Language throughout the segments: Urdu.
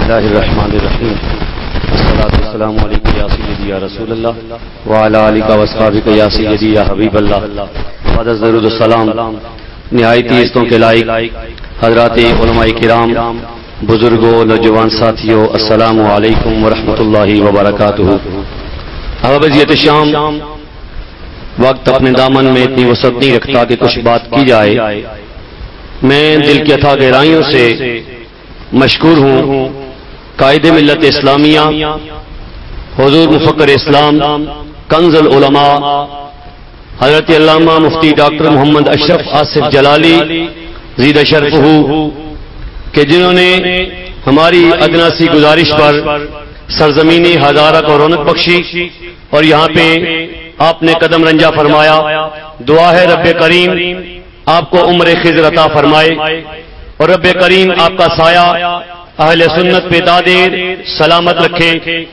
اللہ الرحمن الرحیم والصلاة والسلام علیکم یا سیدی یا رسول اللہ وعلی آلک و اصحابک یا سیدی یا حبیب اللہ بعد از درود السلام نہایت عزتوں کے لائق حضرات علماء کرام بزرگوں نوجوان ساتھیوں السلام علیکم ورحمۃ اللہ وبرکاتہ۔ ابابیت شام وقت اپنے دامن میں اتنی وسعت نہیں رکھتا کہ کچھ بات کی جائے۔ میں دل کی اتھا گہرائیوں سے مشکور ہوں قائد ملت اسلامیہ حضور مفکر اسلام کنز العلماء حضرت علامہ مفتی ڈاکٹر محمد اشرف آصف جلالی زید شرفہ کہ جنہوں نے ہماری ادنا سی گزارش پر سرزمین ہزارہ کو رونق بخشی اور یہاں پہ آپ نے قدم رنجا فرمایا۔ دعا ہے رب کریم آپ کو عمر خضر عطا فرمائے اور رب کریم آپ کا سایہ اہل سنت پہ دادیر سلامت رکھے۔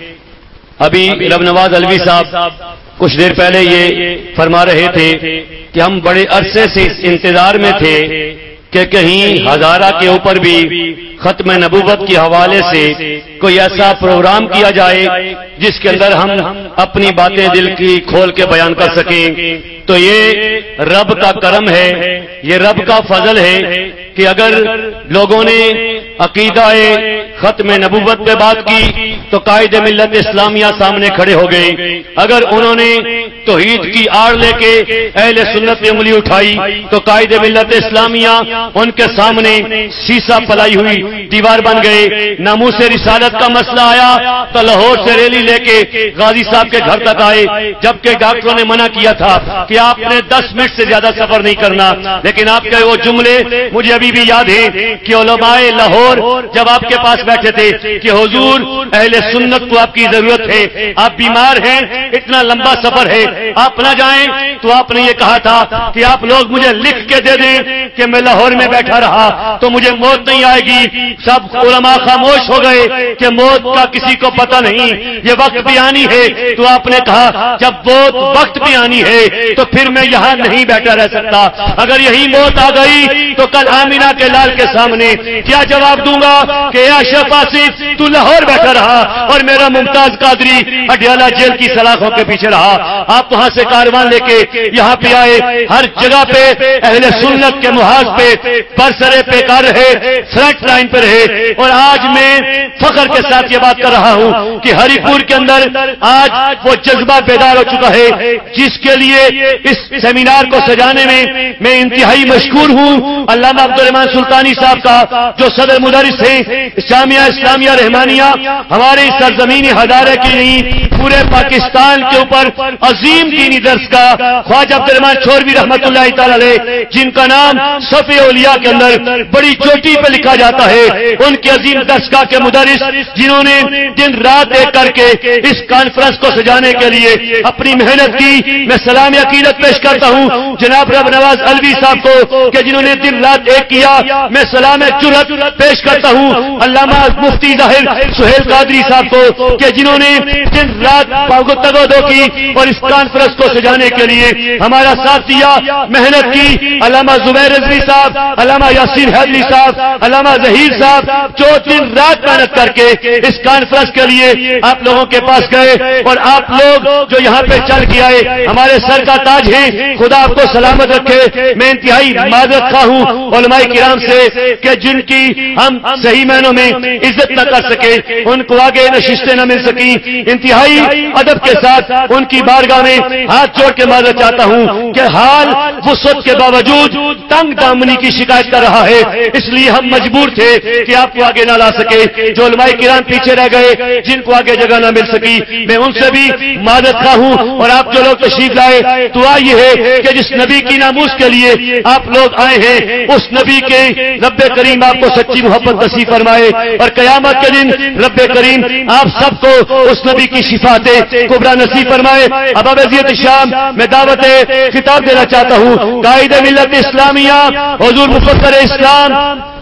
ابھی رب نواز الوی صاحب کچھ دیر پہلے یہ فرما رہے تھے کہ ہم بڑے عرصے سے اس انتظار میں تھے کہ کہیں ہزارہ کے اوپر بھی ختم نبوت کے حوالے سے کوئی ایسا پروگرام کیا جائے جس کے اندر ہم اپنی باتیں دل کی کھول کے بیان کر سکیں۔ تو یہ رب کا کرم ہے، یہ رب کا فضل ہے کہ اگر لوگوں نے عقیدہ ختم نبوت پہ بات کی تو قائد ملت اسلامیہ سامنے کھڑے ہو گئے۔ اگر انہوں نے توحید کی آڑ لے کے اہل سنت پہ انگلی اٹھائی تو قائد ملت اسلامیہ ان کے سامنے سیسا پلائی ہوئی دیوار بن گئے۔ ناموس رسالت کا مسئلہ آیا تو لاہور سے ریلی لے کے غازی صاحب کے گھر تک آئے، جبکہ ڈاکٹروں نے منع کیا تھا کہ آپ نے 10 منٹ سے زیادہ سفر نہیں کرنا، لیکن آپ کے وہ جملے مجھے ابھی بھی یاد ہیں کہ علماء لاہور جب آپ کے پاس بیٹھے تھے کہ حضور اہل سنت کو آپ کی ضرورت ہے، آپ بیمار ہیں، اتنا لمبا سفر ہے، آپ نہ جائیں، تو آپ نے یہ کہا تھا کہ آپ لوگ مجھے لکھ کے دے دیں کہ میں لاہور میں بیٹھا رہا تو مجھے موت نہیں آئے گی۔ سب علماء خاموش ہو گئے کہ موت کا کسی کو پتہ نہیں، یہ وقت بھی آنی ہے۔ تو آپ نے کہا جب موت وقت بھی آنی ہے تو پھر میں یہاں نہیں بیٹھا رہ سکتا، اگر یہی موت آ گئی تو کل آمینہ کے لال کے سامنے کیا جواب دوں گا کہ اے اشرف آصف تو لاہور بیٹھا رہا اور میرا ممتاز قادری اڈیالہ جیل کی سلاخوں کے پیچھے رہا۔ آپ وہاں سے کاروان لے کے یہاں پہ آئے، ہر جگہ پہ اہل سنت کے محاذ پہ برسرے پیکار رہے، فرنٹ لائن پہ رہے، اور آج میں فخر کے ساتھ یہ بات کر رہا ہوں کہ ہری پور کے اندر آج وہ جذبہ بیدار ہو چکا ہے جس کے لیے اس سیمینار کو سجانے میں انتہائی مشکور ہوں علامہ عبدالرحمن سلطانی صاحب کا جو صدر مدرس ہیں جامعہ اسلامیہ رحمانیہ، ہماری سرزمین ہزارہ کی نہیں پورے پاکستان کے اوپر عظیم دینی درس کا خواجہ عبدالرحمن چھوروی رحمۃ اللہ تعالی علیہ، جن کا نام صفِ اولیاء کے اندر بڑی چوٹی پہ لکھا جاتا ہے، ان کے عظیم درسگاہ کے مدرس جنہوں نے دن رات ایک کر کے اس کانفرنس کو سجانے کے لیے اپنی محنت کی، میں سلام عقیدت پیش کرتا ہوں جناب رب نواز الوی صاحب کو کہ جنہوں نے دن رات ایک کیا۔ میں سلام جرأت پیش کرتا ہوں علامہ مفتی ظاہر سہیل قادری صاحب کو کہ جنہوں نے دن رات تگودو کی اور اس کانفرنس کو سجانے کے لیے ہمارا ساتھ دیا، محنت کی۔ علامہ زبیر رضوی صاحب، علامہ یاسین حیدری صاحب، علامہ ظہیر صاحب جو دن رات محنت کر کے اس کانفرنس کے لیے آپ لوگوں کے پاس گئے، اور آپ لوگ جو یہاں پہ چل کے آئے ہمارے سر کا تاج ہیں، خدا آپ کو سلامت رکھے۔ میں انتہائی معذرت خواہ ہوں علماء کرام سے کہ جن کی ہم صحیح معنوں میں عزت نہ کر سکے، ان کو آگے نشستیں نہ مل سکیں، انتہائی ادب کے ساتھ ان کی بارگاہ میں ہاتھ جوڑ کے معذرت چاہتا ہوں کہ حال وسعت کے باوجود تنگ دامنی کی شکایت کر رہا ہے، اس لیے ہم مجبور تھے کہ آپ کو آگے نہ لا سکے۔ جو علماء کرام پیچھے رہ گئے جن کو آگے جگہ نہ مل سکی، میں ان سے بھی معذرت خواہ ہوں، اور آپ جو لوگ تشریف لائے دعا یہ ہے کہ جس نبی کی ناموس کے لیے آپ لوگ آئے ہیں اس نبی کے رب کریم آپ کو سچی محبت نصیب فرمائے، اور قیامت کے دن رب کریم آپ سب کو اس نبی کی شفاعت کبریٰ نصیب فرمائے۔ اب ابابیت شام میں دعوت خطاب دینا چاہتا ہوں قائد ملت اسلامیہ حضور مفکر اسلام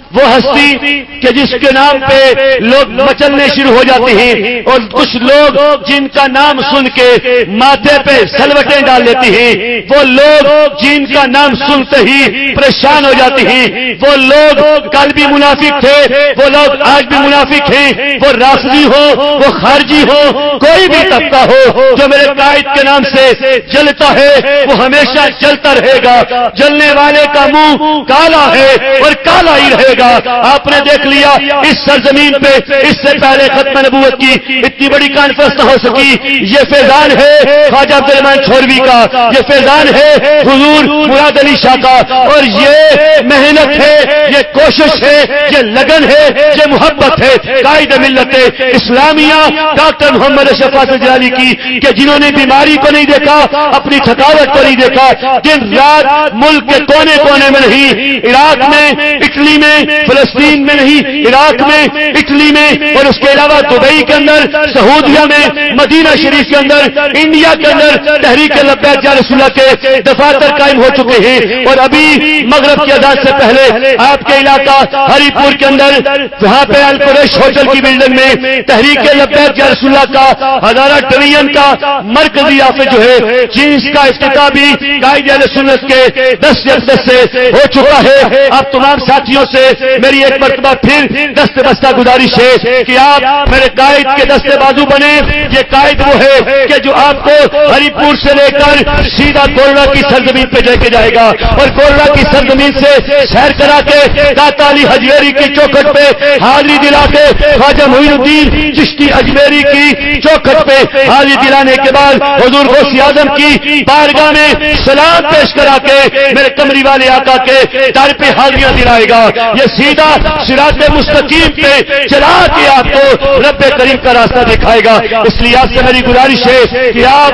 وہ ہستی کہ جس کے نام پہ لوگ مچلنے شروع ہو جاتے ہیں، اور کچھ لوگ جن کا نام سن کے ماتھے پہ سلوٹیں ڈال لیتے ہیں، وہ لوگ جن کا نام سنتے ہی پریشان ہو جاتے ہیں، وہ لوگ کل بھی منافق تھے، وہ لوگ آج بھی منافق ہیں، وہ رافضی ہو، وہ خارجی ہو، کوئی بھی طبقہ ہو جو میرے قائد کے نام سے جلتا ہے وہ ہمیشہ جلتا رہے گا۔ جلنے والے کا منہ کالا ہے اور کالا ہی رہے گا۔ آپ نے دیکھ لیا اس سرزمین پہ اس سے پہلے ختم نبوت کی اتنی بڑی کانفرنس نہ ہو سکی۔ یہ فیضان ہے خواجہ عبد الرحمن چھوروی کا، یہ فیضان ہے حضور مراد علی شاہ کا، اور یہ محنت ہے، یہ کوشش ہے، یہ لگن ہے، یہ محبت ہے قائد ملت اسلامیہ ڈاکٹر محمد اشرف فاضل جلالی کی، کہ جنہوں نے بیماری کو نہیں دیکھا، اپنی تھکاوٹ کو نہیں دیکھا، دن رات ملک کے کونے کونے میں نہیں، عراق میں، اٹلی میں، فلسطین میں نہیں، عراق میں، اٹلی میں، اور اس کے علاوہ دبئی کے اندر، سعودیہ میں، مدینہ شریف کے اندر، انڈیا کے اندر تحریک لبیک یا رسول اللہ کے دفاتر قائم ہو چکے ہیں۔ اور ابھی مغرب کی اذان سے پہلے آپ کے علاقہ ہری پور کے اندر جہاں پہ القریش ہوٹل کی بلڈنگ میں تحریک لبیک یا رسول اللہ کا ہزارہ ڈویژن کا مرکزی آفس جو ہے، جس کا افتتاح بھی قائد اہل سنت کے 10 اقدس سے ہو چکا ہے۔ آپ تمام ساتھیوں سے میری ایک مرتبہ پھر دست بستہ گزارش ہے کہ آپ میرے قائد کے دستے بازو بنے۔ یہ قائد وہ ہے کہ جو آپ کو ہری پور سے لے کر سیدھا گورڑا کی سرزمین پہ لے کے جائے گا، اور گورڑا کی سرزمین سے سیر کرا کے داتا علی حجویری کی چوکھٹ پہ حاضری دلا کے خواجہ معین الدین چشتی اجمیری کی چوکھٹ پہ حاضری دلانے کے بعد حضور غوث اعظم کی بارگاہ میں سلام پیش کرا کے میرے کمری والے آقا کے در پہ حاضریاں دلائے گا۔ یہ سیدھا صراط مستقیم پہ چلا کے آپ کو رب کریم کا راستہ دکھائے گا۔ اس لیے آپ سے میری گزارش ہے کہ آپ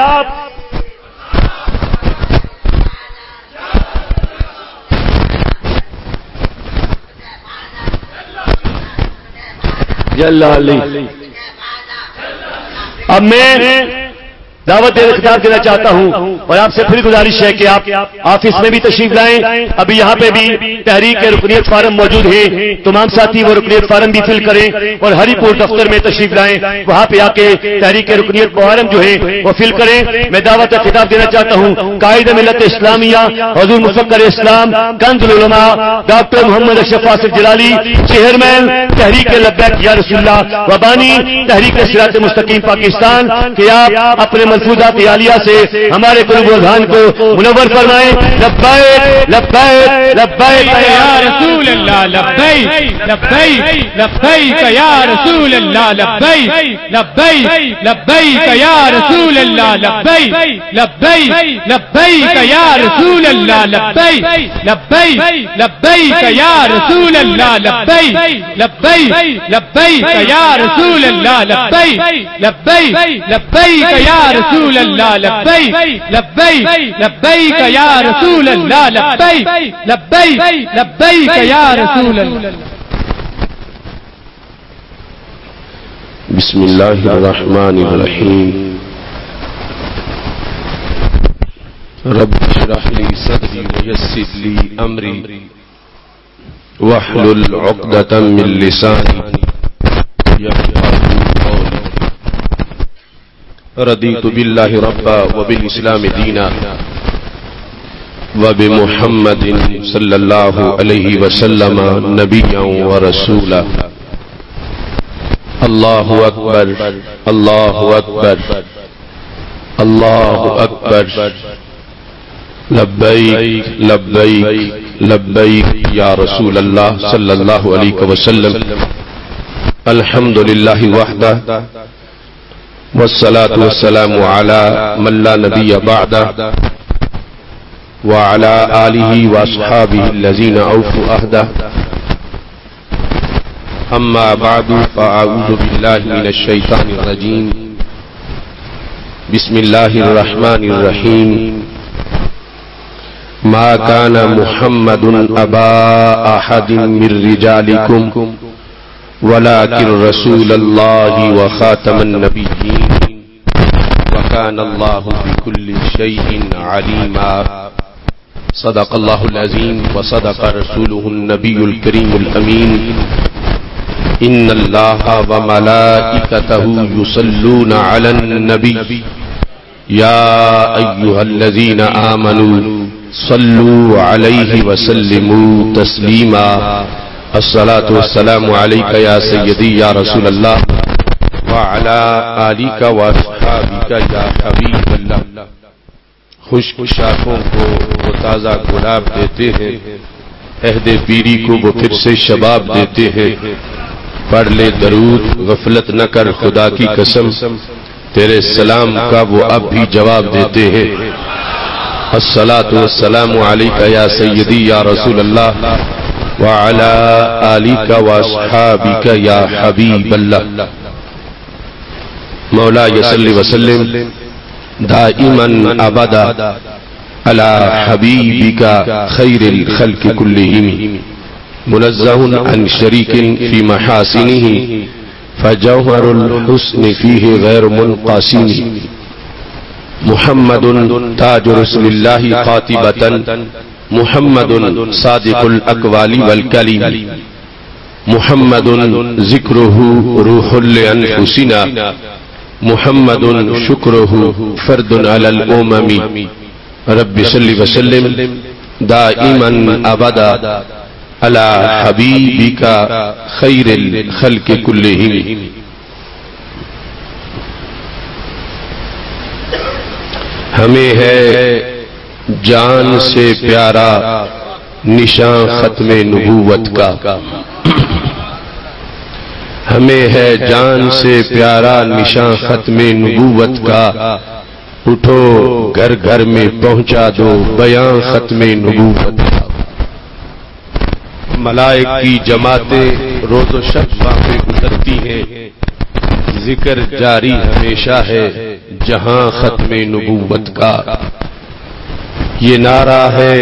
اب میں دعوت خطاب دینا چاہتا ہوں، اور آپ سے پھر گزارش ہے کہ آپ آفس میں بھی تشریف لائیں۔ ابھی یہاں پہ بھی تحریک رکنیت فارم موجود ہے، تمام ساتھی وہ رکنیت فارم بھی فل کریں، اور ہری پور دفتر میں تشریف لائیں، وہاں پہ آ کے تحریک رکنیت فارم جو ہے وہ فل کریں۔ میں دعوت خطاب دینا چاہتا ہوں قائد ملت اسلامیہ حضور مفکر اسلام کنز العلماء ڈاکٹر محمد اشرف فاضل جلالی، چیئرمین تحریک لبیک یا رسول اللہ و بانی تحریک صراط مستقیم پاکستان، کہ آپ اپنے ملفوظات عالیہ سے ہمارے قلوب و اذہان کو منور فرمائیں۔ لبیک لبیک لبیک یا رسول اللہ، لبیک لبیک لبیک یا رسول اللہ، لبیک لبیک لبیک یا رسول اللہ، لبیک لبیک لبیک یا رسول اللہ، لبیک لبیک لبیک یا رسول اللہ، لبیک لبیک لبیک یا رسول اللہ، لبیک لبیک لبیک یا رسول اللہ، لبیک لبیک لبیک یا رسول اللہ، لبیک لبیک لبیک یا رسول اللہ۔ بسم اللہ الرحمن الرحیم۔ رب اشرح لی صدری ویسر لی امری واحلل عقدۃ من لسانی یفقهوا قولی۔ رضیت باللہ ربا وبالاسلام دینا وبمحمد صلی اللہ علیہ وسلم نبیا ورسولا۔ اللہ اکبر اللہ اکبر اللہ اکبر، لبیک لبیک لبیک یا رسول اللہ صلی اللہ علیہ وسلم۔ الحمد للہ وحدہ والصلاة والسلام على من لا نبي بعده وعلى آله وأصحابه الذين أوفوا عهده، أما بعد فأعوذ بالله من الشيطان الرجيم، بسم الله الرحمن الرحيم۔ ما كان محمد أبا أحد من رجالكم ولكن رسول الله وخاتم النبيين وكان الله بكل شيء عليما۔ صدق اللہ العظیم وصدق رسولہ النبی الکریم الامین ان اللہ وملائکتہ یصلون علی النبی یا ایھا الذین آمنوا صلوا علیہ وسلموا تسلیما الصلاۃ والسلام علیک یا سیدی یا رسول اللہ وعلی آلک واصحابک یا حبیب اللہ. خشک شاخوں کو وہ تازہ گلاب دیتے ہیں، عہد پیری کو وہ پھر سے شباب دیتے ہیں. پڑھ لے درود غفلت نہ کر خدا کی قسم، تیرے سلام کا وہ اب بھی جواب دیتے ہیں. الصلاۃ والسلام علیک یا سیدی یا رسول اللہ وعلی آلک واصحابک یا حبیب اللہ. مولا صلی وسلم دائما ابدا علی حبیبک خیر الخلق کلہم منزہ عن شریک فی محاسنہ فجوہر الحسن فیہ غیر منقسم. محمد تاج رسول اللہ قاطبۃ محمد صادق الاقوال والکلم محمد ذکرہ روح لانفسنا محمد شکرہ فرد علی الامم. رب صلی وسلم دائما ابدا علی حبیبک خیر الخلق کلہم. ہمیں ہے جان سے پیارا نشان ختم نبوت کا، ہمیں ہے جان سے پیارا نشان ختم نبوت کا. اٹھو گھر گھر میں پہنچا دو بیان ختم نبوت کا. ملائک کی جماعتیں روز و شب پہ گزرتی ہیں، ذکر جاری ہمیشہ ہے جہاں ختم نبوت کا. یہ نعرہ ہے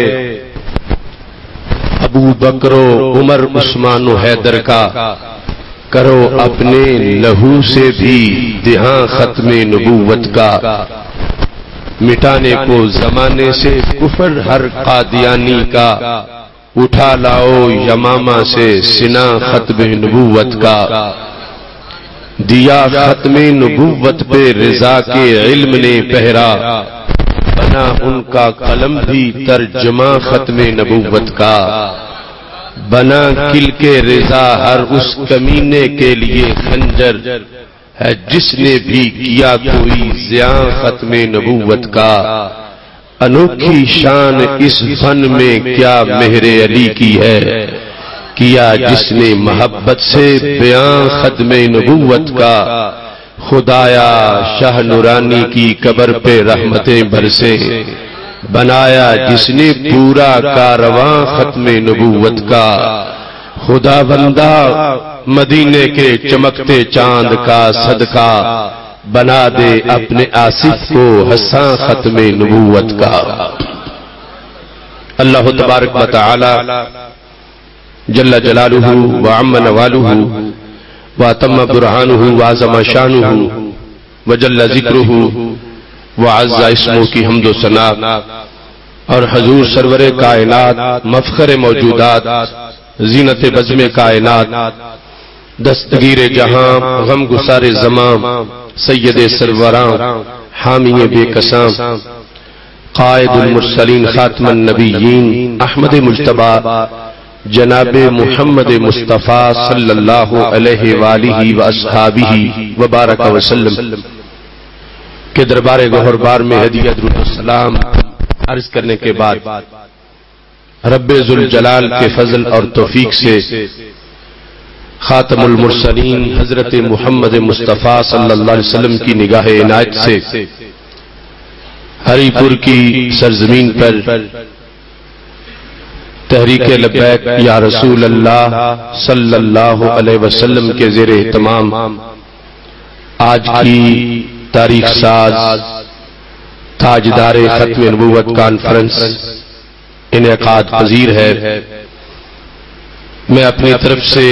ابو بکر و عمر عثمان و حیدر کا، کرو اپنے لہو سے بھی دہاں ختم نبوت کا. مٹانے کو زمانے سے کفر ہر قادیانی کا، اٹھا لاؤ یمامہ سے سنا ختم نبوت کا. دیا ختم نبوت پہ رضا کے علم نے پہرا، بنا ان کا قلم بھی ترجمہ ختم نبوت کا. بنا کل کے رضا ہر اس کمینے کے لیے خنجر ہے جس نے بھی کیا کوئی زیاں ختم نبوت کا. انوکھی شان اس فن میں کیا مہر علی کی ہے، کیا جس نے محبت سے بیان ختم نبوت کا. خدایا شاہ نورانی کی قبر پہ رحمتیں برسے، بنایا جس نے پورا کارواں ختم نبوت کا. خدا بندہ مدینے کے چمکتے چاند کا صدقہ بنا دے اپنے آصف کو حساں ختم نبوت کا. اللہ تبارک و تعالی جل جلالہ وعم نوالہ واتم برہانہ وعظم شانہ وجل ذکرہ وعز اسمہ کی حمد و ثنا اور حضور سرور کائنات مفخر موجودات زینت بزم کائنات دستگیر جہاں غم گسار زمان سید سروران حامی بے قسام قائد المرسلین خاتم النبیین احمد مجتبی جناب محمد مصطفیٰ صلی اللہ علیہ وآلہ واصحابہ وبارک وسلم کے دربار گوہر بار میں ہدیہ درود السلام عرض کرنے کے بعد رب ذوالجلال کے فضل اور توفیق سے خاتم المرسلین حضرت محمد مصطفیٰ صلی اللہ علیہ وسلم کی نگاہ عنایت سے ہری پور کی سرزمین پر تحریک لبیک یا رسول اللہ صلی اللہ علیہ وسلم کے زیر اہتمام آج کی تاریخ ساز تاجدار ختم نبوت کانفرنس انعقاد پذیر ہے. میں اپنی طرف سے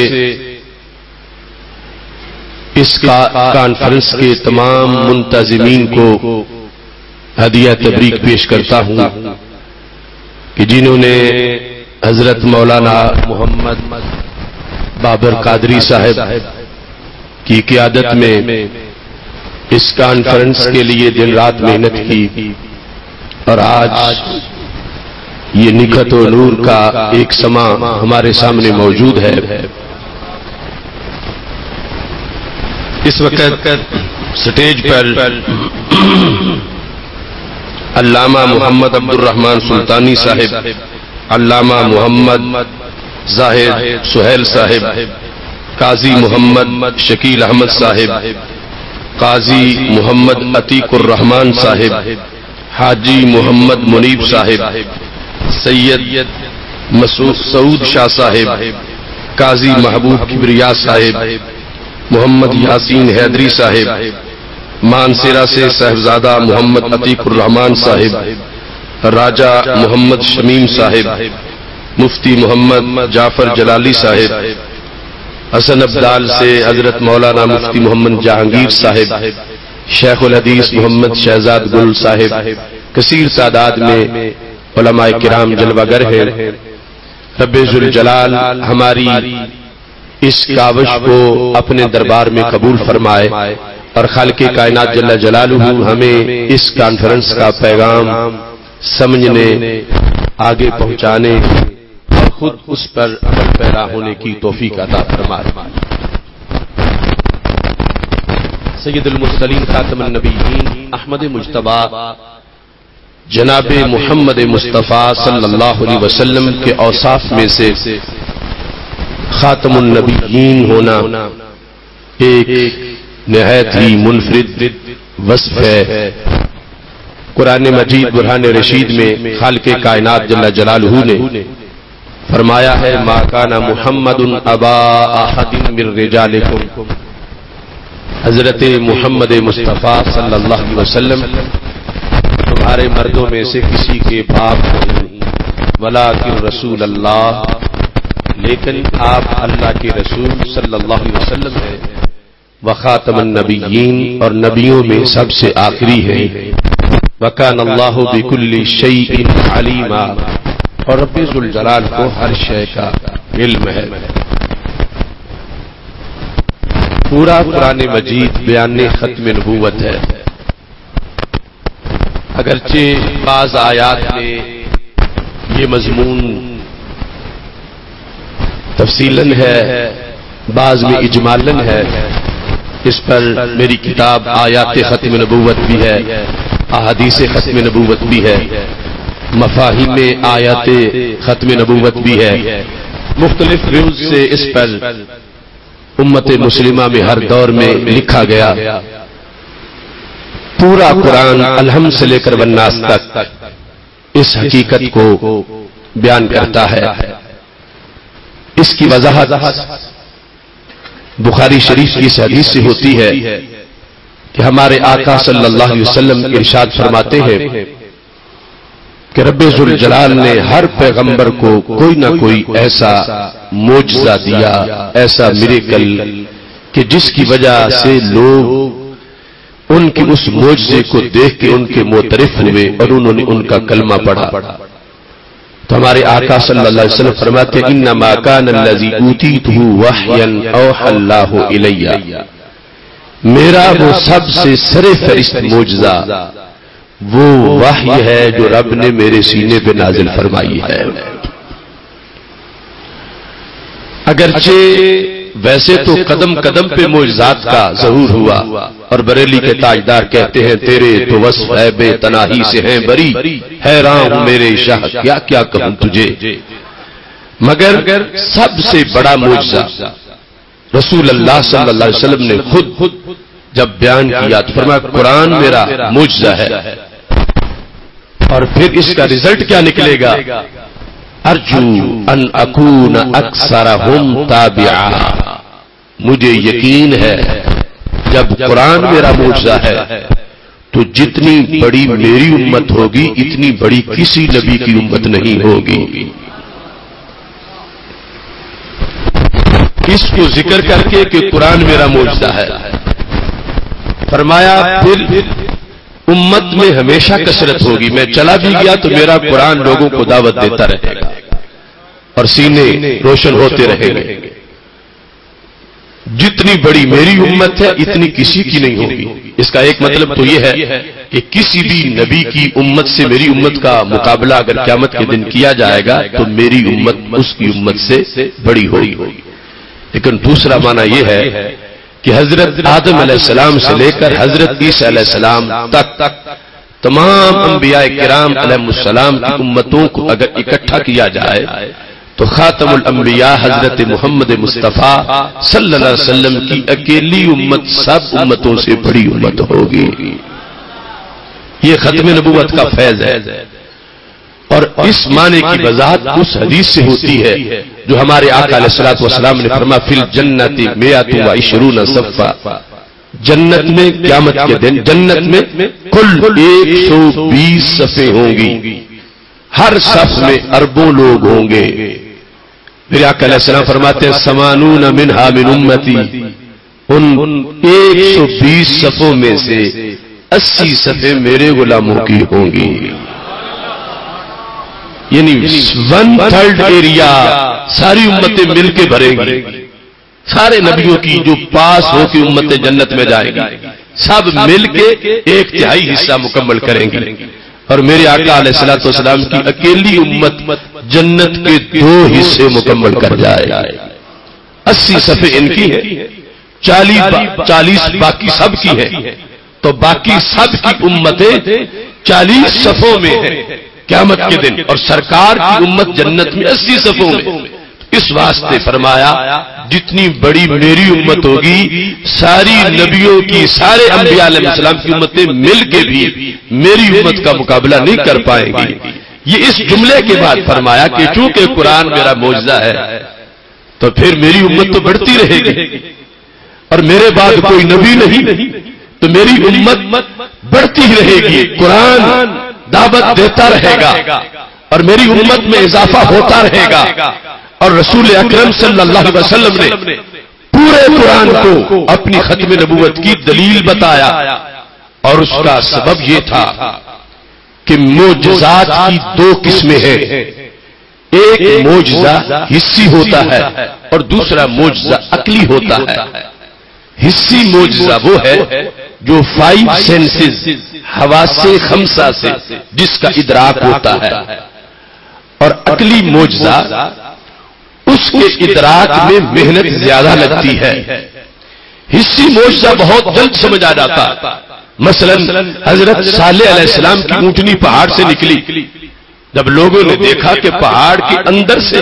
اس کانفرنس کے تمام منتظمین کو ہدیہ تبریک پیش کرتا ہوں. کہ جنہوں نے حضرت مولانا محمد بابر قادری صاحب کی قیادت میں اس کانفرنس کے لیے دن رات محنت کی، اور آج یہ نکھت و نور کا ایک سما ہمارے سامنے موجود ہے۔ اس وقت سٹیج پر علامہ محمد عبد الرحمن سلطانی صاحب، علامہ محمد زاہد سہیل صاحب، قاضی محمد شکیل احمد صاحب، قاضی محمد عتیق الرحمان صاحب، حاجی محمد منیب صاحب، سید سعود شاہ صاحب، قاضی محبوب کبریا صاحب، محمد یاسین حیدری صاحب، مانسیرہ سے صاحبزادہ محمد عتیق الرحمان صاحب، راجہ محمد شمیم صاحب، مفتی محمد جعفر جلالی صاحب، حسن ابدال سے حضرت مولانا مفتی محمد جہانگیر صاحب، شیخ الحدیث محمد شہزاد گل صاحب، کثیر تعداد میں علماء کرام جلوہ گر ہیں۔ رب ذوالجلال ہماری اس کاوش کو اپنے دربار میں قبول فرمائے، اور خالق کائنات جل جلالہ ہمیں اس کانفرنس کا پیغام سمجھنے، آگے پہنچانے اور خود اس پر عمل پیرا ہونے کی توفیق عطا فرمائے۔ سید المرسلین خاتم النبیین احمد مجتبی جناب محمد مصطفیٰ صلی اللہ علیہ وسلم کے اوصاف میں سے خاتم النبیین ہونا ایک نہایت ہی منفرد وصف ہے۔ قرآن مجید برہان رشید میں خالق کائنات جل جلالہ نے فرمایا ہے ما کان محمد ابا احد من رجالکم، حضرت محمد مصطفیٰ صلی اللہ علیہ وسلم تمہارے مردوں میں سے کسی کے باپ نہیں، ولکن رسول اللہ، لیکن آپ اللہ کے رسول صلی اللہ علیہ وسلم ہیں، وخاتم النبیین، اور نبیوں میں سب سے آخری ہیں، وکان اللہ بکل شیء علیما، اور رب ذوالجلال کو ہر شے کا علم ہے۔ پورا قرآن مجید بیان ختم نبوت ہے، اگرچہ بعض آیات میں یہ مضمون تفصیلاً ہے، بعض میں اجمالاً ہے۔ اس پر میری کتاب آیات ختم نبوت بھی ہے، احادیث ختم نبوت بھی ہے، مفاہیم آیات ختم نبوت بھی ہے۔ مختلف ویوز سے اس پر امت مسلمہ میں ہر دور میں لکھا گیا۔ پورا قرآن الحمد سے لے کر والناس تک اس حقیقت کو بیان کرتا ہے۔ اس کی وضاحت بخاری شریف کی اس حدیث سے ہوتی ہے کہ ہمارے آقا صلی اللہ علیہ وسلم ارشاد فرماتے ہیں کہ رب ذوالجلال نے ہر پیغمبر کو کوئی نہ کوئی ایسا معجزہ دیا، ایسا میریکل، کہ جس کی وجہ سے لوگ ان کی اس معجزے کو دیکھ کے ان کے معترف ہوئے اور انہوں نے ان کا کلمہ پڑھا۔ تو ہمارے آقا صلی اللہ علیہ وسلم فرماتے ہیں انما کان الذی اوتیتہ وحیا اوحى اللہ الی، میرا وہ سب سے سرفہرست معجزہ وہ وحی ہے جو رب نے میرے سینے پہ نازل فرمائی ہے۔ اگرچہ ویسے تو قدم قدم پہ معجزات کا ظہور ہوا، اور بریلی کے تاجدار کہتے ہیں تیرے تو وصف ہے بے تناہی سے ہیں بری، حیران ہوں میرے شاہ کیا کیا کہوں تجھے، مگر سب سے بڑا معجزہ رسول اللہ صلی اللہ علیہ وسلم نے خود جب بیان کیا تو فرمایا قرآن میرا معجزہ ہے، اور پھر اس کا رزلٹ کیا نکلے گا، ارجو ان اکون اکثرہم تابعا، مجھے یقین ہے جب قرآن میرا معجزہ ہے تو جتنی بڑی میری امت ہوگی اتنی بڑی کسی نبی کی امت نہیں ہوگی۔ اس کو ذکر کر کے کہ قرآن میرا معجزہ ہے، فرمایا پھر امت میں ہمیشہ کثرت ہوگی. میں چلا بھی گیا تو میرا قرآن لوگوں کو دعوت دیتا رہے گا اور سینے روشن ہوتے رہیں گے. جتنی بڑی میری امت ہے اتنی کسی کی نہیں ہوگی. اس کا ایک مطلب تو یہ ہے کہ کسی بھی نبی کی امت سے میری امت کا مقابلہ اگر قیامت کے دن کیا جائے گا تو میری امت اس کی امت سے بڑی ہوگی. لیکن دوسرا معنی یہ ہے کہ حضرت آدم علیہ السلام سے لے کر حضرت عیسیٰ علیہ السلام تک تمام انبیاء کرام علیہ السلام کی امتوں کو اگر اکٹھا کیا جائے تو خاتم الانبیاء حضرت محمد مصطفیٰ صلی اللہ علیہ وسلم کی اکیلی امت سب امتوں سے بڑی امت ہوگی. یہ ختم نبوت کا فیض ہے. اور اس معنی کی وضاحت اس حدیث سے ہوتی ہے جو ہمارے آقا علیہ الصلوۃ والسلام نے فرمایا فی الجنت 120 صفا. جنت میں قیامت کے دن جنت میں کل 120 صفیں ہوں گی. ہر صف میں اربوں لوگ ہوں گے. میرے آقا علیہ السلام فرماتے ہیں 80 منہا من امتی. ان 120 صفوں میں سے 80 صفیں میرے غلاموں کی ہوں گی. یعنی 1/3 ایریا ساری امتیں مل کے بھریں گی. سارے نبیوں کی جو پاس ہو کے امتیں جنت میں جائیں گی سب مل کے 1/3 حصہ مکمل کریں گی. اور میرے آقا علیہ الصلوۃ والسلام کی اکیلی امت جنت کے 2 حصے مکمل کر جائے. 80 صفیں ان کی ہیں, 40 باقی سب کی ہیں. تو باقی سب کی امتیں 40 صفوں میں ہیں قیامت کے دن, اور سرکار کی امت جنت میں 80 صفوں میں. اس واسطے فرمایا جتنی بڑی میری امت ہوگی ساری نبیوں کی سارے انبیاء علیہ السلام کی امتیں مل کے بھی میری امت کا مقابلہ نہیں کر پائیں گی. یہ اس جملے کے بعد فرمایا کہ چونکہ قرآن میرا معجزہ ہے تو پھر میری امت تو بڑھتی رہے گی, اور میرے بعد کوئی نبی نہیں تو میری امت بڑھتی رہے گی. قرآن دعوت دیتا رہے گا اور میری امت میں اضافہ ہوتا رہے گا. اور رسول اکرم صلی اللہ علیہ وسلم نے پورے قرآن کو اپنی ختم نبوت کی دلیل بتایا, اور اس کا سبب یہ تھا کہ معجزات کی 2 قسمیں ہیں. ایک معجزہ حسی ہوتا ہے اور دوسرا معجزہ عقلی ہوتا ہے. حسی معجزہ وہ ہے جو 5 سینسز حواس 5 سے جس کا ادراک ہوتا ہے, اور عقلی معجزہ اس کے ادراک میں محنت زیادہ لگتی ہے. حسی معجزہ بہت جلد سمجھ آ جاتا. مثلا حضرت صالح علیہ السلام کی اونٹنی پہاڑ سے نکلی. جب لوگوں نے دیکھا کہ پہاڑ کے اندر سے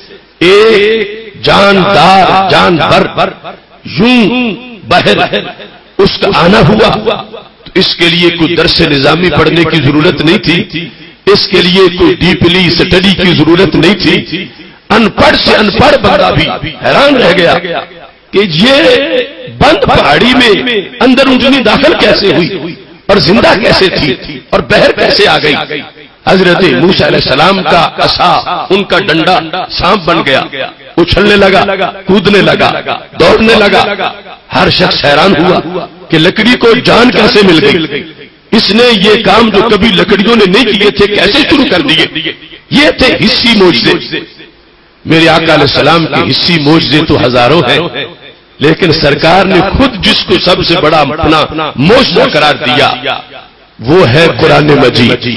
ایک جاندار جانور یوں باہر اس کا آنا ہوا تو اس کے لیے کوئی درس نظامی پڑھنے کی ضرورت نہیں تھی, اس کے لیے کوئی ڈیپلی سٹڈی کی ضرورت نہیں تھی. ان پڑھ سے ان پڑھ بندہ بھی حیران رہ گیا کہ یہ بند پہاڑی میں اندر اونٹنی داخل کیسے ہوئی اور زندہ کیسے تھی اور بہر کیسے آ گئی. حضرت موسیٰ علیہ السلام کا عصا ان کا ڈنڈا سانپ بن گیا, اچھلنے لگا, کودنے لگا, دوڑنے لگا. ہر شخص حیران ہوا کہ لکڑی کو جان کیسے مل گئی. اس نے یہ کام جو کبھی لکڑیوں نے نہیں کیے تھے کیسے شروع کر دیے. یہ تھے حسی معجزے. میرے آقا علیہ السلام کے حسی معجزے تو ہزاروں ہیں, لیکن سرکار نے خود جس کو سب سے بڑا اپنا معجزہ قرار دیا وہ ہے قرآن مجید.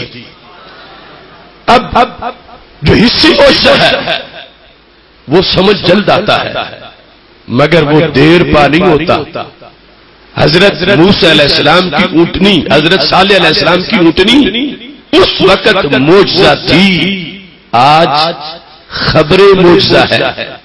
اب جو حسی معجزہ ہے وہ سمجھ جلد آتا ہے مگر وہ دیر پا نہیں ہوتا. حضرت موسیٰ علیہ السلام کی اونٹنی, حضرت صالح علیہ السلام کی اونٹنی اس وقت معجزہ تھی, آج خبر معجزہ ہے.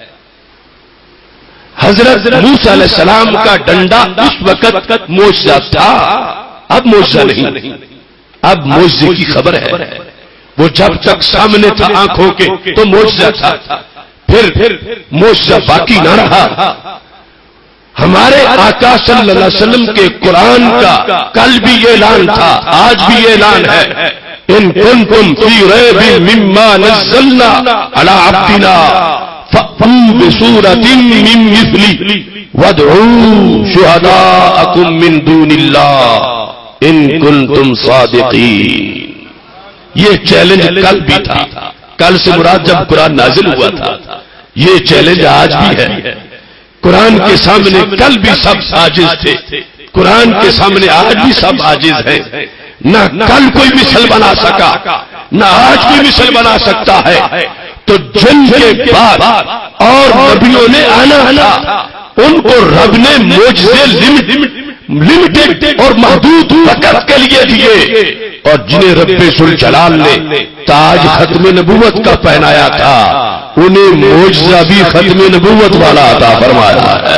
حضرت موسیٰ علیہ السلام کا ڈنڈا اس وقت معجزہ تھا, اب معجزہ نہیں, اب معجزے کی خبر ہے. وہ جب تک سامنے تھا آنکھوں کے تو معجزہ تھا, پھر معجزہ باقی نہ رہا. ہمارے آقا صلی اللہ علیہ وسلم کے قرآن کا کل بھی یہ اعلان تھا, آج بھی یہ اعلان ہے, ان کنتم فی ریب مما نزلنا علی عبدنا فأتوا بسورۃ من مثلہ وادعوا شہداءکم من دون اللہ ان کنتم صادقین. یہ چیلنج کل بھی تھا. کل سے مراد جب قرآن نازل ہوا تھا. یہ چیلنج آج بھی ہے. قرآن کے سامنے کل بھی سب عاجز تھے, قرآن کے سامنے آج بھی سب عاجز ہیں. نہ کل کوئی مثل بنا سکا, نہ آج کوئی مثل بنا سکتا ہے. تو جن کے بعد اور نبیوں نے آنا تھا, ان کو رب نے معجزے لمیٹڈ اور محدود وقت کے لیے دیے, اور جنہیں رب ذوالجلال نے تاج ختم نبوت کا پہنایا تھا, انہیں معجزہ بھی ختم نبوت والا عطا فرمایا ہے.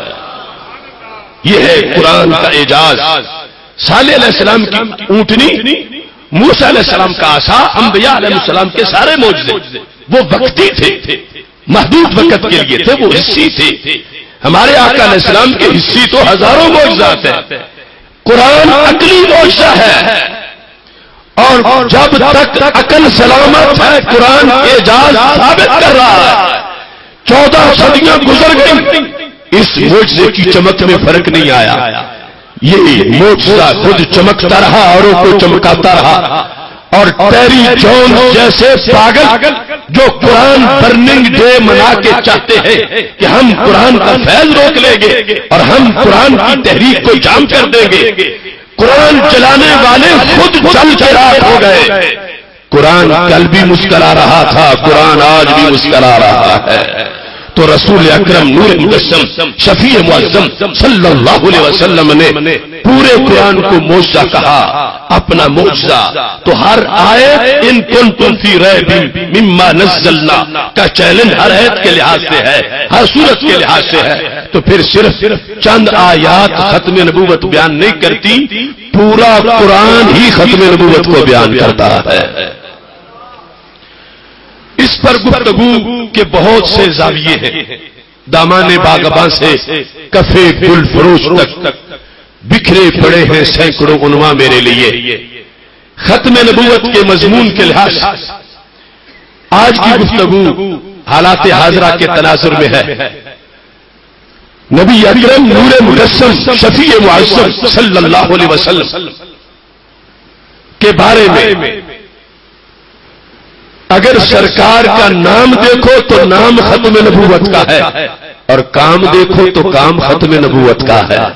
یہ ہے قرآن کا اعجاز. صالح علیہ السلام کی اونٹنی, موسیٰ علیہ السلام کا عصا, انبیاء علیہ السلام کے سارے معجزے وہ وقتی تھے, محدود وقت کے لیے تھے, وہ حصی تھے. ہمارے آقا علیہ السلام کے حصی تو ہزاروں معجزات ہیں. قرآن عقلی معجزہ ہے, اور جب تک عقل سلامت ہے قرآن اعجاز ثابت کر رہا ہے. 14 صدیاں گزر گئی, اس معجزے کی چمک میں فرق نہیں آیا. یہ معجزہ خود چمکتا رہا, اوروں کو چمکاتا رہا. اور ٹیری جونز جیسے پاگل جو قرآن برننگ ڈے منا کے چاہتے ہیں کہ ہم قرآن کا فیض روک لیں گے اور ہم قرآن کی تحریک کو جام کر دیں گے, قرآن چلانے والے خود جل کے راک ہو گئے. قرآن کل بھی مسکرا رہا تھا, قرآن آج بھی مسکرا رہا ہے. تو رسول اکرم نور مجسم شفیع معظم صلی اللہ علیہ وسلم نے پورے قرآن کو معجزہ کہا, اپنا معجزہ. تو ہر آیت ان کنتم فی ریب مما نزلنا کا چیلنج ہر آیت کے لحاظ سے ہے, ہر سورت کے لحاظ سے ہے. تو پھر صرف چند آیات ختم نبوت بیان نہیں کرتی, پورا قرآن ہی ختم نبوت کو بیان کرتا ہے. اس پر گفتگو کے بہت سے زاویے ہیں. دامان باغباں سے کفے گل فروش تک بکھرے پڑے ہیں سینکڑوں عنوان میرے لیے. ختم نبوت کے مضمون کے لحاظ آج کی گفتگو حالات حاضرہ کے تناظر میں ہے. نبی اکرم نور مجسم شفیع معظم صلی اللہ علیہ وسلم کے بارے میں اگر سرکار کا نام دیکھو تو نام ختم نبوت کا ہے, اور کام دیکھو تو کام ختم نبوت کا ہے.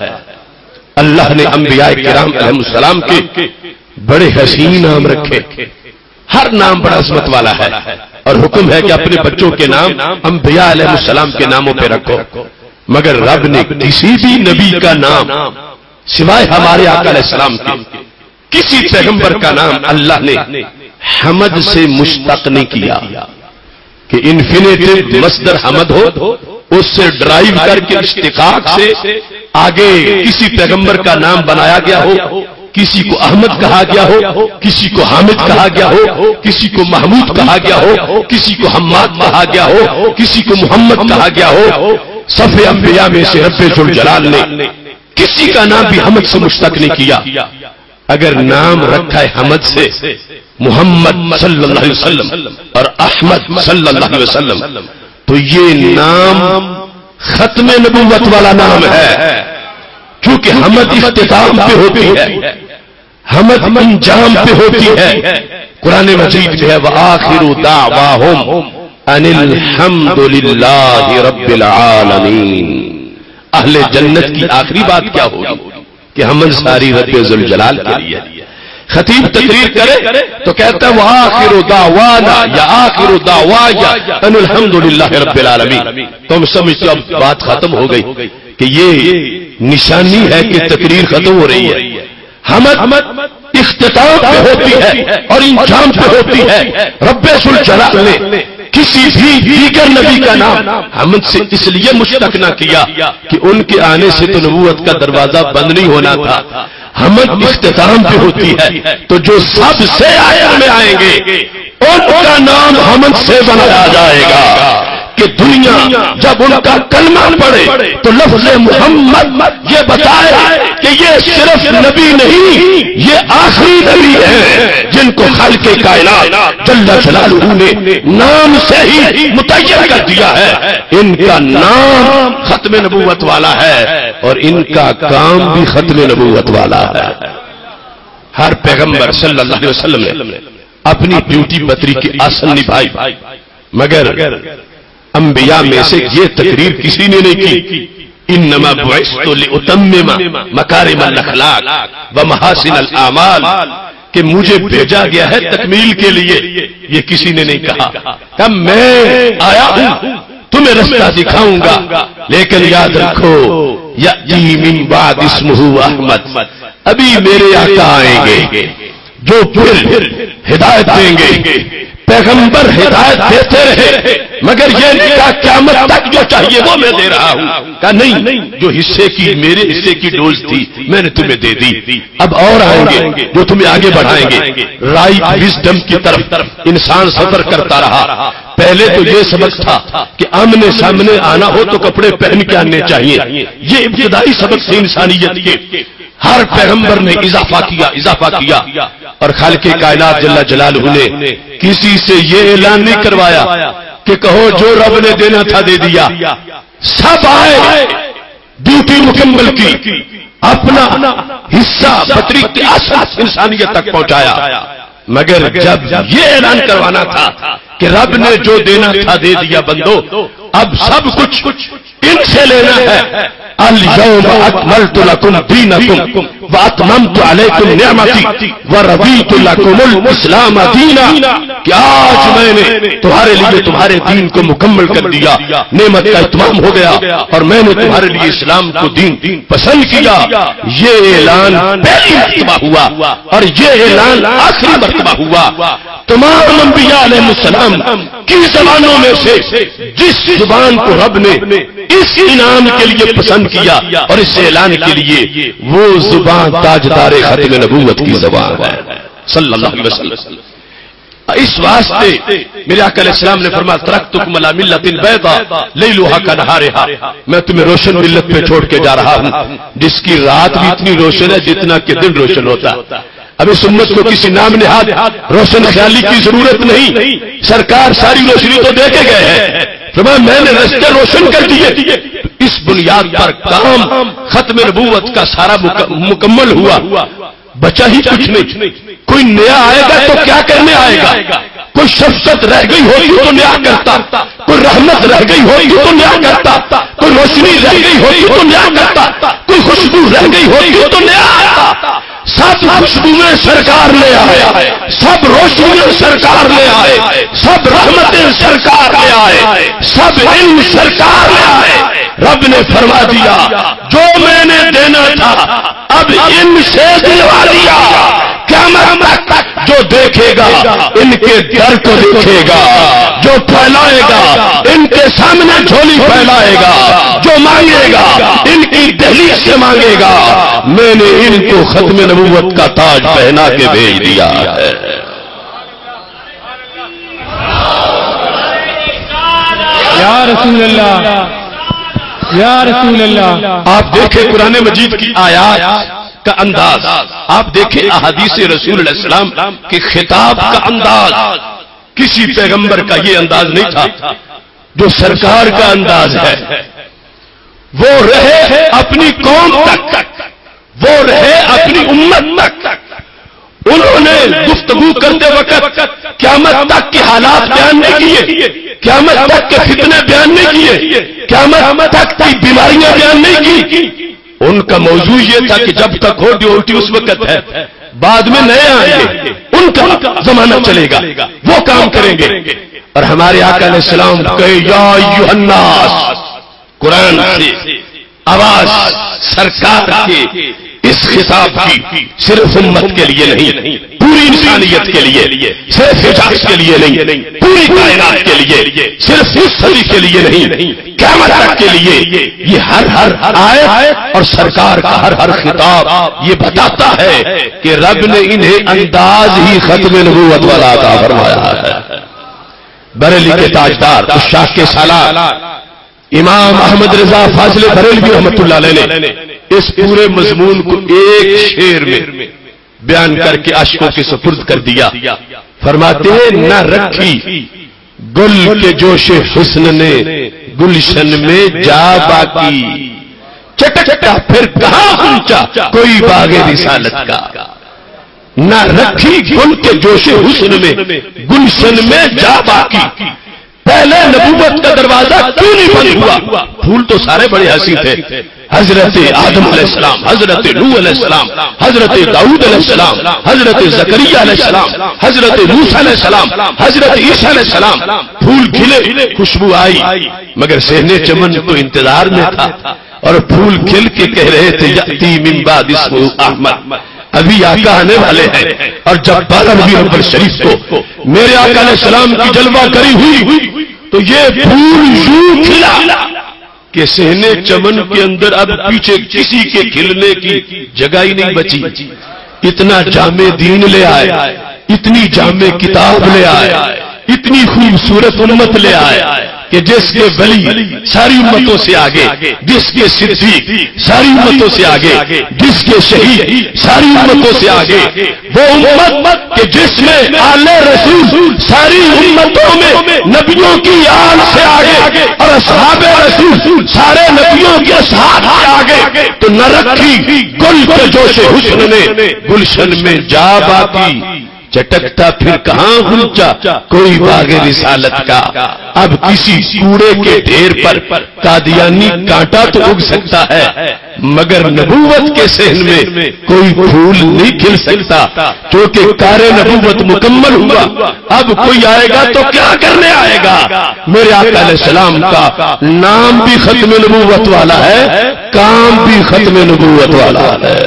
اللہ نے انبیاء کرام علیہ السلام کے بڑے حسین نام رکھے, ہر نام بڑا عظمت والا ہے, اور حکم ہے کہ اپنے بچوں کے نام انبیاء علیہ السلام کے ناموں پہ رکھو. مگر رب نے کسی بھی نبی کا نام سوائے ہمارے آقا علیہ السلام کے کسی پیغمبر کا نام اللہ نے حمد سے مشتق نہیں کیا کہ انفینیٹو مصدر حمد ہو, اس سے ڈرائیو کر کے اشتقاق سے آگے کسی پیغمبر کا نام بنایا گیا ہو, کسی کو احمد کہا گیا ہو, کسی کو حامد کہا گیا ہو, کسی کو محمود کہا گیا ہو, کسی کو حماد کہا گیا ہو, کسی کو محمد کہا گیا ہو. صف انبیاء میں سے رب ذوالجلال نے کسی کا نام بھی حمد سے مشتق نہیں کیا. اگر نام رکھا ہے حمد سے محمد صلی اللہ علیہ وسلم اور احمد صلی اللہ علیہ وسلم, تو یہ نام ختم نبوت والا نام ہے. کیونکہ حمد اختتام پہ ہوتی ہے, حمد انجام پہ ہوتی ہے. قرآن مجید میں ہے وآخر دعواہم ان الحمد للہ رب العالمین. اہل جنت کی آخری بات کیا ہوگی کہ حمد ساری رب ذوالجلال کے لیے. خطیب تقریر کرے تو کہتا ہے وآخر دعوانا یا آخر دعوایا ان الحمد للہ رب العالمین. تم سمجھتے اب بات ختم ہو گئی کہ یہ نشانی ہے کہ تقریر ختم ہو رہی ہے. حمد اختتام پہ ہوتی ہے اور انجام پہ ہوتی ہے. رب ذوالجلال نے کسی بھی دیگر نبی کا نام حمد سے اس لیے مشتق نہ کیا کہ ان کے آنے سے تو نبوت کا دروازہ بند نہیں ہونا تھا. حمد اختتام پہ ہوتی ہے, تو جو سب سے آخر میں آئیں گے ان کا نام حمد سے بنایا جائے گا کہ دنیا جب ان کا کلمہ پڑھے تو لفظ محمد یہ بتائے کہ یہ صرف نبی نہیں, یہ آخری نبی ہے جن کو خالق کائنات جل جلالہ نے نام سے ہی متعین کر دیا ہے. ان کا نام ختم نبوت والا ہے اور ان کا کام بھی ختم نبوت والا ہے. ہر پیغمبر صلی اللہ علیہ وسلم نے اپنی ڈیوٹی بدری کی آسن نبھائی، مگر انبیاء میں سے یہ تقریر کسی نے نہیں کی انما بعثت لاتمم مکارم الاخلاق ومحاسن الاعمال، کہ مجھے بھیجا گیا ہے تکمیل کے لیے. یہ کسی نے نہیں کہا کہ میں آیا ہوں تمہیں رستہ دکھاؤں گا، لیکن یاد رکھو یأتی من بعد اسمہ احمد، ابھی میرے آقا آئیں گے جو پھر ہدایت دیں گے. پیغمبر ہدایت دیتے رہے مگر یہ نہیں کہا قیامت تک جو چاہیے وہ میں دے رہا ہوں، کہا نہیں، جو حصے کی میرے حصے کی ڈوز تھی میں نے تمہیں دے دی، اب اور آئیں گے جو تمہیں آگے بڑھائیں گے. رائٹ وزڈم کی طرف انسان سفر کرتا رہا. پہلے تو یہ سبق تھا کہ آمنے سامنے آنا ہو تو کپڑے پہن کے آنے چاہیے، یہ ابتدائی سبق تھے انسانیت کے. ہر پیغمبر نے اضافہ کیا اور خالق کائنات جل جلالہ نے کسی سے یہ اعلان نہیں کروایا کہ کہو جو رب نے دینا تھا دے دیا. سب آئے ڈیوٹی مکمل کی، اپنا حصہ بطری کی آسان انسانیت تک پہنچایا. مگر جب یہ اعلان کروانا تھا کہ رب نے جو دینا تھا دے دیا بندو، اب سب کچھ ان سے لینا ہے. اليوم اکملت لکم دینکم واتممت علیکم نعمتی ورضیت لکم الاسلام دینا، کہ آج میں نے تمہارے لیے تمہارے دین کو مکمل کر دیا، نعمت کا اتمام ہو گیا اور میں نے تمہارے لیے اسلام کو دین پسند کیا. یہ اعلان پہلی مرتبہ ہوا اور یہ اعلان آخری مرتبہ ہوا. تمام انبیاء علیہ السلام کی زبانوں میں سے جس زبان کو رب نے اس انعام کے لیے پسند کیا اور اس اعلان کے لیے، وہ زبان تاجدار ختم نبوت کی زبان ہے صلی اللہ علیہ وسلم. اس واسطے میرے آقا علیہ السلام نے فرمایا ترکتکم علی ملۃ بیضاء لیلھا کنہارھا، میں تمہیں روشن ملت پہ چھوڑ کے جا رہا ہوں جس کی رات بھی اتنی روشن ہے جتنا کہ دن روشن ہوتا. اب اس امت کو کسی نام نہاد روشن خیالی کی ضرورت نہیں. سرکار ساری روشنی تو دے کے گئے ہیں، فرمایا میں نے راستے روشن کر دیے. اس بنیاد پر کام ختم نبوت کا سارا مکمل ہوا، بچا ہی کچھ نہیں. کوئی نیا آئے گا تو کیا کرنے آئے گا؟ کوئی شفقت رہ گئی ہوتی تو نیا کرتا، کوئی رحمت رہ گئی ہوتی تو نیا کرتا، کوئی روشنی رہ گئی ہوتی تو نیا کرتا، کوئی خوشبو رہ گئی ہوتی تو نیا آتا. سب خوشبوئیں سرکار لے آئے، سب روشنیاں سرکار لے آئے، سب رحمتیں سرکار لے آئے، سب علم سرکار لے آئے. رب نے فرما دیا جو میں نے دینا تھا اب ان سے دلوا دیا. قیامت تک جو دیکھے گا ان کے در کو دیکھے گا، جو پھیلائے گا ان کے سامنے جھولی پھیلائے گا، جو مانگے گا ان کی دہلیز سے مانگے گا. میں نے ان کو ختم نبوت کا تاج پہنا کے بھیج دیا ہے. یا رسول اللہ، یا رسول اللہ. آپ دیکھیں قرآن مجید کی آیات کا انداز، آپ دیکھیں احادیث رسول علیہ السلام کے خطاب کا انداز. کسی پیغمبر کا یہ انداز نہیں تھا جو سرکار کا انداز ہے. وہ رہے اپنی قوم تک، وہ رہے اپنی امت تک. انہوں نے گفتگو کرتے وقت قیامت تک کے حالات بیان نہیں کیے، قیامت تک کے فتنے بیان نہیں کیے، قیامت تک کی بیماریاں بیان نہیں کی. ان کا موضوع یہ تھا کہ جب تک ہو ڈیوٹی اس وقت ہے، بعد میں نئے آئیں گے، ان کا زمانہ چلے گا، وہ کام کریں گے. اور ہمارے آقا علیہ السلام کہے یا ایھا الناس، قرآن سے آواز سرکار کے اس خطاب کی صرف امت کے لیے نہیں، پوری انسانیت کے لیے، صرف حجاز کے لیے نہیں، پوری کائنات کے لیے، صرف اس صدی کے لیے نہیں، قیامت تک کے لیے. یہ ہر آیت اور سرکار کا ہر خطاب یہ بتاتا ہے کہ رب نے انہیں انداز ہی ختم نبوت والا عطا فرمایا ہے. بریلی کے تاجدار عشاق کے سالار امام احمد رضا فاضل بریلوی رحمۃ اللہ علیہ نے اس پورے مضمون کو ایک شعر میں بیان کر کے عاشقوں کے سپرد کر دیا. فرماتے ہیں نہ رکھی گل کے جوش حسن نے گلشن میں جا باقی، چٹکتا پھر کہاں پہنچا کوئی باغ رسالت کا. نہ رکھی گل کے جوش حسن میں گلشن میں جا باقی. پہلے نبوت کا دروازہ کیوں نہیں بند ہوا؟ پھول تو سارے بڑے حسین تھے. حضرت آدم علیہ السلام، حضرت نوح علیہ السلام، حضرت داؤد علیہ السلام، حضرت زکریا علیہ السلام، حضرت موسیٰ علیہ السلام، حضرت عیسیٰ علیہ السلام. پھول کھلے، خوشبو آئی، مگر صحن چمن تو انتظار میں تھا اور پھول کھل کے کہہ رہے تھے یأتی من بعد اسمہ احمد، ابھی آقا آنے والے ہیں. اور جب 12 ربیع الاول شریف کو میرے آقا علیہ السلام کی جلوہ کری ہوئی تو یہ پھول یوں کھلا کہ صحنے چمن کے اندر اب پیچھے کسی کے کھلنے کی جگہ ہی نہیں بچی. اتنا جامع دین لے آئے، اتنی جامع کتاب لے آئے، اتنی خوبصورت امت لے آئے کہ جس کے ولی ساری امتوں سے آگے، جس کے صدیق ساری امتوں سے آگے، جس کے شہید ساری امتوں سے آگے، وہ امت کہ جس میں آل رسول ساری امتوں میں نبیوں کی آل سے آگے اور اصحاب رسول سارے نبیوں کے اصحاب سے آگے، تو نہ رکھی گل کے جوش حسن میں گلشن میں جا باقی. چٹکتا پھر کہاں گلچا کوئی باغ رسالت کا. اب کسی کوڑے کے ڈھیر پر قادیانی کانٹا تو اگ سکتا ہے مگر نبوت کے صحن میں کوئی پھول نہیں کھل سکتا. کیونکہ کار نبوت مکمل ہوا. اب کوئی آئے گا تو کیا کرنے آئے گا؟ میرے آقا علیہ السلام کا نام بھی ختم نبوت والا ہے، کام بھی ختم نبوت والا ہے.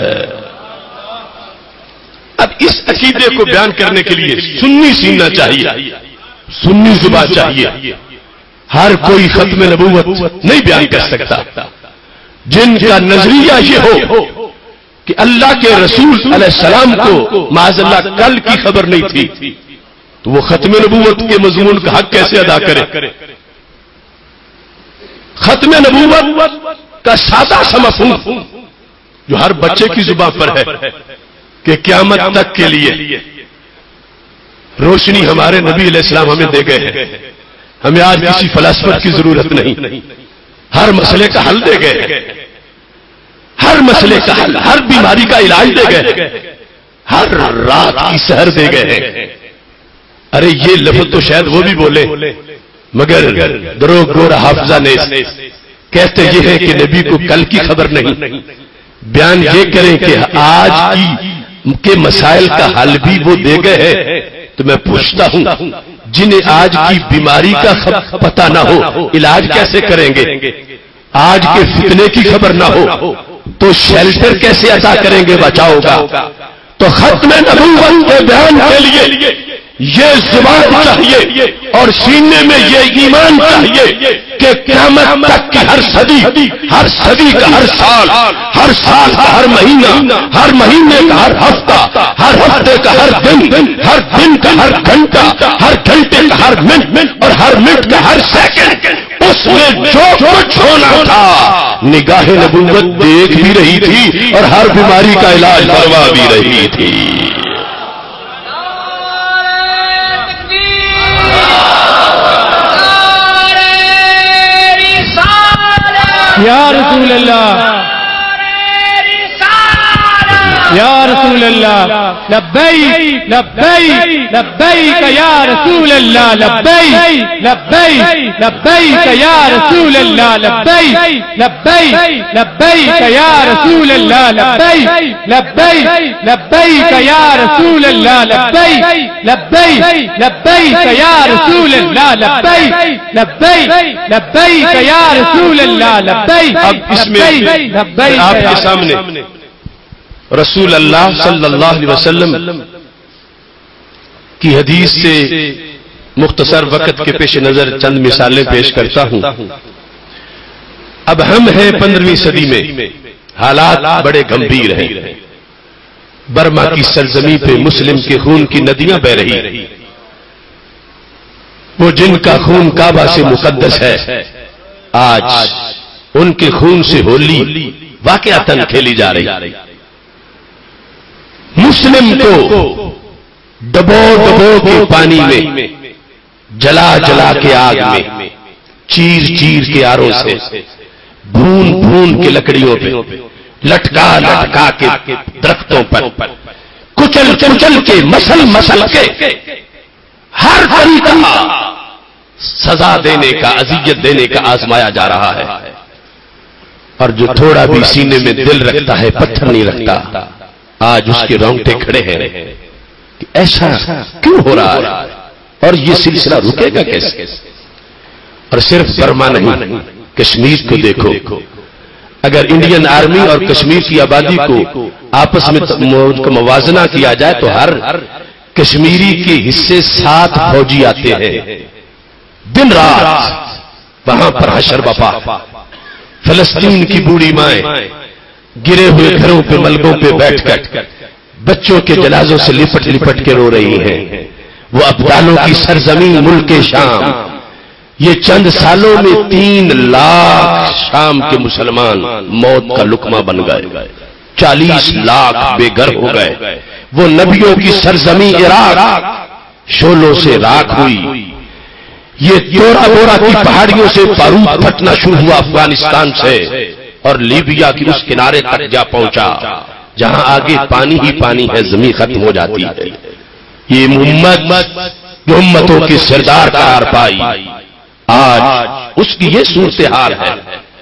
اب اس عقیدے کو بیان کرنے کے لیے سنی سینا چاہیے، سنی زبان چاہیے. ہر کوئی ختم نبوت نہیں بیان کر سکتا. جن کا نظریہ یہ ہو کہ اللہ کے رسول علیہ السلام کو معاذ اللہ کل کی خبر نہیں تھی تو وہ ختم نبوت کے مضمون کا حق کیسے ادا کرے؟ ختم نبوت کا سادہ سا مفہوم جو ہر بچے کی زبان پر ہے کہ قیامت تک کے لیے روشنی ہمارے نبی علیہ السلام ہمیں دے گئے ہیں. ہمیں آج کسی فلسفہ کی ضرورت نہیں. ہر مسئلے کا حل دے گئے، ہر مسئلے کا حل، ہر بیماری کا علاج دے گئے، ہر رات کی سحر دے گئے ہیں. ارے یہ لفظ تو شاید وہ بھی بولے مگر دروغ گور حافظہ نے کہتے یہ ہے کہ نبی کو کل کی خبر نہیں. بیان یہ کریں کہ آج کے مسائل کا حل بھی وہ دے گئے ہیں. تو میں پوچھتا ہوں جنہیں آج کی بیماری کا پتہ نہ ہو علاج کیسے کریں گے؟ آج کے فتنے کی خبر نہ ہو تو شیلٹر کیسے عطا کریں گے؟ بچاؤ گا. تو ختم نبوت کے بیان کے لیے یہ زبان چاہیے اور سینے میں یہ ایمان چاہیے کہ قیامت تک کی ہر صدی کا ہر سال کا ہر مہینہ، ہر مہینے کا ہر ہفتہ، ہر ہفتے کا ہر دن کا ہر گھنٹہ، ہر گھنٹے کا ہر منٹ اور ہر منٹ کا ہر سیکنڈ، اس میں جو کچھ ہونا تھا نگاہ نبوت دیکھ بھی رہی تھی اور ہر بیماری کا علاج کروا بھی رہی تھی. یا رسول اللہ، یا رسول اللہ، لبیک لبیک لبیک یا رسول اللہ، لبیک لبیک لبیک یا رسول اللہ، لبیک لبیک لبیک یا رسول اللہ، لبیک لبیک لبیک یا رسول اللہ، لبیک لبیک لبیک یا رسول اللہ، لبیک لبیک لبیک یا رسول اللہ، لبیک. اب اس میں آپ کے سامنے رسول اللہ صلی اللہ علیہ وسلم کی حدیث سے مختصر وقت کے پیش نظر چند مثالیں پیش کرتا ہوں. اب ہم ہیں 15ویں صدی میں، حالات بڑے گمبھیر ہیں. برما کی سرزمین پہ مسلم کے خون کی ندیاں بہ رہی، وہ جن کا خون کعبہ سے مقدس ہے آج ان کے خون سے ہولی واقعتاً کھیلی جا رہی. مسلم کو ڈبو ڈبو کے پانی میں، جلا جلا کے آگ میں، چیر چیر کے آروں سے، بھون بھون کے لکڑیوں پہ، لٹکا لٹکا کے درختوں پر، کچل کچل کے مسل کے ہر طریقہ سزا دینے کا، اذیت دینے کا آزمایا جا رہا ہے. اور جو تھوڑا بھی سینے میں دل رکھتا ہے پتھر نہیں رکھتا. آج اس کے رونگٹے کھڑے ہیں کہ ایسا کیوں ہو رہا ہے اور یہ سلسلہ رکے گا کیسے؟ اور صرف برما نہیں، کشمیر کو دیکھو. اگر انڈین آرمی اور کشمیر کی آبادی کو آپس میں موازنہ کیا جائے تو ہر کشمیری کے حصے 7 فوجی آتے ہیں دن رات وہاں پر حشر بپا. فلسطین کی بوڑھی مائیں گرے ہوئے گھروں پہ ملبوں پہ بیٹھ کر بچوں کے جنازوں سے لپٹ لپٹ کے رو رہی ہیں. وہ ابدالوں کی سرزمین ملک شام، یہ چند سالوں میں 3 لاکھ شام کے مسلمان موت کا لقمہ بن گئے، 40 لاکھ بے گھر ہو گئے. وہ نبیوں کی سرزمین عراق شولوں سے راکھ ہوئی. یہ تورا بورا کی پہاڑیوں سے بارود پھٹنا شروع ہوا افغانستان سے اور لیبیا کی اس کنارے تک جا پہنچا جہاں آگے پانی ہی پانی ہے، زمین ختم ہو جاتی ہے. یہ محمد جو امتوں کی سردار قرار پائی، آج اس کی یہ صورتحال ہے.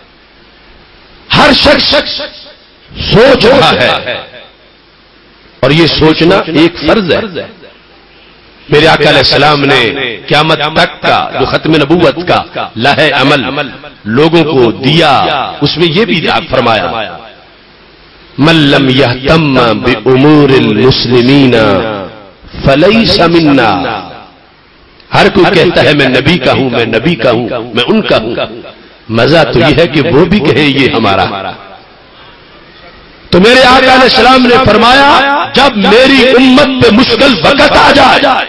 ہر شخص سوچ رہا ہے اور یہ سوچنا ایک فرض ہے. میرے آقا علیہ السلام نے قیامت تک کا جو ختم نبوت کا لہے عمل لوگوں کو دیا، اس میں یہ بھی فرمایا من لم یہتم بامور المسلمین فلیس منا. ہر کوئی کہتا ہے میں نبی کا ہوں، میں نبی کا ہوں، میں ان کا ہوں. مزہ تو یہ ہے کہ وہ بھی کہے یہ ہمارا. تو میرے آقا علیہ السلام نے فرمایا جب میری امت پہ مشکل وقت آ جائے،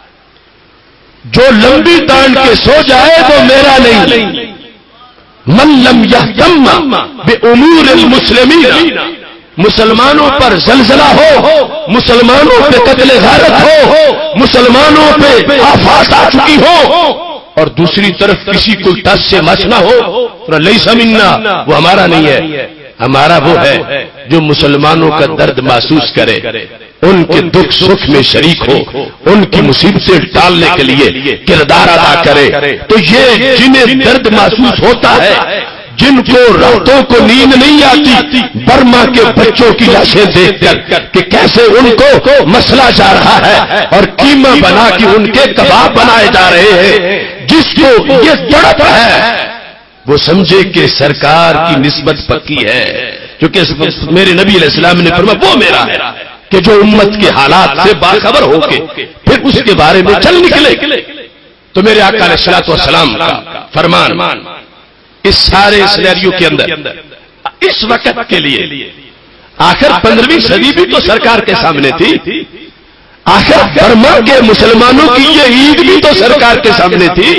جو لمبی تان کے سو جائے وہ میرا نہیں. من لم یہتم بامور المسلمین، مسلمانوں پر زلزلہ ہو، مسلمانوں پہ قتل غارت ہو، مسلمانوں پہ آفات آ چکی ہو اور دوسری طرف کسی کو ٹس سے مس نہ ہو، لیس منا، وہ ہمارا نہیں ہے. ہمارا وہ ہے جو مسلمانوں کا درد محسوس کرے، ان کے دکھ سکھ میں شریک ہو، ان کی مصیبتیں ٹالنے کے لیے کردار ادا کرے. تو یہ جنہیں درد محسوس ہوتا ہے، جن کو راتوں کو نیند نہیں آتی برما کے بچوں کی لاشیں دیکھ کر کہ کیسے ان کو مسلا جا رہا ہے اور قیمہ بنا کے ان کے کباب بنائے جا رہے ہیں، جس کو یہ تڑپ ہے وہ سمجھے کہ سرکار کی نسبت پکی ہے. کیونکہ میرے نبی علیہ السلام نے فرمایا وہ میرا ہے کہ جو امت کے حالات سے باخبر ہو کے پھر اس کے بارے میں چل نکلے. تو میرے آقا علیہ السلام کا فرمان اس سارے سینیریو کے اندر اس وقت کے لیے، آخر 15ویں صدی بھی تو سرکار کے سامنے تھی، آخر برما کے مسلمانوں کی یہ عید بھی تو سرکار کے سامنے تھی.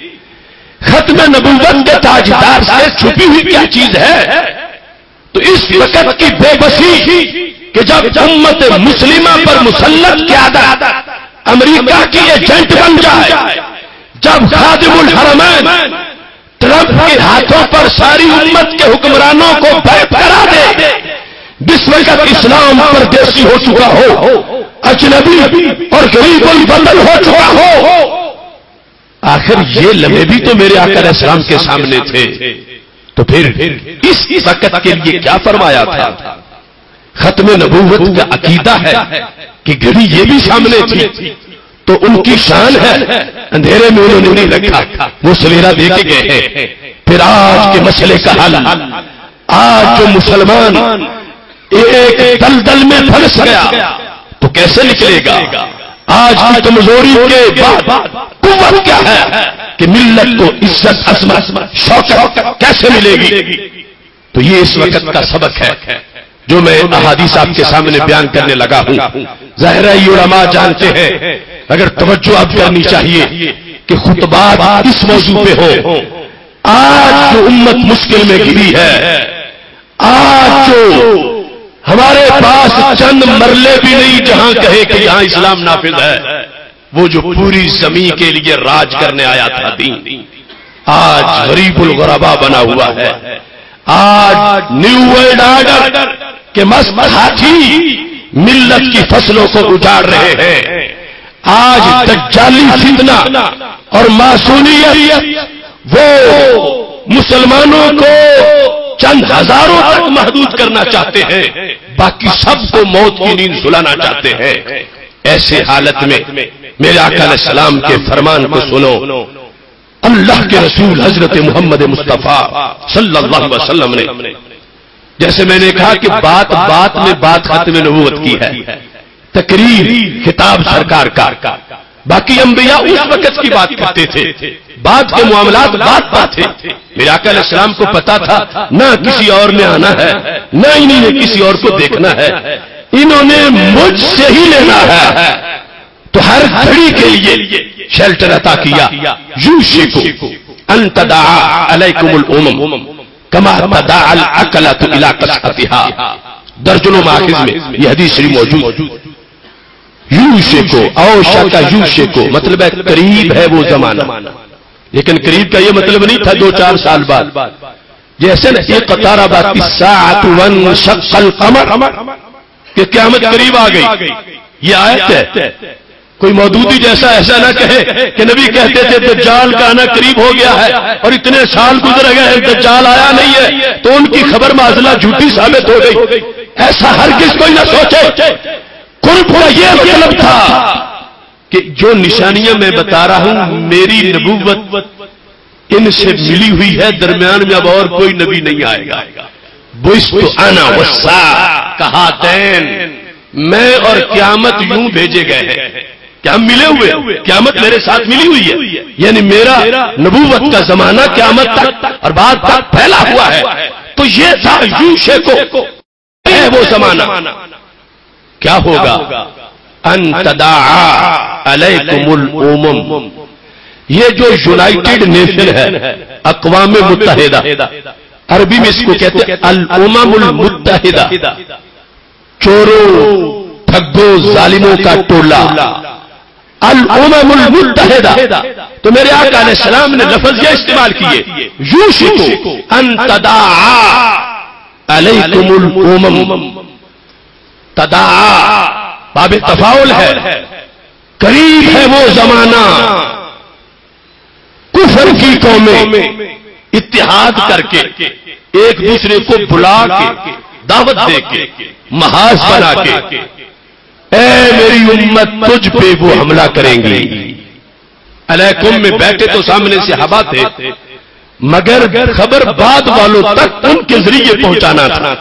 ختم نبوت کے تاجدار سے چھپی ہوئی کیا چیز ہے؟ تو اس وقت کی بے بسی کہ جب امت مسلمہ پر مسلط قیادت امریکہ کی ایجنٹ بن جائے، جب خادم الحرمین ٹرمپ کے ہاتھوں پر ساری امت کے حکمرانوں کو بیعت کرا دے، جس وقت اسلام پردیسی ہو چکا ہو، اجنبی اور غریب الوطن ہو چکا ہو، آخر یہ لمحے بھی تو میرے آقا علیہ السلام کے سامنے تھے. تو پھر اس وقت کے لیے کیا فرمایا تھا؟ ختم نبوت کا عقیدہ ہے کہ گھڑی یہ بھی سامنے تھی تو ان کی شان ہے، اندھیرے میں انہوں نے نہیں رکھا، وہ سویرا دے کے گئے ہیں. پھر آج کے مسئلے کا حل، آج جو مسلمان ایک دلدل میں پھنس گیا تو کیسے نکلے گا؟ آج کی کمزوری کے بعد قوت کیا ہے کہ ملت کو عزت عظمت شوکت کیسے ملے گی؟ تو یہ اس وقت کا سبق ہے جو میں احادیث آپ کے سامنے بیان کرنے لگا ہوں. ظاہر ہے علماء جانتے ہیں، اگر توجہ اب کرنی چاہیے کہ خطبات اس موضوع پہ ہو. آج جو امت مشکل میں گری ہے، آج جو ہمارے پاس چند مرلے بھی نہیں جہاں کہے کہ یہاں اسلام نافذ ہے، وہ جو پوری زمین کے لیے راج کرنے آیا تھا دین، آج غریب الغربا بنا ہوا ہے. آج نیو ورلڈ آرڈر کے مست ہاتھی ملت کی فصلوں کو اجاڑ رہے ہیں. آج دجالی فتنہ اور معصومیت وہ مسلمانوں کو چند ہزاروں تک محدود کرنا چاہتے ہیں، باقی سب کو موت کی نیند سلانا چاہتے ہیں. ایسے حالت میں میرے آقا علیہ السلام کے فرمان کو سنو. اللہ کے رسول حضرت محمد مصطفیٰ صلی اللہ علیہ وسلم نے، جیسے میں نے کہا کہ بات بات میں بات ختم نبوت کی ہے، تقریر خطاب سرکار کا. باقی انبیاء اس وقت کی بات کرتے تھے، بات کے معاملات بات تھے. میرے آقا علیہ السلام کو پتا تھا نہ کسی اور نے آنا ہے، نہ انہی نے کسی اور کو دیکھنا ہے، انہوں نے مجھ سے ہی لینا ہے. تو ہر گھڑی کے لیے شیلٹر عطا کیا. یوشک ان تداعى علیکم الامم کما تداعى العقلۃ الی قصعتها. درجنوں ماخذ میں یہ حدیث شریف موجود. یوشک اوشک یوشک مطلب ہے قریب ہے وہ زمانہ، لیکن قریب کا یہ مطلب نہیں تھا 2-4 سال بعد. جیسے نا اقتربت الساعۃ وانشق القمر کہ قیامت قریب آ گئی. یہ آیت ہے. کوئی مودودی جیسا ایسا نہ کہے کہ نبی کہتے تھے دجال کا آنا قریب ہو گیا ہے اور اتنے سال گزر گئے ہیں دجال آیا نہیں ہے، تو ان کی خبر معاذلہ جھوٹی ثابت ہو گئی. ایسا ہرگز کوئی نہ سوچے. قرب کا یہ مطلب تھا کہ جو نشانیاں میں بتا رہا ہوں میری نبوت ان سے ملی ہوئی ہے، درمیان میں اب اور کوئی نبی نہیں آئے گا. بُعِثْتُ أَنَا وَالسَّاعَةُ كَهَاتَيْنِ، میں اور قیامت یوں بھیجے گئے ہیں کہ ہم ملے ہوئے، قیامت میرے ساتھ ملی ہوئی ہے. یعنی میرا نبوت کا زمانہ قیامت تک اور بعد تک پھیلا ہوا ہے. تو یہ تھا یوشک ہے وہ زمانہ. کیا ہوگا؟ ان تداعى علیکم الامم. یہ جو یونائٹڈ نیشن ہے، اقوام متحدہ، عربی میں اس کو کہتے ہیں الامم المتحدہ، چوروں ٹھگوں ظالموں کا ٹولہ، الامم المتحدہ. تو میرے آقا علیہ السلام نے لفظ یہ استعمال کیے یوشک ان تداعى علیکم الامم. تداعى باب تفاعل ہے، قریب ہے وہ زمانہ کفر کی قومیں اتحاد کر کے ایک دوسرے کو بلا کے دعوت دے کے محاذ بنا کے اے میری امت تجھ پہ وہ حملہ کریں گے. علیکم میں بیٹھے تو سامنے سے صحابہ تھے، مگر خبر بعد والوں تک ان کے ذریعے پہنچانا تھا.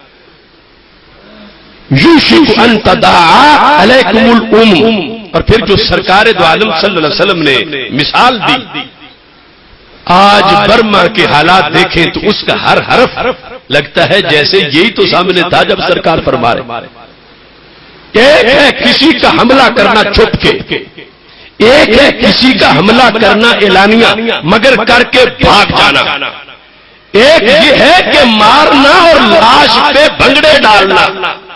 یوشک ان تداعى علیکم الامم. اور پھر جو سرکار دو عالم صلی اللہ علیہ وسلم نے مثال دی، آج برما کے حالات دیکھیں تو اس کا ہر حرف لگتا ہے جیسے یہی تو سامنے تھا جب سرکار فرما رہے. ایک ہے کسی کا حملہ کرنا چھپ کے، ایک ہے کسی کا حملہ کرنا اعلانیہ مگر کر کے بھاگ جانا، ایک یہ ہے کہ مارنا اور لاش پہ بھنگڑے ڈالنا،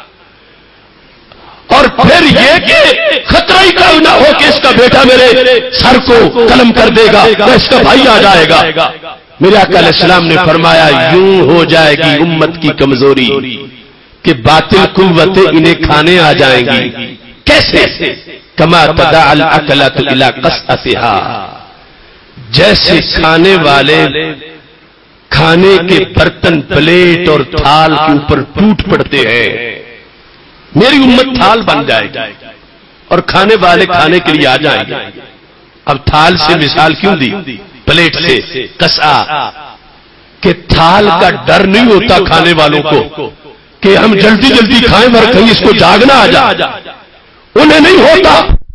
اور پھر یہ کہ خطرہ ہی کا نہ ہو کہ اس کا بیٹا میرے سر کو قلم کر دے گا یا اس کا بھائی آ جائے گا. میرے آقا علیہ السلام نے فرمایا یوں ہو جائے گی امت کی کمزوری کہ باطل قوتیں انہیں کھانے آ جائیں گی. کیسے؟ کما تداعى العقلۃ الی قصعتها، جیسے کھانے والے کھانے کے برتن پلیٹ اور تھال کے اوپر ٹوٹ پڑتے ہیں. میری امت تھال بن جائے گی اور کھانے والے کھانے کے لیے آ جائیں گے. اب تھال سے مثال کیوں دی؟ پلیٹ سے. قصعہ کہ تھال کا ڈر نہیں ہوتا کھانے والوں کو کہ ہم جلدی جلدی کھائیں مگر کہیں اس کو جاگنا آ جائے، انہیں نہیں ہوتا.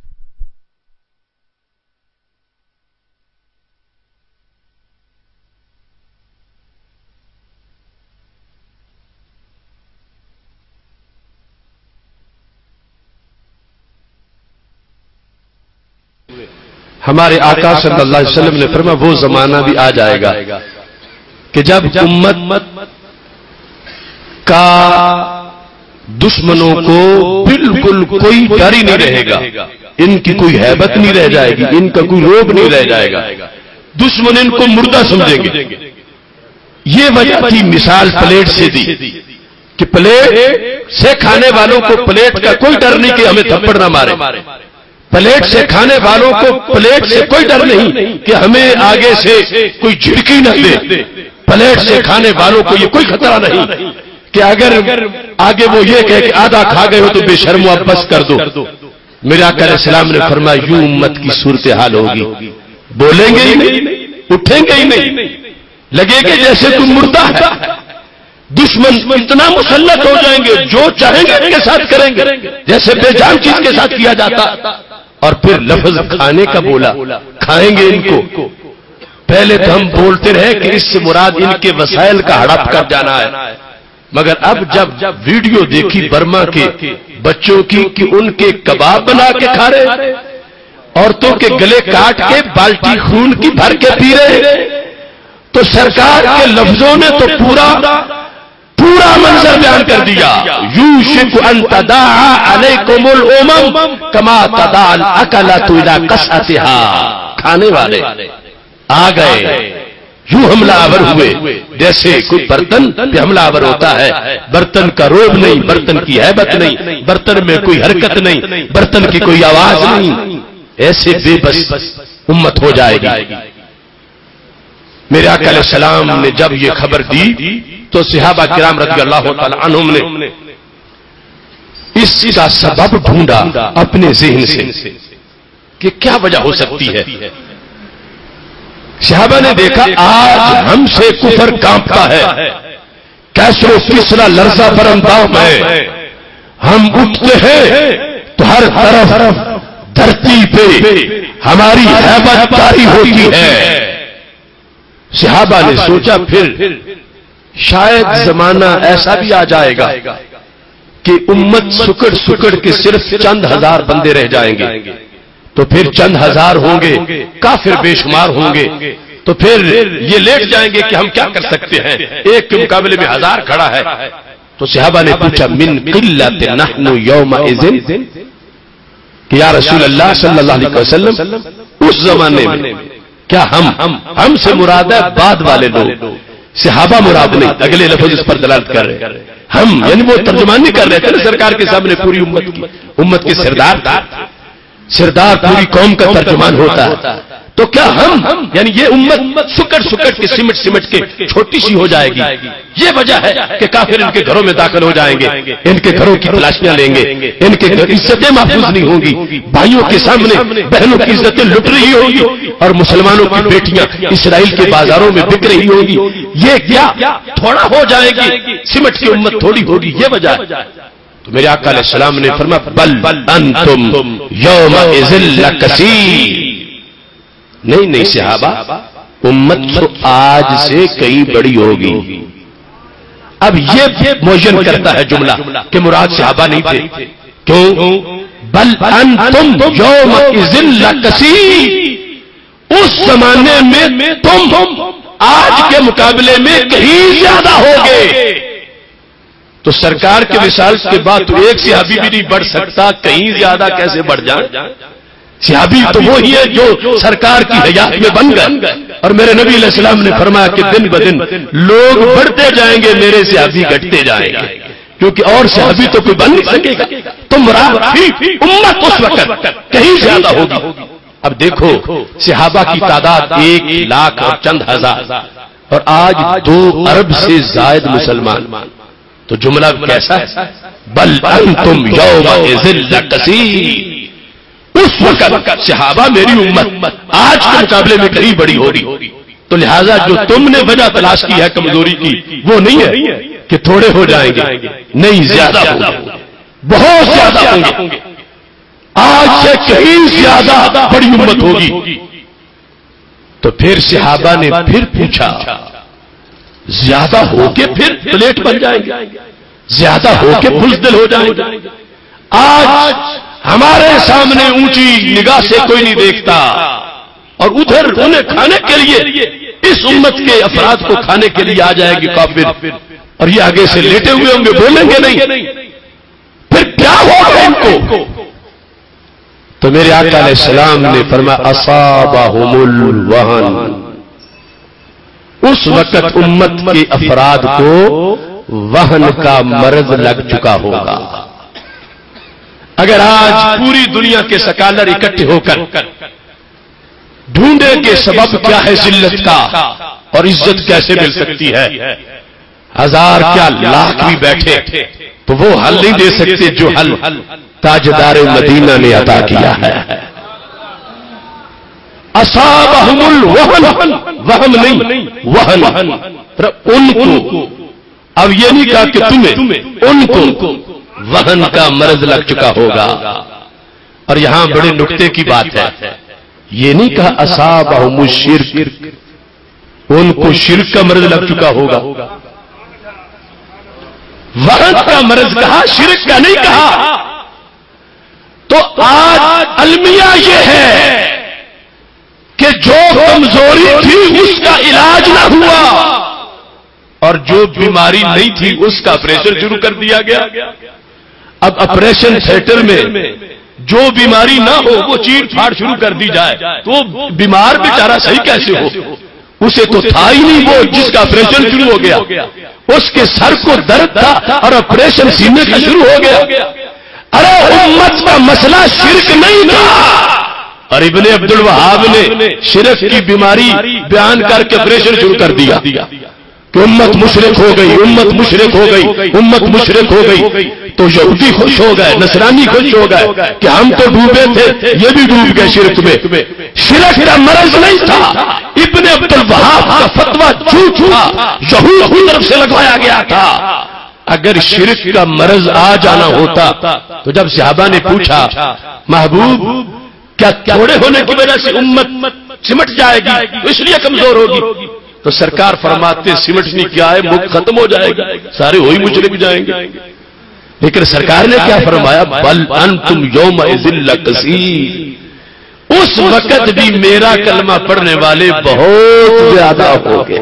ہمارے آقا صلی اللہ علیہ وسلم نے فرمایا وہ زمانہ بھی آ جائے گا کہ جب امت کا دشمنوں کو بالکل کوئی ڈر ہی نہیں رہے گا، ان کی کوئی ہیبت نہیں رہ جائے گی، ان کا کوئی روب نہیں رہ جائے گا، دشمن ان کو مردہ سمجھیں گے. یہ وجہ تھی مثال پلیٹ سے دی کہ پلیٹ سے کھانے والوں کو پلیٹ کا کوئی ڈر نہیں کہ ہمیں تھپڑ نہ مارے، پلیٹ سے کھانے والوں کو پلیٹ سے کوئی ڈر نہیں کہ ہمیں آگے سے کوئی جھڑکی نہ دے، پلیٹ سے کھانے والوں کو یہ کوئی خطرہ نہیں کہ اگر آگے وہ یہ کہے کہ آدھا کھا گئے ہو تو بے شرمو اب بس کر دو۔ میرے آقا علیہ السلام نے فرمایا یوں امت کی صورتحال ہوگی، بولیں گے ہی نہیں، اٹھیں گے ہی نہیں، لگے گے جیسے کوئی مردہ ہے، دشمن اتنا مسلط ہو جائیں گے جو چاہیں گے ان کے ساتھ کریں گے جیسے بے جان چیز کے ساتھ کیا جاتا۔ اور پھر لفظ کھانے کا بولا، کھائیں گے ان کو۔ پہلے تو ہم بولتے رہے کہ اس سے مراد ان کے وسائل کا ہڑپ کر جانا ہے، مگر اب جب ویڈیو دیکھی برما کے بچوں کی کہ ان کے کباب بنا کے کھا رہے، عورتوں کے گلے کاٹ کے بالٹی خون کی بھر کے پی رہے، تو سرکار کے لفظوں نے تو پورا منظر بیان کر دیا۔ یوشک ان تداعی علیکم الامم کما تداعی الاکلۃ الی قصعتها، کھانے والے آ گئے، یوں حملہ آور ہوئے جیسے کوئی برتن پہ حملہ آور ہوتا ہے، برتن کا روب نہیں، برتن کی ہیبت نہیں، برتن میں کوئی حرکت نہیں، برتن کی کوئی آواز نہیں، ایسے بے بس امت ہو جائے گی۔ میرے آقا علیہ السلام نے جب یہ خبر دی تو صحابہ کرام رضی اللہ تعالی عنہم نے اس کا سبب ڈھونڈا اپنے ذہن سے کہ کیا وجہ ہو سکتی ہے۔ صحابہ نے دیکھا آج ہم سے کفر کانپتا ہے، کیسر و کسرا لرزہ پر اندام ہے، ہم اٹھتے ہیں تو ہر طرف دھرتی پہ ہماری ہیبت طاری ہوتی ہے۔ صحابہ نے سوچا پھر شاید زمانہ ایسا بھی آ جائے گا کہ امت سکڑ سکڑ کے صرف چند ہزار بندے رہ جائیں گے، تو پھر چند ہزار ہوں گے، کافر بے شمار ہوں گے، تو پھر یہ لیٹ جائیں گے کہ ہم کیا کر سکتے ہیں، ایک کے مقابلے میں ہزار کھڑا ہے۔ تو صحابہ نے پوچھا من قلت نحن یومئذ، کہ یا رسول اللہ صلی اللہ علیہ وسلم اس زمانے میں کیا ہم سے مراد ہے بعد والے لوگ، صحابہ مراد نہیں، اگلے لفظ اس پر دلالت کر رہے ہیں، ہم یعنی وہ ترجمان نہیں کر رہے تھے سرکار کے سامنے پوری امت کے سردار پوری قوم کا ترجمان ہوتا ہے، تو کیا ہم یعنی یہ امت سکڑ سکڑ کے سمٹ کے چھوٹی سی ہو جائے گی، یہ وجہ ہے کہ کافر ان کے گھروں میں داخل ہو جائیں گے، ان کے گھروں کی تلاشیاں لیں گے، ان کے عزتیں محفوظ نہیں ہوں گی، بھائیوں کے سامنے بہنوں کی عزتیں لٹ رہی ہوں گی، اور مسلمانوں کی بیٹیاں اسرائیل کے بازاروں میں بک رہی ہوں گی، یہ کیا تھوڑا ہو جائے گی، سمٹ کی امت تھوڑی ہوگی، یہ وجہ ہے۔ تو میرے آقا علیہ السلام نے فرمایا بل انتم یومئذ لکثیر، نہیں صحابہ، امت تو آج سے کئی بڑی ہوگی۔ اب یہ موجن کرتا ہے جملہ کہ مراد صحابہ نہیں تھے، کیوں؟ بل انتم یومئذ لکثیر، اس زمانے میں تم آج کے مقابلے میں کہیں زیادہ ہوگے۔ تو سرکار کے وصال کے بعد تو ایک صحابی بھی نہیں بڑھ سکتا، کہیں زیادہ کیسے بڑھ جائیں؟ صحابی تو وہی ہے جو سرکار کی حیات میں بن گئے، اور میرے نبی علیہ السلام نے فرمایا کہ دن بدن لوگ بڑھتے جائیں گے، میرے صحابی گھٹتے جائیں گے، کیونکہ اور صحابی تو کوئی بن نہیں سکے گا، تو مراد امت اس وقت کہیں زیادہ ہوگی۔ اب دیکھو صحابہ کی تعداد 1 لاکھ اور چند ہزار، اور آج 2 ارب سے زائد مسلمان، تو جملہ کیسا ہے؟ بل انتم یومئذ لکثیر، اس وقت صحابہ میری امت آج کے مقابلے میں کہیں بڑی ہوگی، تو لہذا جو تم نے وجہ تلاش کی ہے کمزوری کی، وہ نہیں ہے کہ تھوڑے ہو جائیں گے، نہیں زیادہ ہوں گے، بہت زیادہ ہوں گے، آج سے کہیں زیادہ بڑی امت ہوگی۔ تو پھر صحابہ نے پھر پوچھا زیادہ ہو کے پھر پلیٹ بن جائیں گے، زیادہ ہو کے بزدل ہو جائیں گے؟ آج ہمارے سامنے اونچی نگاہ سے کوئی نہیں دیکھتا، اور ادھر انہیں کھانے کے لیے اس امت کے افراد کو کھانے کے لیے آ جائے گی کافر، اور یہ آگے سے لیٹے ہوئے ہوں گے، بولیں گے نہیں، پھر کیا ہوگا ان کو؟ تو میرے آقا علیہ السلام نے فرمایا اصابہم الوہن، اس وقت امت کے افراد کو وہن کا مرض لگ چکا ہوگا۔ اگر آج پوری دنیا کے سکالر اکٹھے ہو کر ڈھونڈے کہ سبب کیا ہے ذلت کا اور عزت کیسے مل سکتی ہے، ہزار کیا لاکھ بھی بیٹھے تو وہ حل نہیں دے سکتے جو حل تاجدار مدینہ نے عطا کیا ہے۔ اصابہم الوہن، وہم نہیں وہن، ان کو، اب یہ نہیں کہا کہ تمہیں، ان کو وہن کا مرض لگ چکا ہوگا۔ اور یہاں بڑے نکتے کی بات ہے، یہ نہیں کہا اصابہم الشرک، ان کو شرک کا مرض لگ چکا ہوگا۔ وہن کا مرض کہا، شرک کا نہیں کہا۔ تو آج المیہ یہ ہے کہ جو کمزوری تھی اس کا علاج نہ ہوا اور جو بیماری نہیں تھی اس کا آپریشن شروع کر دیا گیا۔ اب آپریشن تھیٹر میں جو بیماری نہ ہو وہ چیر پھاڑ شروع کر دی جائے تو بیمار بیچارہ صحیح کیسے ہو؟ اسے تو تھا ہی نہیں وہ جس کا آپریشن شروع ہو گیا، اس کے سر کو درد تھا اور آپریشن سینے کا شروع ہو گیا۔ ارے امت کا مسئلہ شرک نہیں تھا، اور ابن عبد الوہاب نے شرک کی بیماری بیان کر کے آپریشن شروع کر دیا کہ امت مشرک ہو گئی، امت مشرک ہو گئی، امت مشرک ہو گئی۔ تو یہودی خوش ہو گئے، نصرانی خوش ہو گئے کہ ہم تو ڈوبے تھے، یہ بھی ڈوب گئے شرک میں۔ شرک کا مرض نہیں تھا، ابن عبد الوہاب کا فتویٰ جھوٹ تھا، یہود کی طرف سے لگوایا گیا تھا۔ اگر شرک کا مرض آ جانا ہوتا تو جب صحابہ نے پوچھا محبوب کیا تھوڑے ہونے کی وجہ سے امت سمٹ جائے گی تو اس لیے کمزور ہوگی، تو سرکار فرماتے سمٹنی کیا ہے، ملک ختم ہو جائے گا، سارے وہی مشرک جائیں گے۔ لیکن سرکار نے کیا فرمایا، بل انتم یومئذ لکثیر، اس وقت بھی میرا کلمہ پڑھنے والے بہت زیادہ ہوں گے،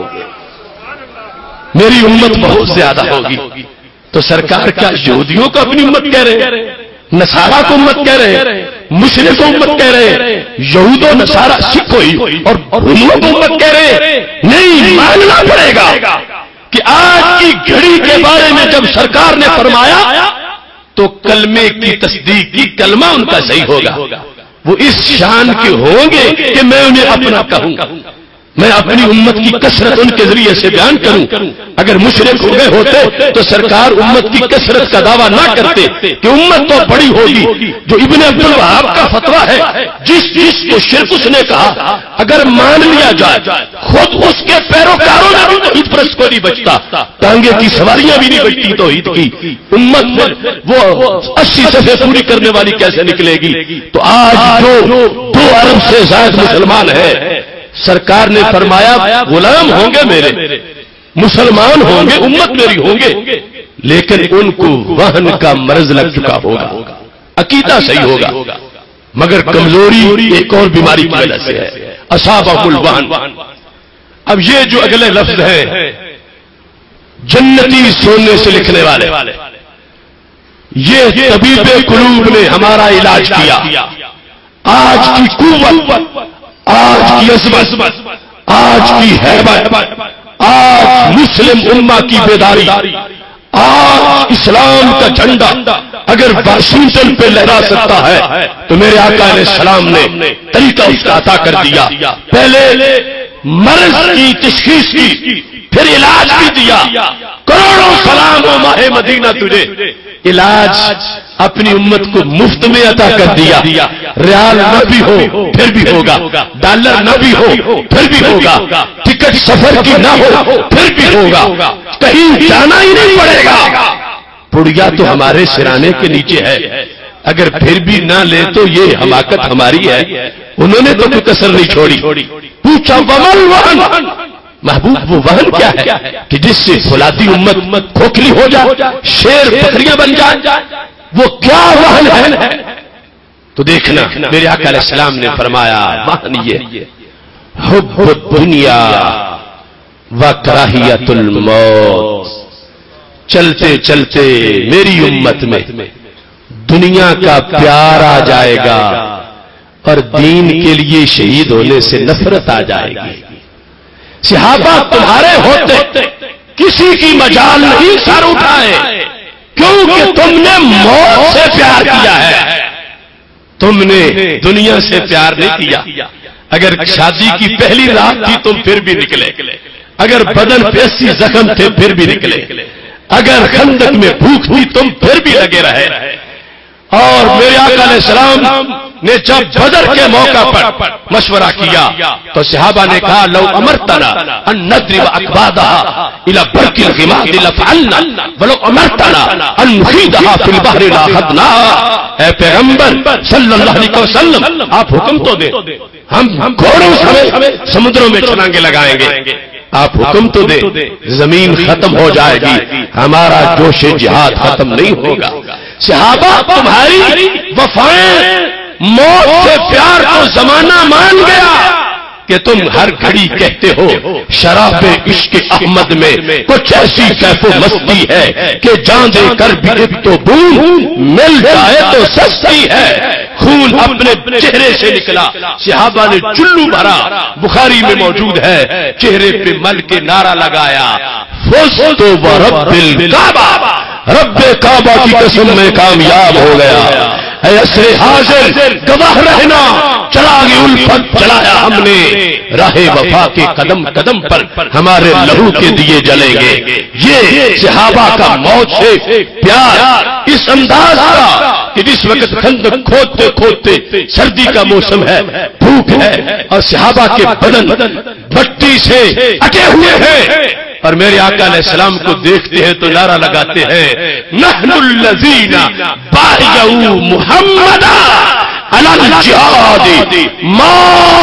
میری امت بہت زیادہ ہوگی۔ تو سرکار کیا یہودیوں کو اپنی امت کہہ رہے، نصارہ کو امت کہہ رہے، مشرک کو امت کہہ رہے، یہود و نصارہ سکھ ہوئی اور رومیوں کو امت کہہ رہے؟ نہیں، ماننا پڑے گا کہ آج کی گھڑی کے بارے میں جب سرکار نے فرمایا تو کلمے کی تصدیق کی، کلمہ ان کا صحیح ہوگا، وہ اس شان کے ہوں گے کہ میں انہیں اپنا کہوں، میں اپنی امت کی کثرت ان کے ذریعے سے بیان کروں۔ اگر مشرک ہو گئے ہوتے تو سرکار امت کی کثرت کا دعویٰ نہ کرتے کہ امت تو بڑی ہوگی۔ جو ابن عبد الوہاب کا فتویٰ ہے، جس کو شرک اس نے کہا اگر مان لیا جائے، خود اس کے پیروکاروں میں بھی توحید پرست کو نہیں بچتا، ٹانگے کی سواریاں بھی نہیں بچتی توحید کی، امت میں وہ 80 صفحے پوری کرنے والی کیسے نکلے گی؟ تو آج جو 2 ارب سے زائد مسلمان ہیں، سرکار نے فرمایا غلام ہوں گے میرے، مسلمان ہوں گے، امت میری ہوں گے، لیکن ان کو وہن کا مرض لگ چکا ہوگا، عقیدہ صحیح ہوگا، مگر کمزوری ایک اور بیماری کی وجہ سے ہے، اصابہ الوہن۔ اب یہ جو اگلے لفظ ہیں جنتی سونے سے لکھنے والے، یہ طبیب قلوب نے ہمارا علاج کیا۔ آج کی قوت، آج کی عظمت، آج کی ہیبت، آج مسلم امہ کی بیداری، آج اسلام کا جھنڈا اگر واشنگٹن پہ لہرا سکتا ہے تو میرے آقا علیہ السلام نے طریقہ اس کا عطا کر دیا۔ پہلے مرض کی تشخیص کی، پھر علاج بھی دیا۔ کروڑوں سلام و ماہ مدینہ تجھے، علاج اپنی امت کو مفت میں عطا کر دیا۔ ریال نہ بھی ہو پھر بھی ہوگا، ڈالر نہ بھی ہو پھر بھی ہوگا، ٹکٹ سفر کی نہ ہو پھر بھی ہوگا، کہیں جانا ہی نہیں پڑے گا۔ پڑیا تو ہمارے سرانے کے نیچے ہے، اگر پھر بھی نہ لے تو یہ حماقت ہماری ہے۔ انہوں نے تو کوئی کسر نہیں چھوڑی۔ پوچھا ومل وہن، محبوب وہ وہن کیا ہے کہ جس سے فولادی امت کھوکھلی ہو جائے، شیر بکریاں بن جائیں، وہ کیا وہن ہے؟ تو دیکھنا میرے آقا علیہ السلام نے فرمایا وہن یہ حب الدنیا و کراہیت الموت۔ چلتے چلتے میری امت میں دنیا کا پیار آ جائے گا اور دین کے لیے شہید ہونے سے نفرت آ جائے گی۔ صحابہ تمہارے ہوتے کسی کی مجال نہیں سر اٹھائے، کیونکہ تم نے موت سے پیار کیا ہے، تم نے دنیا سے پیار نہیں کیا۔ اگر شادی کی پہلی رات تھی تم پھر بھی نکلے، اگر بدن پہ 80 زخم تھے پھر بھی نکلے، اگر خندق میں بھوک تھی تم پھر بھی لگے رہے۔ اور میرے آقا علیہ السلام نے جب بدر کے موقع پر مشورہ کیا تو صحابہ نے کہا لو امرتنا ان نضرب اکبادها الى برق الغماد لفعلنا ولو امرتنا ان نخيدها في البحر لاخذناها۔ اے پیغمبر صلی اللہ علیہ وسلم آپ حکم تو دیں، ہم گھوڑوں سمیت سمندروں میں چھلانگیں لگائیں گے، آپ حکم تو دیں، زمین ختم ہو جائے گی، ہمارا جوش جہاد ختم نہیں ہوگا۔ صحابہ تمہاری وفائیں، موت سے پیار کو زمانہ مان گیا کہ تم ہر گھڑی کہتے ہو شراب عشق احمد میں کچھ ایسی کیف و مستی ہے کہ جان دے کر بھی ایک تو بوند مل جائے تو سستی ہے۔ خون اپنے چہرے سے نکلا، صحابہ نے چلو بھرا، بخاری میں موجود ہے، چہرے پہ مل کے نعرہ لگایا فزت برب الکعبہ، رب کعبہ کی قسم میں کامیاب ہو گیا۔ اے عصر حاضر گواہ رہنا، چراغ الفت چلایا ہم نے، راہ وفا کے قدم قدم پر ہمارے لہو کے دیے جلیں گے۔ یہ صحابہ کا موت سے پیار اس انداز کا کہ جس وقت خندق کھودتے کھودتے سردی کا موسم ہے، بھوک ہے، اور صحابہ کے بدن بٹی سے اٹے ہوئے ہیں، اور میرے آقا علیہ السلام کو دیکھتے ہیں تو نعرہ لگاتے ہیں نحن الذین بایعوا محمدا علی الجہاد ما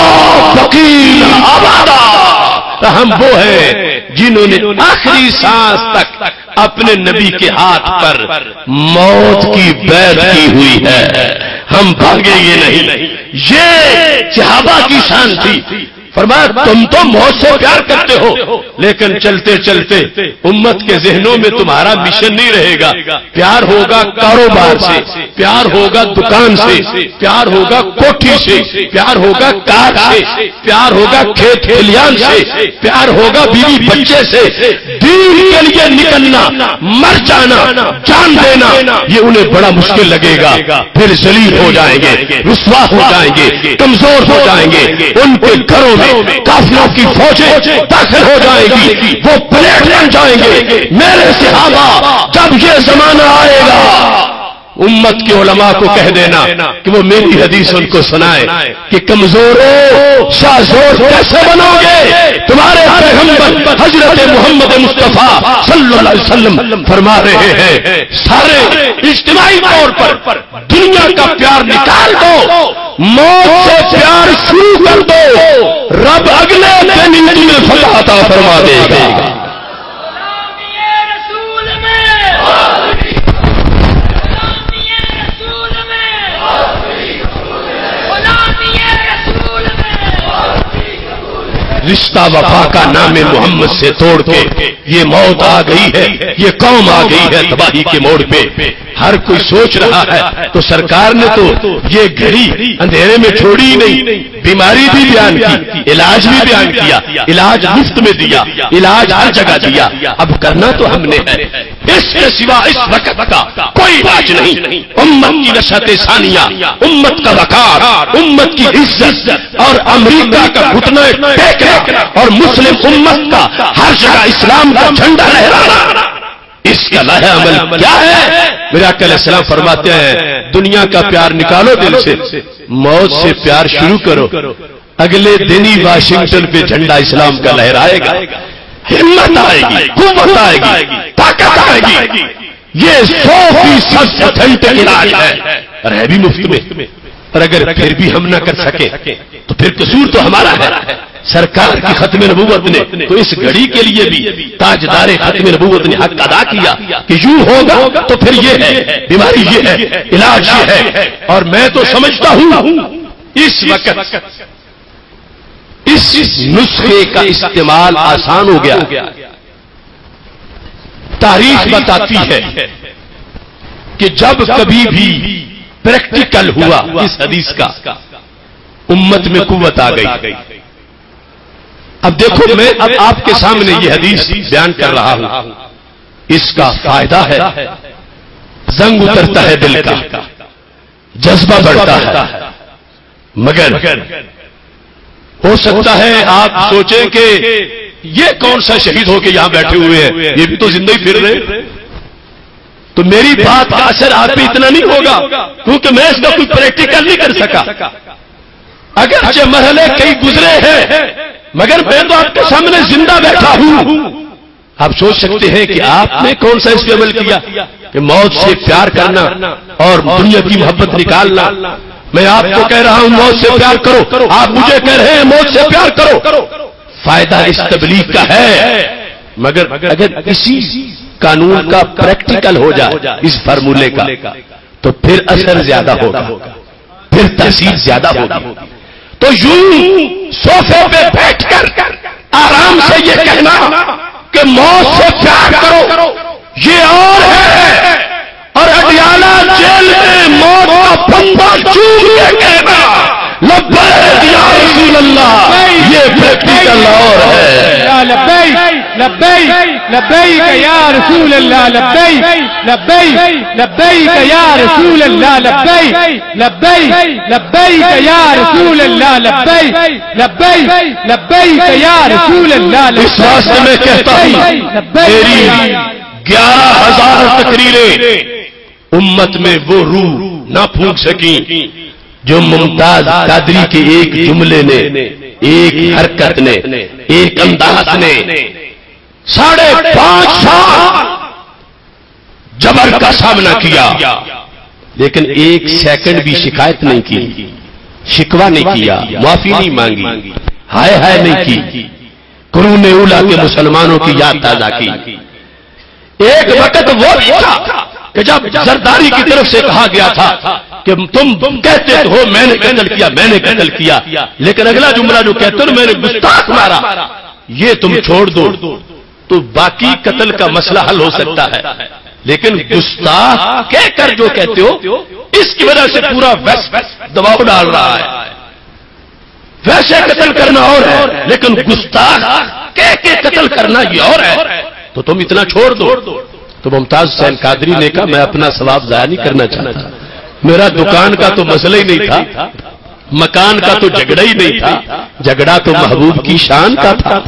بقینا ابدا۔ ہم وہ ہیں جنہوں نے آخری سانس تک اپنے نبی کے ہاتھ پر موت کی بیعت کی ہوئی ہے، ہم بھاگیں گے نہیں۔ یہ صحابہ کی شان تھی۔ فرمایا تم تو موت سے پیار کرتے ہو، لیکن چلتے چلتے امت کے ذہنوں میں تمہارا مشن نہیں رہے گا، پیار ہوگا کاروبار سے، پیار ہوگا دکان سے، پیار ہوگا کوٹھی سے، پیار ہوگا کار سے، پیار ہوگا کھیت کھلیان سے، پیار ہوگا بیوی بچے سے۔ دین کے لیے نکلنا، مر جانا، جان دینا، یہ انہیں بڑا مشکل لگے گا، پھر ذلیل ہو جائیں گے، رسوا ہو جائیں گے، کمزور ہو جائیں گے، ان کے گھروں کافروں کی فوجیں داخل ہو جائے گی، وہ پلیٹ بن جائیں گے۔ میرے صحابہ جب یہ زمانہ آئے گا امت کے علماء کو کہہ دینا کہ وہ میری حدیث ان کو سنائے کہ کمزوروں شاذور کیسے بنو گے؟ تمہارے پیغمبر حضرت محمد مصطفیٰ صلی اللہ علیہ وسلم فرما رہے ہیں سارے اجتماعی طور پر دنیا کا پیار نکال دو، موت سے پیار شروع کر دو، رب اگلے دن تمہیں فتح عطا فرما دے گا۔ رشتہ وفا کا نام محمد سے توڑ کے یہ موت آ گئی ہے، یہ قوم آ گئی ہے تباہی کے موڑ پہ۔ ہر کوئی سوچ رہا ہے تو سرکار نے تو یہ گھڑی اندھیرے میں چھوڑی نہیں، بیماری بھی بیان کی، علاج بھی بیان کیا، علاج مفت میں دیا، علاج ہر جگہ دیا، اب کرنا تو ہم نے ہے۔ اس کے سوا اس وقت کا کوئی علاج نہیں۔ امت کی نشأت ثانیہ، امت کا وقار، امت کی عزت، اور امریکہ کا گھٹنا ٹیکنا اور مسلم امت کا ہر جگہ اسلام کا جھنڈا لہرانا، اس کا لاہ عمل کیا ہے؟ میرے آقا علیہ السلام فرماتے ہیں دنیا کا پیار نکالو دل سے، موت سے پیار شروع کرو، اگلے دن ہی واشنگٹن پہ جھنڈا اسلام کا لہرائے گا، ہمت آئے گی، قوت آئے گی، طاقت آئے گی۔ یہ 100% اتھینٹک علاج ہے اور ہے بھی مفت میں، اور اگر پھر بھی ہم نہ کر سکے تو پھر قصور تو ہمارا ہے۔ سرکار کی ختم نبوت نے تو اس گھڑی کے لیے بھی تاجدار ختم نبوت نے حق ادا کیا کہ یوں ہوگا تو پھر یہ ہے، بیماری یہ ہے، علاج یہ ہے۔ اور میں تو سمجھتا ہوں اس وقت اس نسخے کا استعمال آسان ہو گیا۔ تاریخ بتاتی ہے کہ جب کبھی بھی پریکٹیکل ہوا اس حدیث کا، امت میں قوت آ گئی، اب دیکھو میں اب آپ کے سامنے یہ حدیث بیان کر رہا ہوں، اس کا فائدہ ہے زنگ اترتا ہے دل کا، جذبہ بڑھتا ہے، مگر ہو سکتا ہے آپ سوچیں کہ یہ کون سا شہید ہو کے یہاں بیٹھے ہوئے ہیں، یہ بھی تو زندہ ہی پھر رہے، تو میری بات کا اثر آپ پہ اتنا نہیں ہوگا کیونکہ میں اس کا کوئی پریکٹیکل نہیں کر سکا، اگرچہ مرحلے کئی گزرے ہیں مگر میں تو آپ کے سامنے زندہ بیٹھا ہوں۔ آپ سوچ سکتے ہیں کہ آپ نے کون سا اس پہ عمل کیا کہ موت سے پیار کرنا اور دنیا کی محبت نکالنا۔ میں آپ کو کہہ رہا ہوں موت سے پیار کرو، آپ مجھے کہہ رہے ہیں موت سے پیار کرو۔ فائدہ اس تبلیغ کا ہے، مگر اگر اسی قانون کا پریکٹیکل ہو جائے اس فارمولے کا تو پھر اثر زیادہ ہوگا، پھر تاثیر زیادہ ہوگی۔ تو یوں صوفے پہ بیٹھ کر آرام سے یہ کہنا کہ موت سے پیار کرو یہ اور ہے، اور اڈیالہ جیل میں موت کا پھندا چوم کے کہنا لبیک یا رسول اللہ یہ پریکٹیکل اور ہے۔ لبیک لبیک لبیک یا رسول اللہ، لبیک لبیک لبیک یا رسول اللہ، لبیک لبیک لبیک یا رسول اللہ، لبیک لبیک لبیک یا رسول اللہ۔ اس واسطے میں کہتا ہوں میری 11,000 تقریریں امت میں وہ روح نہ پھونک سکیں جو ممتاز قادری کے ایک جملے نے، ایک حرکت نے، ایک انداز نے 5.5 سال جبر کا سامنا کیا، لیکن 1 سیکنڈ بھی شکایت نہیں کی، شکوہ نہیں کیا، معافی نہیں مانگی، ہائے ہائے نہیں کی، قرون اولا کے مسلمانوں کی یاد تازہ کی۔ ایک وقت وہ بھی تھا کہ جب زرداری کی طرف سے کہا گیا تھا کہ تم کہتے ہو میں نے قتل کیا، میں نے قتل کیا، لیکن اگلا جملہ جو کہتے ہو میں نے گستاخ مارا، یہ تم چھوڑ دو تو باقی قتل کا مسئلہ حل ہو سکتا ہے، لیکن گستاخ کہہ کر جو کہتے ہو اس کی وجہ سے پورا دباؤ ڈال رہا ہے۔ ویسے قتل کرنا اور ہے لیکن گستاخ کہہ کے قتل کرنا یہ اور ہے، تو تم اتنا چھوڑ دو۔ تو ممتاز حسین قادری نے کہا میں اپنا ثواب ضائع نہیں کرنا چاہتا، میرا دکان کا تو مسئلہ ہی نہیں تھا، مکان کا تو جھگڑا ہی نہیں تھا، جھگڑا تو محبوب کی شان کا تھا۔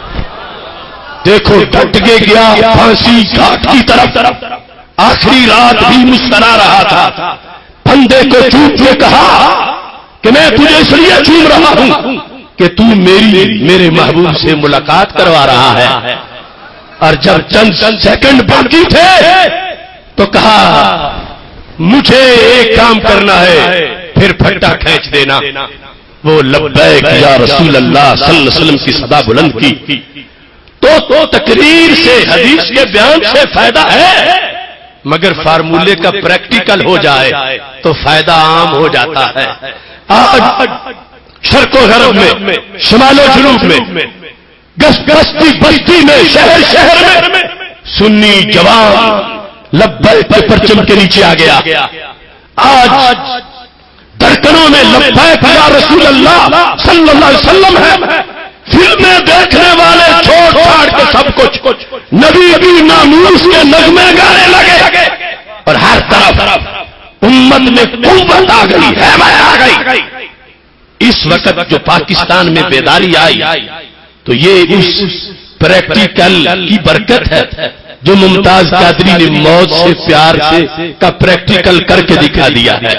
دیکھو ڈٹ کے گیا پھانسی گھاٹ کی طرف، آخری رات بھی مسکرا رہا تھا، بندے کو چوم کے کہا کہ میں تجھے اس لیے چوم رہا ہوں کہ تو میرے محبوب سے ملاقات کروا رہا ہے، اور جب چند سیکنڈ باقی تھے تو کہا مجھے ایک کام کرنا ہے پھر پھٹا کھینچ دینا۔ وہ لبیک یا رسول اللہ صلی اللہ علیہ وسلم کی صدا بلند کی۔ تو تقریر سے حدیث کے بیان سے فائدہ ہے، مگر فارمولے کا پریکٹیکل ہو جائے تو فائدہ عام ہو جاتا ہے۔ آج شرق و غرب میں، شمال و جنوب میں، گستی بستی میں، شہر میں سنی جوان لبیک کے پرچم کے نیچے آ گیا۔ آج دھڑکنوں میں لبیک یا رسول اللہ صلی اللہ علیہ وسلم ہے، فلمیں دیکھنے والے چھوڑ چھاڑ کے سب کچھ نبی کی ناموس کے نغمے گانے لگے، اور ہر طرف امت میں قوت آ گئی، ہیبت آ گئی۔ اس وقت جو پاکستان میں بیداری آئی تو یہ اس پریکٹیکل کی برکت ہے جو ممتاز قادری نے موت سے پیار سے کا پریکٹیکل کر کے دکھا دیا ہے۔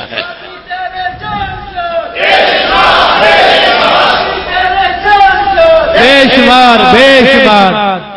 بے شمار بے شمار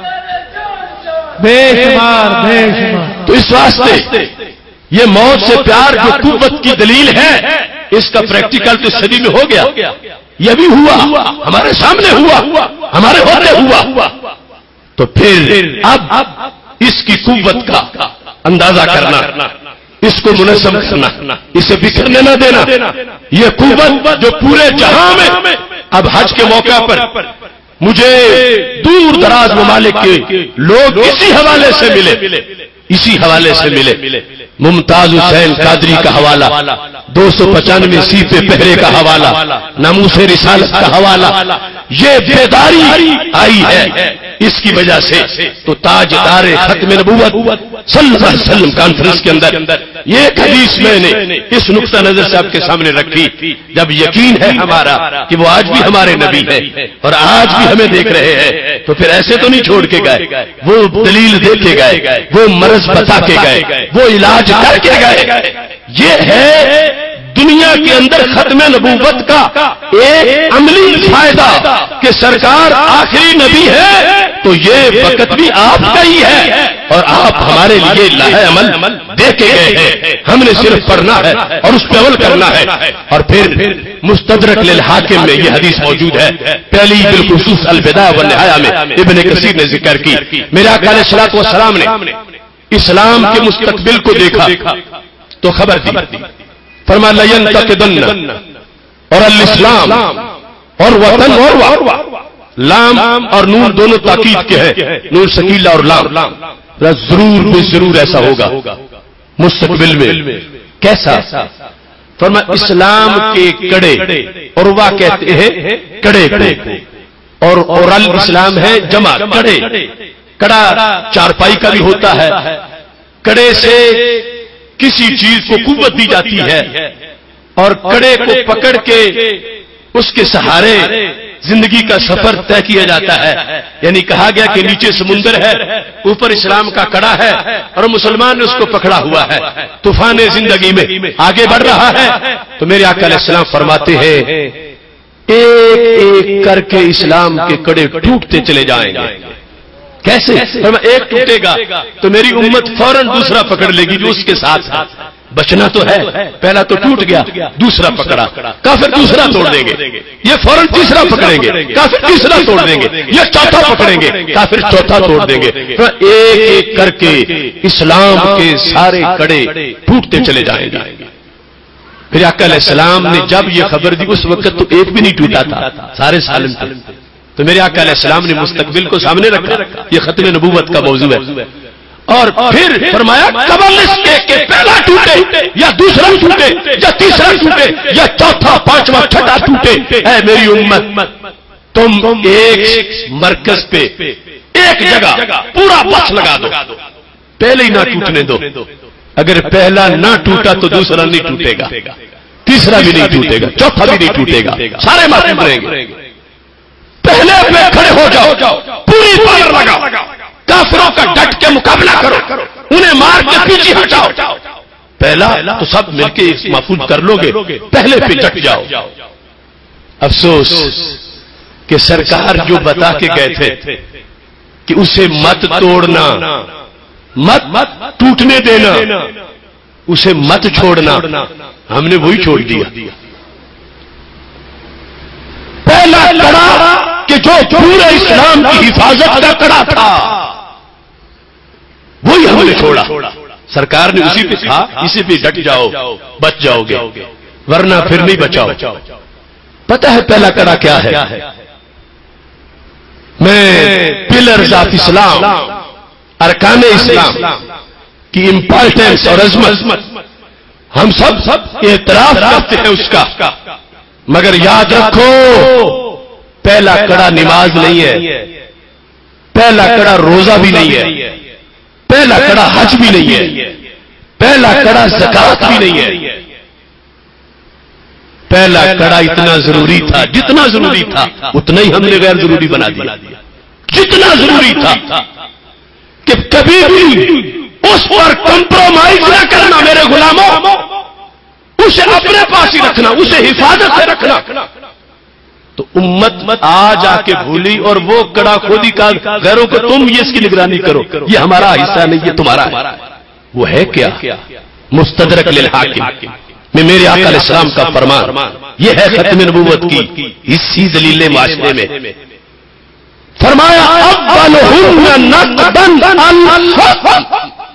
بے شمار بے شمار۔ تو اس واسطے یہ موت سے پیار جو قوت کی دلیل ہے، اس کا پریکٹیکل تو صدی میں ہو گیا، یہ بھی ہوا، ہمارے سامنے ہوا، ہمارے ہوتے ہوا۔ تو پھر اب اس کی قوت کا اندازہ کرنا، اس کو منظم کرنا، اسے بکھرنے نہ دینا۔ یہ قوت جو پورے جہاں میں اب حج کے موقع پر مجھے دور دراز ممالک کے لوگ اسی حوالے سے ملے ممتاز حسین قادری کا حوالہ، 295 سی پہ پہرے کا حوالہ، ناموس رسالت کا حوالہ، یہ بیداری آئی ہے اس کی وجہ سے تو تاجدار ختم نبوت صلی اللہ علیہ وسلم کانفرنس کے اندر یہ ایک حدیث میں نے اس نقطہ نظر سے آپ کے سامنے رکھی. جب یقین ہے ہمارا کہ وہ آج بھی ہمارے نبی ہے اور آج بھی ہمیں دیکھ رہے ہیں تو پھر ایسے تو نہیں چھوڑ کے گئے، وہ دلیل دے کے گئے، وہ مرض بتا کے گئے، وہ علاج کر کے گئے. یہ ہے دنیا کے اندر ختم نبوت کا ایک عملی فائدہ کہ سرکار آخری نبی ہے تو یہ وقت بھی آپ کا ہی ہے اور آپ ہمارے لیے لاہ عمل دے کے گئے ہیں. ہم نے صرف پڑھنا ہے اور اس پہ عمل کرنا ہے. اور پھر مستدرک للحاکم میں یہ حدیث موجود ہے، پہلی بالخصوص البدایہ والنہایہ میں ابن کثیر نے ذکر کی. میرے آقا علیہ الصلوۃ والسلام نے اسلام کے مستقبل کو دیکھا تو خبر دی، فرمایا لینتقدن اور الاسلام اور وطن اور لام اور نون دونوں تاکید کے ہیں، نون ثقیلہ اور لام. ضرور بے ضرور ایسا ہوگا مستقبل میں. کیسا؟ فرمایا اسلام کے کڑے، اور وہ کہتے ہیں کڑے اور الاسلام ہے جمع کڑے. کڑا چارپائی کا بھی ہوتا ہے، کڑے سے کسی چیز کو قوت دی جاتی ہے اور کڑے کو پکڑ کے اس کے سہارے زندگی کا سفر طے کیا جاتا ہے. یعنی کہا گیا کہ نیچے سمندر ہے، اوپر اسلام کا کڑا ہے اور مسلمان نے اس کو پکڑا ہوا ہے، طوفان زندگی میں آگے بڑھ رہا ہے. تو میرے آقا علیہ السلام فرماتے ہیں ایک ایک کر کے اسلام کے کڑے ٹوٹتے چلے جائیں گے. کیسے؟ ایک ٹوٹے گا تو میری امت فوراً دوسرا پکڑ لے گی جو اس کے ساتھ بچنا تو ہے. پہلا تو ٹوٹ گیا، دوسرا پکڑا، کافر دوسرا توڑ دیں گے، یہ فوراً تیسرا پکڑیں گے، کافر تیسرا توڑ دیں گے، یہ چوتھا پکڑیں گے، کافر چوتھا توڑ دیں گے. ایک ایک کر کے اسلام کے سارے کڑے ٹوٹتے چلے جائیں گے. پھر آقا علیہ السلام نے جب یہ خبر دی اس وقت تو ایک بھی نہیں ٹوٹا تھا، سارے سالم تھے. تو میرے آقا علیہ السلام نے مستقبل کو سامنے رکھا، یہ ختم نبوت کا موضوع ہے. اور پھر فرمایا قبل اس کے کہ پہلا ٹوٹے یا دوسرا ٹوٹے یا تیسرا ٹوٹے یا چوتھا پانچواں چھٹا ٹوٹے، اے میری امت تم ایک مرکز پہ ایک جگہ پورا بس لگا دو، پہلے ہی نہ ٹوٹنے دو. اگر پہلا نہ ٹوٹا تو دوسرا نہیں ٹوٹے گا، تیسرا بھی نہیں ٹوٹے گا، چوتھا بھی نہیں ٹوٹے گا، سارے مارے مریں گے. پہلے پہ کھڑے ہو جاؤ، پوری پاور لگاؤ، کافروں کا ڈٹ کے مقابلہ کرو، انہیں مار کے پیچھے ہٹاؤ. پہلا تو سب مل کے محفوظ کر لو گے، پہلے پہ ڈٹ جاؤ. افسوس کہ سرکار جو بتا کے گئے تھے کہ اسے مت توڑنا، مت ٹوٹنے دینا، اسے مت چھوڑنا، ہم نے وہی چھوڑ دیا. پہلا کڑا کہ جو پورے اسلام کی حفاظت کا کڑا تھا وہی ہم نے چھوڑا. سرکار نے اسی پہ کہا اسی پہ ڈٹ جاؤ بچ جاؤ گے، ورنہ پھر نہیں بچاؤ. پتہ ہے پہلا کڑا کیا ہے؟ میں پلرز آف اسلام، ارکان اسلام کی امپورٹنس اور عظمت ہم سب اعتراف کرتے ہیں اس کا، مگر یاد رکھو پہلا کڑا نماز نہیں ہے، پہلا کڑا روزہ بھی نہیں ہے، پہلا کڑا حج بھی نہیں ہے، پہلا کڑا زکات بھی نہیں ہے. پہلا کڑا اتنا ضروری تھا، جتنا ضروری تھا اتنا ہی ہم نے غیر ضروری بنا دیا. جتنا ضروری تھا کہ کبھی بھی اس پر کمپرومائز نہ کرنا میرے غلاموں، اسے اپنے پاس ہی رکھنا، اسے حفاظت سے رکھنا. تو امت آج آ کے بھولی اور وہ کڑا کھودی کا غیروں کو تم یہ اس کی نگرانی کرو، یہ ہمارا حصہ نہیں، یہ تمہارا ہے. وہ ہے کیا؟ مستدرک للحاکم میں میرے آقا علیہ السلام کا فرمان، یہ ہے ختم نبوت کی اسی ذلیل معاشرے میں. فرمایا اولہن نقدن الحق،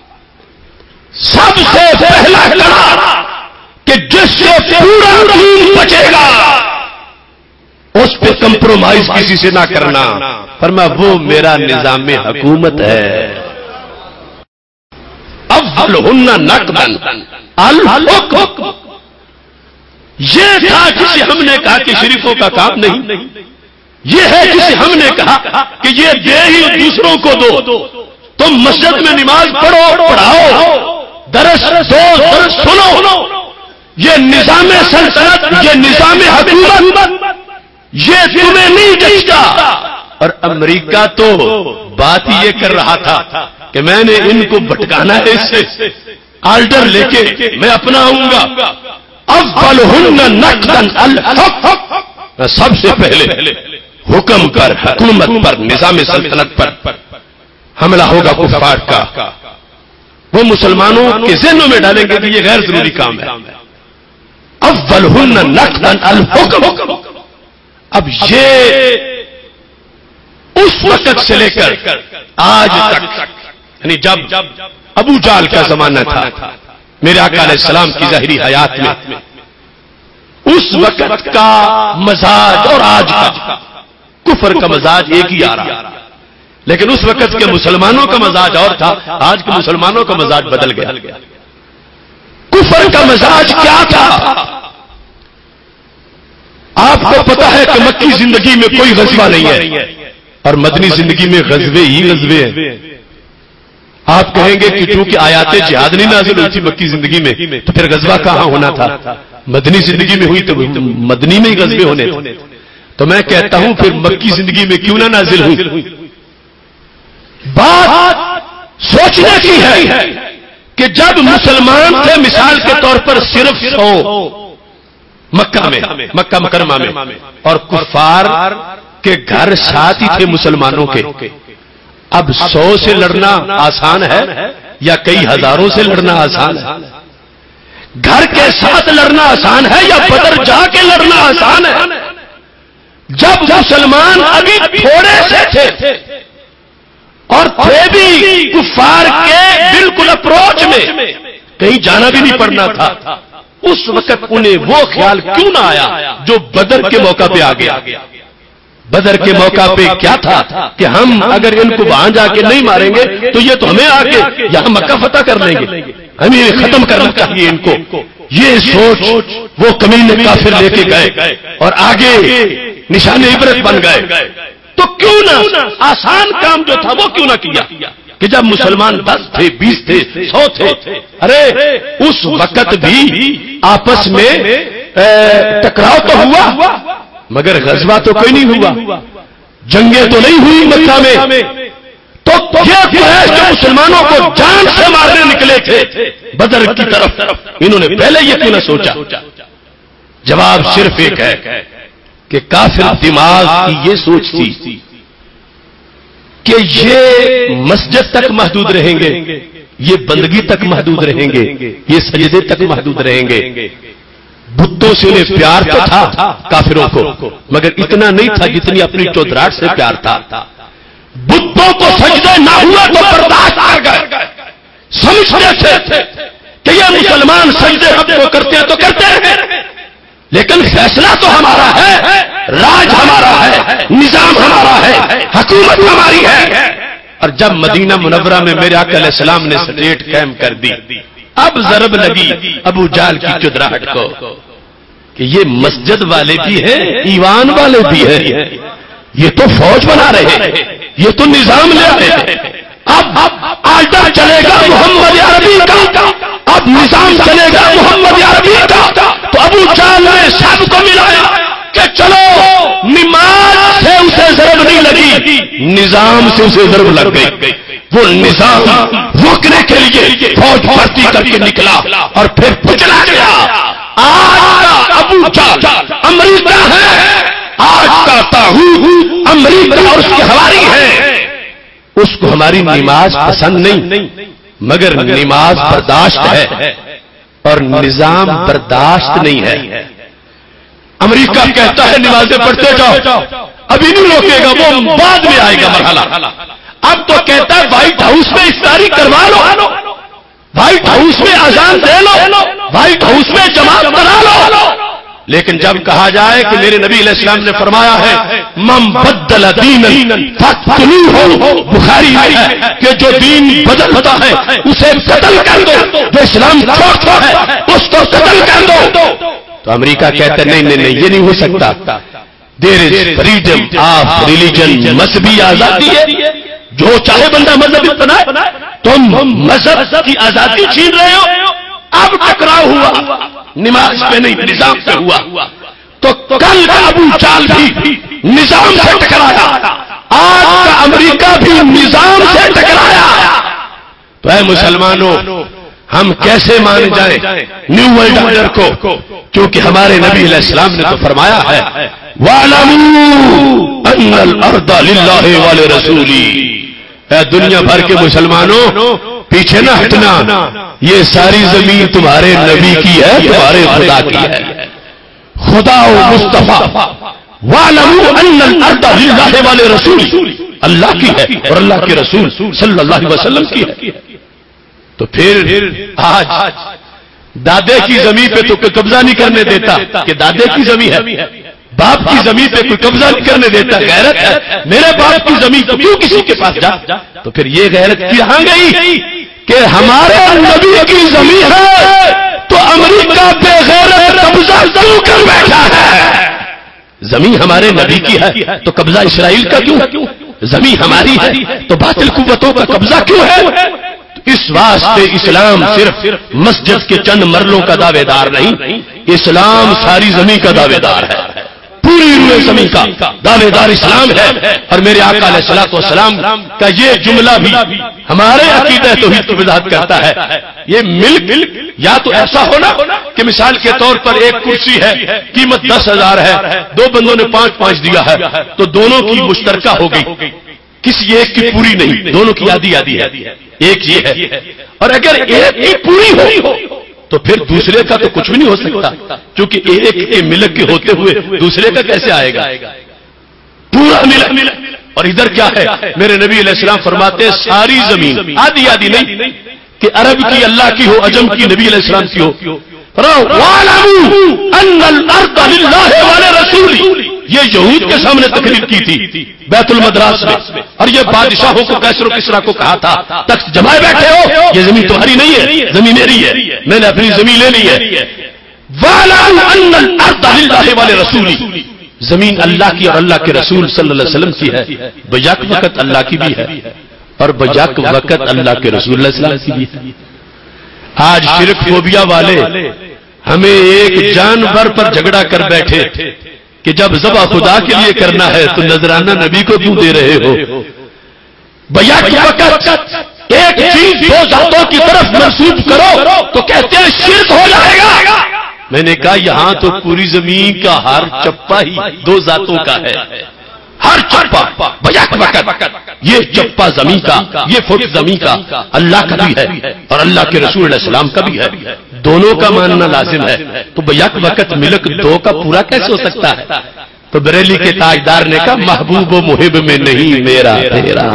سب سے پہلا کڑا کہ جس سے پورا دین بچے گا اس پہ کمپرومائز کسی سے نہ کرنا. فرمایا وہ میرا نظام حکومت ہے. افضلہن نقدن الحکم. یہ تھا جسے ہم نے کہا کہ شریفوں کا کام نہیں. یہ ہے جسے ہم نے کہا کہ یہ دے ہی دوسروں کو دو. تم مسجد میں نماز پڑھو پڑھاؤ درس دو درس سنو. یہ نظام سلطنت یہ نظام حکومت یہ تمہیں نہیں جچتا. اور امریکہ تو بات یہ کر رہا تھا کہ میں نے ان کو بھٹکانا ہے اس سے آرڈر لے کے میں اپنا آؤں گا. افضلہن نقدن الحق. سب سے پہلے حکم پر حکومت پر نظام سلطنت پر حملہ ہوگا کفار کا. وہ مسلمانوں کے ذہنوں میں ڈالیں گے کہ یہ غیر ضروری کام ہے. افضلہن نقدن الحکم. اب یہ اس وقت سے لے کر آج تک یعنی جب ابو جہل کا زمانہ تھا میرے آقا علیہ السلام کی ظاہری حیات میں اس وقت کا مزاج اور آج کا کفر کا مزاج ایک ہی آ رہا. لیکن اس وقت کے مسلمانوں کا مزاج اور تھا. آج کے مسلمانوں کا مزاج بدل گیا. کفر کا مزاج کیا تھا؟ آپ کو پتا ہے کہ مکی زندگی میں کوئی غزوہ نہیں ہے اور مدنی زندگی میں غزوے ہی غزوے ہیں. آپ کہیں گے کہ چونکہ آیات جہاد نہیں نازل ہوئی تھی مکی زندگی میں تو پھر غزوہ کہاں ہونا تھا؟ مدنی زندگی میں ہوئی تو مدنی میں ہی غزوے ہونے تھے. تو میں کہتا ہوں پھر مکی زندگی میں کیوں نہ نازل ہوئی؟ بات سوچنے کی ہے کہ جب مسلمان تھے مثال کے طور پر صرف 100 مکہ میں مکہ مکرمہ میں اور کفار کے گھر ساتھ ہی تھے مسلمانوں کے. اب 100 سے لڑنا آسان ہے یا کئی ہزاروں سے لڑنا آسان ہے؟ گھر کے ساتھ لڑنا آسان ہے یا بدر جا کے لڑنا آسان ہے؟ جب مسلمان ابھی تھوڑے سے تھے اور تھے بھی کفار کے بالکل اپروچ میں کہیں جانا بھی نہیں پڑنا تھا اس وقت انہیں وہ خیال کیوں نہ آیا جو بدر کے موقع پہ آ گیا. بدر کے موقع پہ کیا تھا کہ ہم اگر ان کو وہاں جا کے نہیں ماریں گے تو یہ تو ہمیں آ کے یہاں مکہ فتح کر لیں گے. ہمیں ختم کرنا چاہیے ان کو. یہ سوچ وہ کمینے کافر لے کے گئے اور آگے نشان عبرت بن گئے. تو کیوں نہ آسان کام جو تھا وہ کیوں نہ کیا کہ جب مسلمان 10 تھے 20 تھے 100 تھے. ارے اس وقت بھی آپس میں ٹکراؤ تو ہوا مگر غزوہ تو کوئی نہیں ہوا. جنگیں تو نہیں ہوئی مکہ میں. تو یہ قریش جو مسلمانوں کو جان سے مارنے نکلے تھے بدر کی طرف انہوں نے پہلے یہ کیوں نہ سوچا؟ جواب صرف ایک ہے کہ کافر دماغ کی یہ سوچ تھی کہ یہ مسجد تک محدود رہیں گے, یہ بندگی تک محدود رہیں گے, یہ سجدے تک محدود رہیں گے. بتوں سے انہیں پیار تو تھا کافروں کو مگر اتنا نہیں تھا جتنی اپنی چودراہٹ سے پیار تھا. بتوں کو سجدے نہ ہوا تو برداشت کر گئے, سمجھتے تھے کہ یہ مسلمان سجدے رب کو کرتے ہیں تو کرتے ہیں لیکن فیصلہ تو ہمارا ہے, راج ہمارا ہے, نظام ہمارا ہے, حکومت ہماری ہے. اور جب مدینہ منورہ میں میرے آقا علیہ السلام نے اسٹیٹ قائم کر دی اب ضرب لگی ابو جہل کی چودراہٹ کو کہ یہ مسجد والے بھی ہیں ایوان والے بھی ہیں, یہ تو فوج بنا رہے ہیں, یہ تو نظام لے رہے ہیں. اب آرڈر چلے گا محمد عربی کا, اب نظام چلے گا محمد عربی کا. تو ابو جہل نے سب کو ملایا کہ چلو نماز سے اسے ضرب نہیں لگی, نظام سے اسے ضرب لگ گئی. وہ نظام روکنے کے لیے فوج بھرتی کر کے نکلا اور پھر کچلا گیا. آج کا ابو جہل امریکہ ہے, آج کا طاغوت امریکہ اور اس کے حواری ہیں. اس کو ہماری نماز پسند نہیں مگر نماز برداشت ہے اور نظام برداشت نہیں ہے. امریکہ کہتا ہے نمازیں پڑھتے جاؤ, ابھی نہیں روکے گا, وہ بعد میں آئے گا مرحلہ. اب تو کہتا ہے وائٹ ہاؤس میں افطاری کروا لو, وائٹ ہاؤس میں اذان دے لو, وائٹ ہاؤس میں جماعت بنا لو. لیکن جب کہا جائے کہ میرے نبی علیہ السلام نے فرمایا ہے من بدل دینا فاقتلوہ، بخاری میں ہے کہ جو دین بدلتا ہے اسے قتل کر دو، جو اسلام چھوڑتا ہے اس کو قتل کر دو۔ تو امریکہ کہتا ہے نہیں یہ نہیں ہو سکتا، there is freedom of religion, مذہبی آزادی ہے، جو چاہے بندہ مذہب بنائے، تم مذہب کی آزادی چھین رہے ہو۔ اب ٹکراؤ ہوا، نماز پہ نہیں نظام سے ہوا، تو کل کا ابو جہل بھی نظام سے ٹکرایا، آج کا امریکہ بھی نظام سے ٹکرایا۔ تو اے مسلمانوں، ہم کیسے مان جائیں نیو ورلڈ آرڈر کو؟ کیونکہ ہمارے نبی علیہ السلام نے تو فرمایا ہے وَاعْلَمُوا أَنَّ الْأَرْضَ لِلَّهِ وَلِرَسُولِهِ۔ اے دنیا بھر کے مسلمانوں پیچھے نہ ہٹنا، یہ ساری زمین تمہارے نبی کی ہے، تمہارے خدا کی ہے، خدا و مصطفیٰ۔ وَاعْلَمُوا أَنَّ الْأَرْضَ لِلَّهِ وَلِرَسُولِهِ، اللہ کی ہے اور اللہ کے رسول صلی اللہ علیہ وسلم کی ہے۔ تو پھر آج دادے کی زمین پہ تو کوئی قبضہ نہیں کرنے دیتا کہ دادے کی زمین ہے، باپ کی زمین پہ کوئی قبضہ نہیں کرنے دیتا، غیرت ہے میرے باپ کی زمین تو کیوں کسی کے پاس جا؟ تو پھر یہ غیرت کہاں گئی کہ ہمارے نبی کی زمین ہے تو امریکہ پہ غیرت قبضہ کیوں کر بیٹھا ہے؟ زمین ہمارے نبی کی ہے تو قبضہ اسرائیل کا کیوں؟ زمین ہماری ہے تو باطل قوتوں کا قبضہ کیوں ہے؟ اس واسطے اسلام صرف مسجد کے چند مرلوں کا دعوے دار نہیں، اسلام ساری زمین کا دعوے دار ہے، پوری روئے زمین کا دعوے دار اسلام ہے۔ اور میرے آقا علیہ الصلوۃ والسلام کا یہ جملہ بھی ہمارے عقیدہ توحید کی وضاحت کرتا ہے۔ یہ ملک یا تو ایسا ہونا کہ مثال کے طور پر ایک کرسی ہے قیمت 10,000 ہے، دو بندوں نے 5 دیا ہے تو دونوں کی مشترکہ ہو گئی، کسی ایک کی پوری نہیں، دونوں کی آدھی ہے، ایک یہ ہے۔ اور اگر ایک کی پوری ہو تو پھر دوسرے کا تو کچھ بھی نہیں ہو سکتا، کیونکہ ایک کے ملک کے ہوتے ہوئے دوسرے کا کیسے آئے گا؟ پورا ملک۔ اور ادھر کیا ہے؟ میرے نبی علیہ السلام فرماتے ہیں ساری زمین، آدھی نہیں کہ عرب کی اللہ کی ہو، عجم کی نبی علیہ السلام کی ہو۔ وَاعْلَمُوا أَنَّ الْأَرْضَ لِلَّهِ وَلِرَسُولِهِ، یہ یہود کے سامنے تقریر کی تھی بیت المدراس میں، اور یہ بادشاہوں کو کیسر و کسریٰ کو کہا تھا تخت جمائے بیٹھے ہو، یہ زمین تمہاری نہیں ہے، زمین میری ہے، میں نے اپنی زمین لے لی ہے۔ وَاعْلَمُوا أَنَّ الْأَرْضَ لِلَّهِ وَلِرَسُولِهِ، زمین اللہ کی اور اللہ کے رسول صلی اللہ علیہ وسلم کی ہے، بیک وقت اللہ کی بھی ہے اور بیک وقت اللہ کے رسول اللہ علیہ وسلم کی بھی ہے۔ آج شرک فوبیا والے ہمیں ایک جانور پر جھگڑا کر بیٹھے کہ جب ذبح خدا کے لیے کرنا ہے تو نذرانہ نبی کو کیوں دے رہے ہو؟ بیک وقت ایک چیز دو ذاتوں کی طرف منسوب کرو تو کہتے ہیں شرک ہو جائے گا۔ میں نے کہا یہاں تو پوری زمین کا ہر چپا ہی دو ذاتوں کا ہے، ہر چپا بیک وقت، یہ چپا زمین کا، یہ فٹ زمین کا اللہ کا بھی ہے اور اللہ کے رسول علیہ السلام کا بھی ہے، دونوں کا ماننا لازم ہے۔ تو بیک وقت ملک دو کا پورا کیسے ہو سکتا ہے؟ تو بریلی کے تاجدار نے کہا محبوب و محب میں نہیں میرا تیرا۔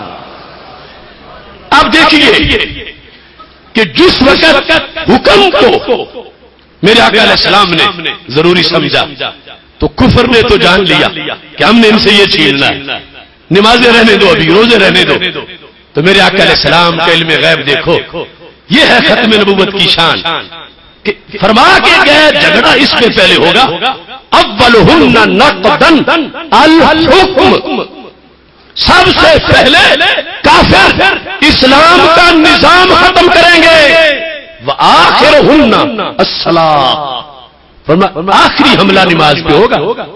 اب دیکھیے کہ جس وقت حکم کو میرے آقا علیہ السلام نے ضروری سمجھا تو کفر نے تو جان لیا کہ ہم نے ان سے یہ چھیننا ہے، نمازیں رہنے دو، ابھی روزے رہنے دو۔ تو میرے آقا علیہ السلام کا علم غیب دیکھو، یہ ہے ختم نبوت کی شان۔ فرما کے گئے جھگڑا اس میں پہلے ہوگا، اولہن نقضا الحکم، سب سے پہلے کافر اسلام کا نظام ختم کریں گے، وآخرہن الصلاۃ، آخری حملہ نماز پہ ہوگا،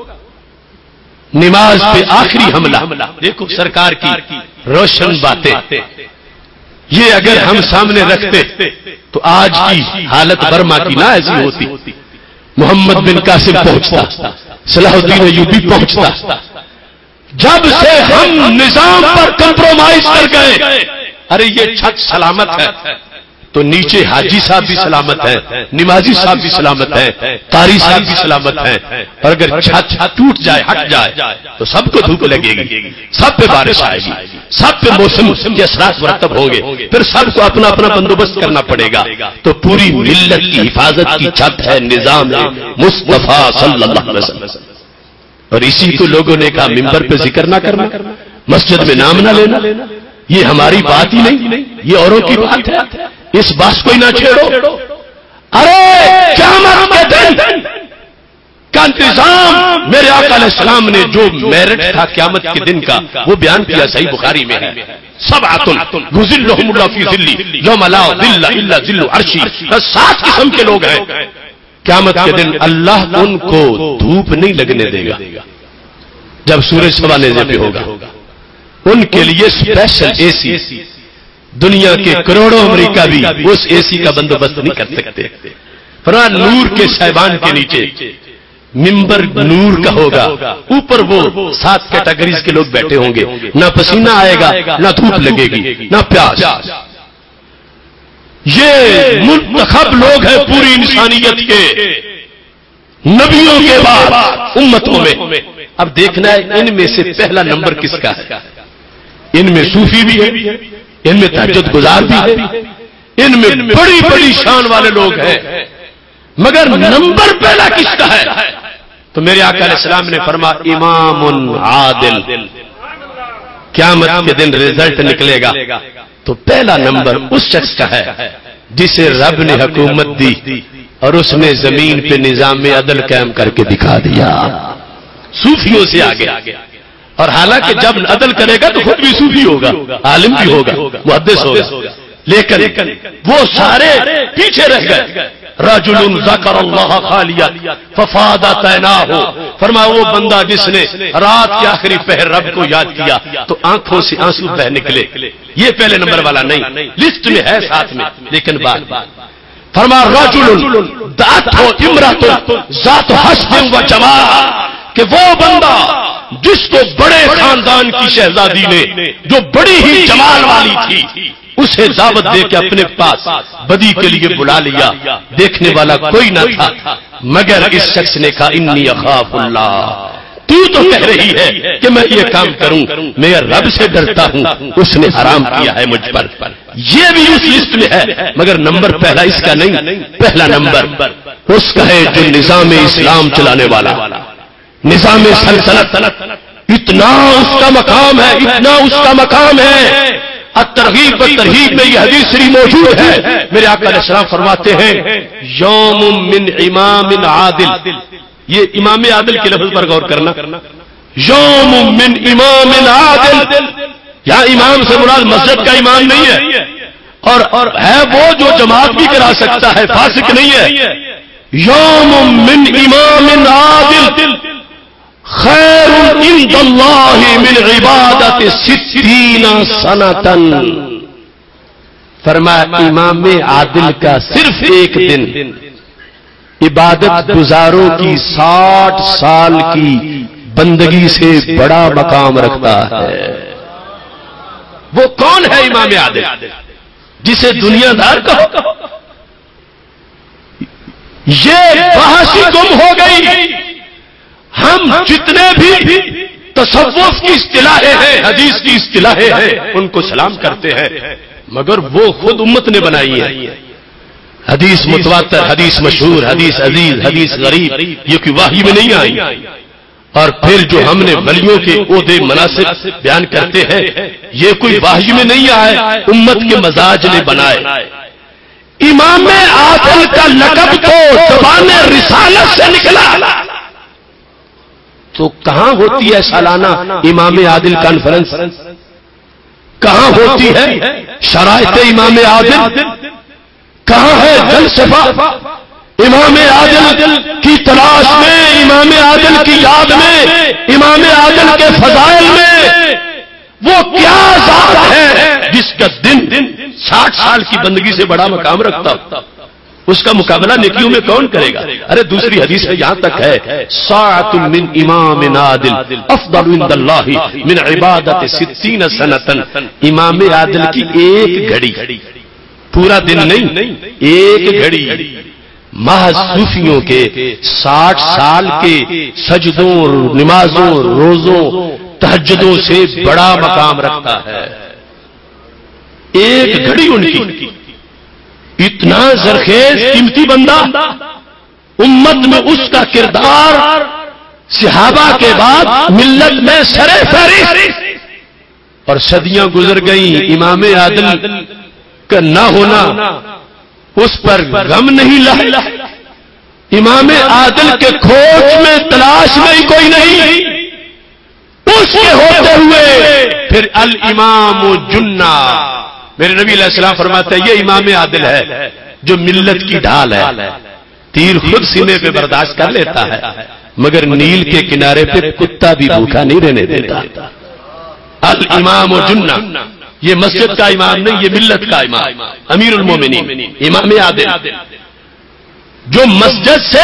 نماز پہ آخری حملہ۔ دیکھو سرکار کی روشن باتیں، یہ اگر ہم سامنے رکھتے تو آج کی حالت برما کی نہ ایسی ہوتی، محمد بن قاسم پہنچتا، صلاح الدین ایوبی پہنچتا۔ جب سے ہم نظام پر کمپرومائز کر گئے، ارے یہ چھت سلامت ہے تو نیچے حاجی صاحب بھی سلامت ہیں، نمازی صاحب بھی سلامت ہیں، قاری صاحب بھی سلامت ہیں، اور اگر چھت ٹوٹ جائے ہٹ جائے تو سب کو دھوپ لگے گی، سب پہ بارش آئے گی، سب پہ موسم کے اثرات مرتب ہوں گے، پھر سب کو اپنا اپنا بندوبست کرنا پڑے گا۔ تو پوری ملت کی حفاظت کی چھت ہے نظام مصطفیٰ صلی اللہ علیہ وسلم۔ اور اسی کو لوگوں نے کہا ممبر پہ ذکر نہ کرنا، مسجد میں نام نہ لینا، یہ ہماری بات ہی نہیں، یہ اوروں کی بات ہے، اس بات کو ہی نہ چھیڑو۔ ارے قیامت کے دن کا انتظام میرے آقا علیہ السلام نے جو میرٹ تھا قیامت کے دن کا وہ بیان کیا، صحیح بخاری میں ہے، سبعۃ یظلھم اللہ فی ظلہ یوم لا ظل الا ظل عرشی، 7 قسم کے لوگ ہیں قیامت کے دن اللہ ان کو دھوپ نہیں لگنے دے گا جب سورج سوا نیزے پہ ہوگا، ان کے لیے اسپیشل اے سی، دنیا کے کروڑوں امریکہ بھی اس اے سی کا بندوبست نہیں کر سکتے۔ فرمایا نور کے صاحبان کے نیچے ممبر نور کا ہوگا، اوپر وہ 7 کیٹیگریز کے لوگ بیٹھے ہوں گے، نہ پسینہ آئے گا، نہ دھوپ لگے گی، نہ پیاس۔ یہ منتخب لوگ ہیں پوری انسانیت کے، نبیوں کے بعد امتوں میں۔ اب دیکھنا ہے ان میں سے پہلا نمبر کس کا ہے۔ ان میں صوفی بھی ہے، ان میں تہجد گزار بھی ہے، ان میں بڑی بڑی شان والے لوگ ہیں، مگر نمبر پہلا کس کا ہے؟ تو میرے آقا علیہ السلام نے فرمایا امام عادل۔ قیامت کے دن رزلٹ نکلے گا تو پہلا نمبر اس شخص کا ہے جسے رب نے حکومت دی اور اس نے زمین پہ نظام عدل قائم کر کے دکھا دیا، صوفیوں سے آگے۔ اور حالانکہ جب عدل کرے گا تو خود بھی صوفی ہوگا، عالم بھی ہوگا، محدث ہوگا، لیکن وہ سارے پیچھے رہ گئے۔ رجل ذکر اللہ خالیا ففاضت عیناہ، فرمایا وہ بندہ جس نے رات کے آخری پہر رب کو یاد کیا تو آنکھوں سے آنسو بہ نکلے۔ یہ پہلے نمبر والا نہیں، لسٹ میں ہے ساتھ میں، لیکن بعد فرمایا رجل دعتہ امرأۃ ذات حسن و جمال، کہ وہ بندہ جس کو بڑے خاندان کی شہزادی نے جو بڑی ہی جمال والی تھی اسے دعوت دے کے اپنے پاس بدی کے لیے بلا لیا، دیکھنے والا کوئی نہ تھا، مگر اس شخص نے کہا انی اخاف اللہ، تو کہہ رہی ہے کہ میں یہ کام کروں، میں رب سے ڈرتا ہوں، اس نے حرام کیا ہے مجھ پر۔ یہ بھی اس لسٹ میں ہے مگر نمبر پہلا اس کا نہیں، پہلا نمبر اس کا ہے جو نظام اسلام چلانے والا، نظام سلطنت، اتنا اس کا مقام ہے، اتنا اس کا مقام ہے۔ الترغیب والترہیب میں یہ حدیث شریف موجود ہے، میرے آقا علیہ السلام فرماتے ہیں یوم من امام عادل، یہ امام عادل کے لفظ پر غور کرنا، یوم من امام عادل، یہاں امام سے مراد مسجد کا امام نہیں ہے، اور ہے وہ جو جماعت بھی کرا سکتا ہے، فاسق نہیں ہے۔ یوم من امام عادل خیر عند اللہ من عبادت 60 سنۃ، فرمایا امام عادل کا صرف ایک دن عبادت گزاروں کی 60 سال کی بندگی سے بڑا مقام رکھتا ہے۔ وہ کون ہے امام عادل جسے دنیا دار کہو؟ یہ بحث گم ہو گئی۔ ہم جتنے بھی تصوف کی اصطلاحیں ہیں، حدیث کی اصطلاحیں ہیں، ان کو سلام کرتے ہیں، مگر وہ خود امت نے بنائی ہے۔ حدیث متواتر، حدیث مشہور، حدیث عزیز، حدیث غریب، یہ کوئی وحی میں نہیں آئی۔ اور پھر جو ہم نے ولیوں کے عہدے مناصب بیان کرتے ہیں، یہ کوئی وحی میں نہیں آئے، امت کے مزاج نے بنائے۔ امام عادل کا لقب تو زبان رسالت سے نکلا، تو کہاں ہوتی ہے سالانہ امام عادل کانفرنس؟ کہاں ہوتی ہے شرائط امام عادل؟ کہاں ہے جلسہ امام عادل کی تلاش میں، امام عادل کی یاد میں، امام عادل کے فضائل میں؟ وہ کیا ذات ہے جس کا دن 60 سال کی بندگی سے بڑا مقام رکھتا ہو؟ اس کا مقابلہ نیکیوں میں کون کرے گا؟ ارے دوسری حدیث ہے، یہاں تک ہے ساعۃ من امام عادل افضل عند اللہ من عبادت 60 سنۃ، امام عادل کی ایک گھڑی، پورا دن نہیں، ایک گھڑی محض صوفیوں کے 60 سال کے سجدوں، نمازوں، روزوں، تہجدوں سے بڑا مقام رکھتا ہے۔ ایک گھڑی ان کی، اتنا زرخیز قیمتی بندہ، امت میں اس کا کردار صحابہ کے بعد ملت میں سرے فہرست اور صدیاں گزر گئیں، امام عادل کا نہ ہونا اس پر غم نہیں لایا، امام عادل کے کھوج میں تلاش میں ہی کوئی نہیں، اس کے ہوتے ہوئے پھر الامام جنہ، میرے نبی علیہ السلام فرماتے ہیں یہ امام عادل ہے جو ملت کی ڈھال ہے، تیر خود سینے پہ برداشت کر لیتا ہے مگر نیل کے کنارے پہ کتا بھی بھوکا نہیں رہنے دیتا۔ الامام جنہ، یہ مسجد کا امام نہیں، یہ ملت کا امام، امیر المومنین امام عادل، جو مسجد سے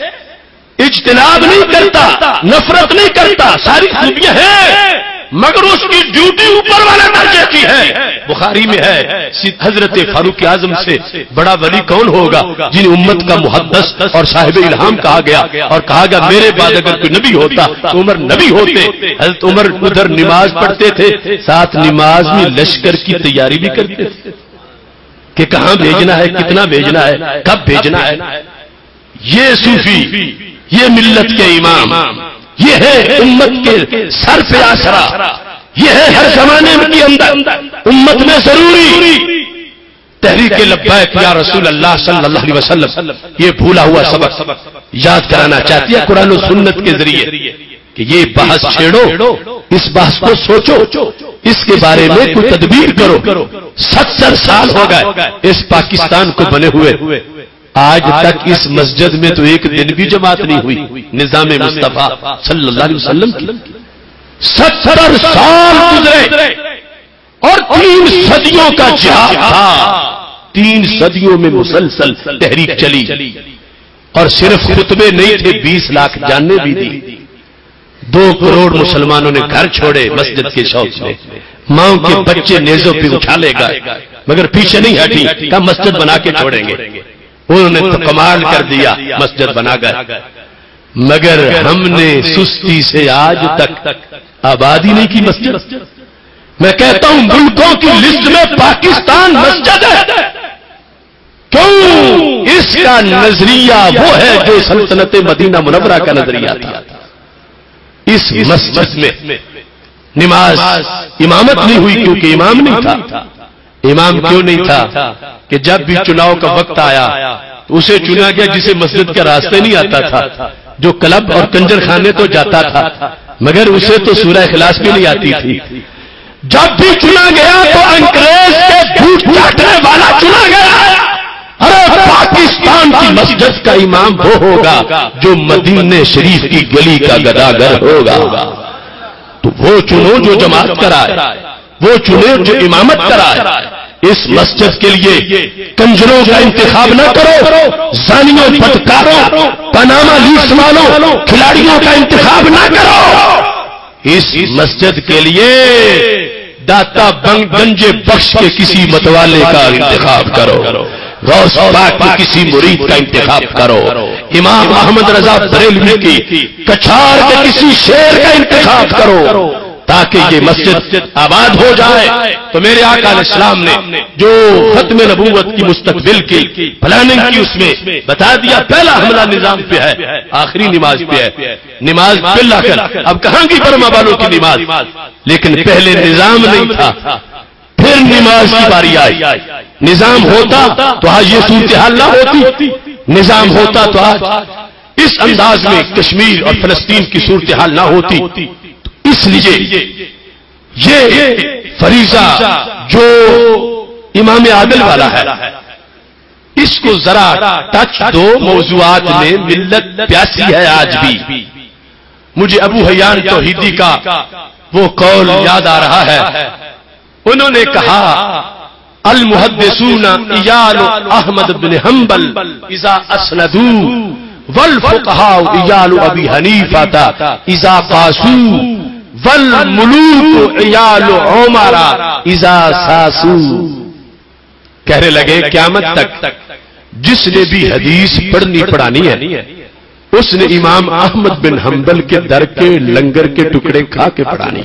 اجتناب نہیں کرتا، نفرت نہیں کرتا، ساری خوبیاں ہیں مگر اس کی ڈیوٹی اوپر والے درجے کی ہے۔ بخاری میں ہے حضرت فاروق اعظم سے بڑا ولی کون ہوگا جن امت کا محدث اور صاحب الہام کہا گیا، اور کہا گیا میرے بعد اگر کوئی نبی ہوتا تو عمر نبی ہوتے۔ حضرت عمر ادھر نماز پڑھتے تھے، ساتھ نماز میں لشکر کی تیاری بھی کرتے تھے کہ کہاں بھیجنا ہے، کتنا بھیجنا ہے، کب بھیجنا ہے۔ یہ صوفی، یہ ملت کے امام، یہ ہے امت کے سر پہ آسرا، یہ ہے ہر زمانے کے اندر امت میں ضروری۔ تحریک لبیک یا رسول اللہ صلی اللہ علیہ وسلم یہ بھولا ہوا سبق یاد کرانا چاہتی ہے قرآن و سنت کے ذریعے کہ یہ بحث چھیڑو، اس بحث کو سوچو، اس کے بارے میں کوئی تدبیر کرو۔ 70 سال ہو گئے اس پاکستان کو بنے ہوئے، آج تک اس مسجد میں تو ایک دن بھی جماعت نہیں ہوئی نظام مصطفیٰ صلی اللہ علیہ وسلم کی۔ 70 سال گزرے اور 3 صدیوں کا جہاد تھا، 3 صدیوں میں مسلسل تحریک چلی، اور صرف خطبے نہیں تھے، 20 لاکھ جانیں بھی دی، 2 کروڑ مسلمانوں نے گھر چھوڑے مسجد کے شوق میں، ماں کے بچے نیزوں پہ اٹھا لے گئے مگر پیچھے نہیں ہٹی، کہا مسجد بنا کے چھوڑیں گے۔ انہوں نے تو کمال کر دیا، مسجد بنا گئے، مگر ہم نے سستی سے آج تک آبادی نہیں کی مسجد۔ میں کہتا ہوں ملکوں کی لسٹ میں پاکستان مسجد ہے، کیوں؟ اس کا نظریہ وہ ہے جو سلطنت مدینہ منورہ کا نظریہ تھا۔ اس مسجد میں نماز امامت نہیں ہوئی کیونکہ امام نہیں تھا۔ امام کیوں نہیں تھا کہ جب بھی چناؤ کا وقت آیا تو اسے چنا گیا جسے مسجد کا راستے نہیں آتا تھا، جو کلب اور کنجر خانے تو جاتا تھا مگر اسے تو سورہ اخلاص بھی نہیں آتی تھی۔ جب بھی چنا گیا تو انگریز کے جھوٹ چاٹنے والا چنا گیا۔ ارے پاکستان کی مسجد کا امام وہ ہوگا جو مدینے شریف کی گلی کا گداگر ہوگا، تو وہ چنو جو جماعت کرائے، وہ چنے جو امامت کرائے۔ اس مسجد کے لیے کنجروں کا انتخاب نہ کرو، زانیوں، بدکاروں، پاناما لیگز والوں، کھلاڑیوں کا انتخاب نہ کرو۔ اس مسجد کے لیے داتا گنج بخش کے کسی متوالے کا انتخاب کرو، غوث پاک کے کسی مرید کا انتخاب کرو، امام احمد رضا بریلوی کی کچھار کے کسی شیر کا انتخاب کرو تاکہ یہ مسجد آباد ہو جائے۔ تو میرے آقا علیہ السلام نے جو ختم نبوت کی مستقبل کی پلاننگ کی اس میں بتا دیا، پہلا حملہ نظام پہ ہے، آخری نماز پہ ہے، نماز پہلا کر۔ اب کہاں کی برما والوں کی نماز، لیکن پہلے نظام نہیں تھا، پھر نماز کی باری آئی۔ نظام ہوتا تو آج یہ صورتحال نہ ہوتی، نظام ہوتا تو آج اس انداز میں کشمیر اور فلسطین کی صورتحال نہ ہوتی۔ اس لیے یہ فریضہ جو امام عادل والا ہے اس کو ذرا ٹچ دو موضوعات میں، ملت پیاسی ہے آج بھی۔ مجھے ابو حیان توحیدی کا وہ قول یاد آ رہا ہے، انہوں نے کہا المحدثون عیال احمد بن حنبل اذا اسندوا والفقهاء عیال ابی حنیفہ اذا قاسوا والملوک عیال عمر اذا ساسوا۔ کہنے لگے قیامت تک جس نے بھی حدیث پڑھنی پڑھانی ہے اس نے امام احمد بن حنبل کے در کے لنگر کے ٹکڑے کھا کے پڑھانی۔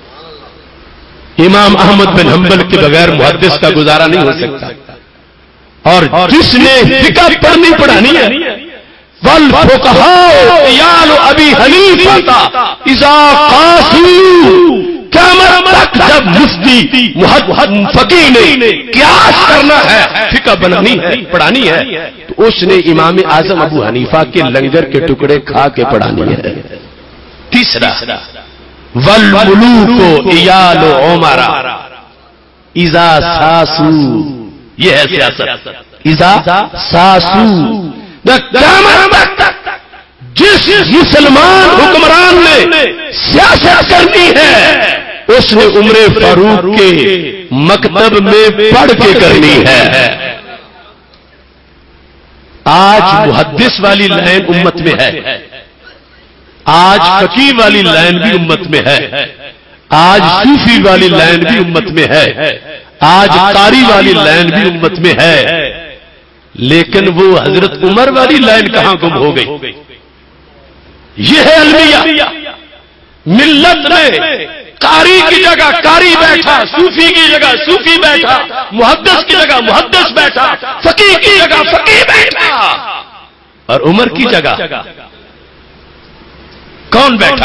امام احمد بن حنبل کے بغیر محدث کا گزارا نہیں ہو سکتا، اور جس نے فقہ پڑھنی پڑھانی ہے والفقهاء عيال ابی حنیفہ اذا قاسوا، قیامت تک جب مفتی فقیہ نے قیاس کرنا ہے، فقہ بنانی ہے، پڑھانی ہے، تو اس نے امام اعظم ابو حنیفہ کے لنگر کے ٹکڑے کھا کے پڑھانی ہے۔ تیسرا والملوک عیال عمرا اذا ساسو، یہ ہے سیاست، اذا ساسو، قیامت تک جس مسلمان حکمران نے سیاست کرنی ہے اس نے عمر فاروق کے مکتب میں پڑھ کے کرنی ہے۔ آج محدث والی لائن امت میں ہے، آج فقیہ والی لائن بھی امت میں ہے، آج صوفی والی لائن بھی امت میں ہے، آج قاری والی لائن بھی امت میں ہے، لیکن وہ حضرت عمر والی لائن کہاں گم ہو گئی؟ یہ ہے المیہ۔ ملت میں قاری کی جگہ قاری بیٹھا، صوفی کی جگہ صوفی بیٹھا، محدث کی جگہ محدث بیٹھا، فقیہ کی جگہ فقیہ بیٹھا، اور عمر کی جگہ کون بیٹھا؟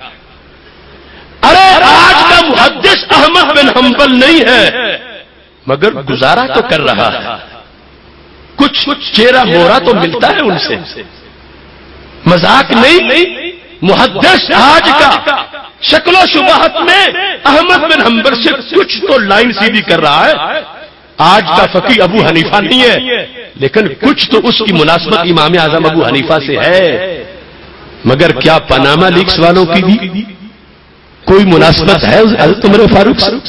ارے آج کا محدث احمد بن حنبل نہیں ہے، مگر گزارا تو کر رہا ہے، کچھ چہرہ مورا تو ملتا ہے ان سے، مذاق نہیں۔ محدث آج کا شکل و شبہت میں احمد بن حنبل سے کچھ تو لائن سیدھی کر رہا ہے، آج کا فقیہ ابو حنیفہ نہیں ہے، لیکن کچھ تو اس کی مناسبت امام اعظم ابو حنیفہ سے ہے، مگر کیا پاناما لیکس والوں کی بھی کوئی مناسبت ہے حضرت عمر فاروق سے؟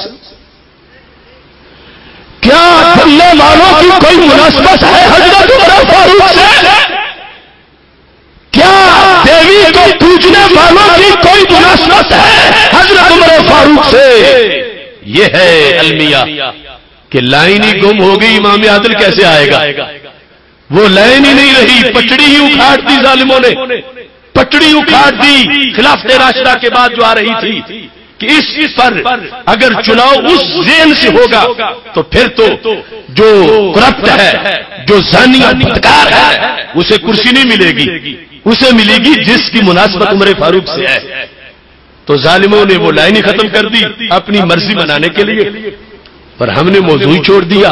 کیا دلے والوں کی کوئی مناسبت ہے حضرت عمر فاروق سے؟ کیا دیوی کو پوجنے والوں کی کوئی مناسبت ہے حضرت عمر فاروق سے؟ یہ ہے المیہ کہ لائن ہی گم ہو گئی، امام عادل کیسے آئے گا؟ وہ لائن ہی نہیں رہی، پٹڑی ہی اکھاڑ دی ظالموں نے، پٹڑی اکھاڑ دی خلافت راشدہ کے بعد جو آ رہی تھی کہ اس پر اگر چناؤ اس ذہن سے ہوگا تو پھر تو جو کرپٹ ہے، جو زانی بدکار ہے، اسے کرسی نہیں ملے گی، اسے ملے گی جس کی مناسبت عمر فاروق سے ہے۔ تو ظالموں نے وہ لائن ہی ختم کر دی اپنی مرضی بنانے کے لیے، پر ہم نے موضوع ہی چھوڑ دیا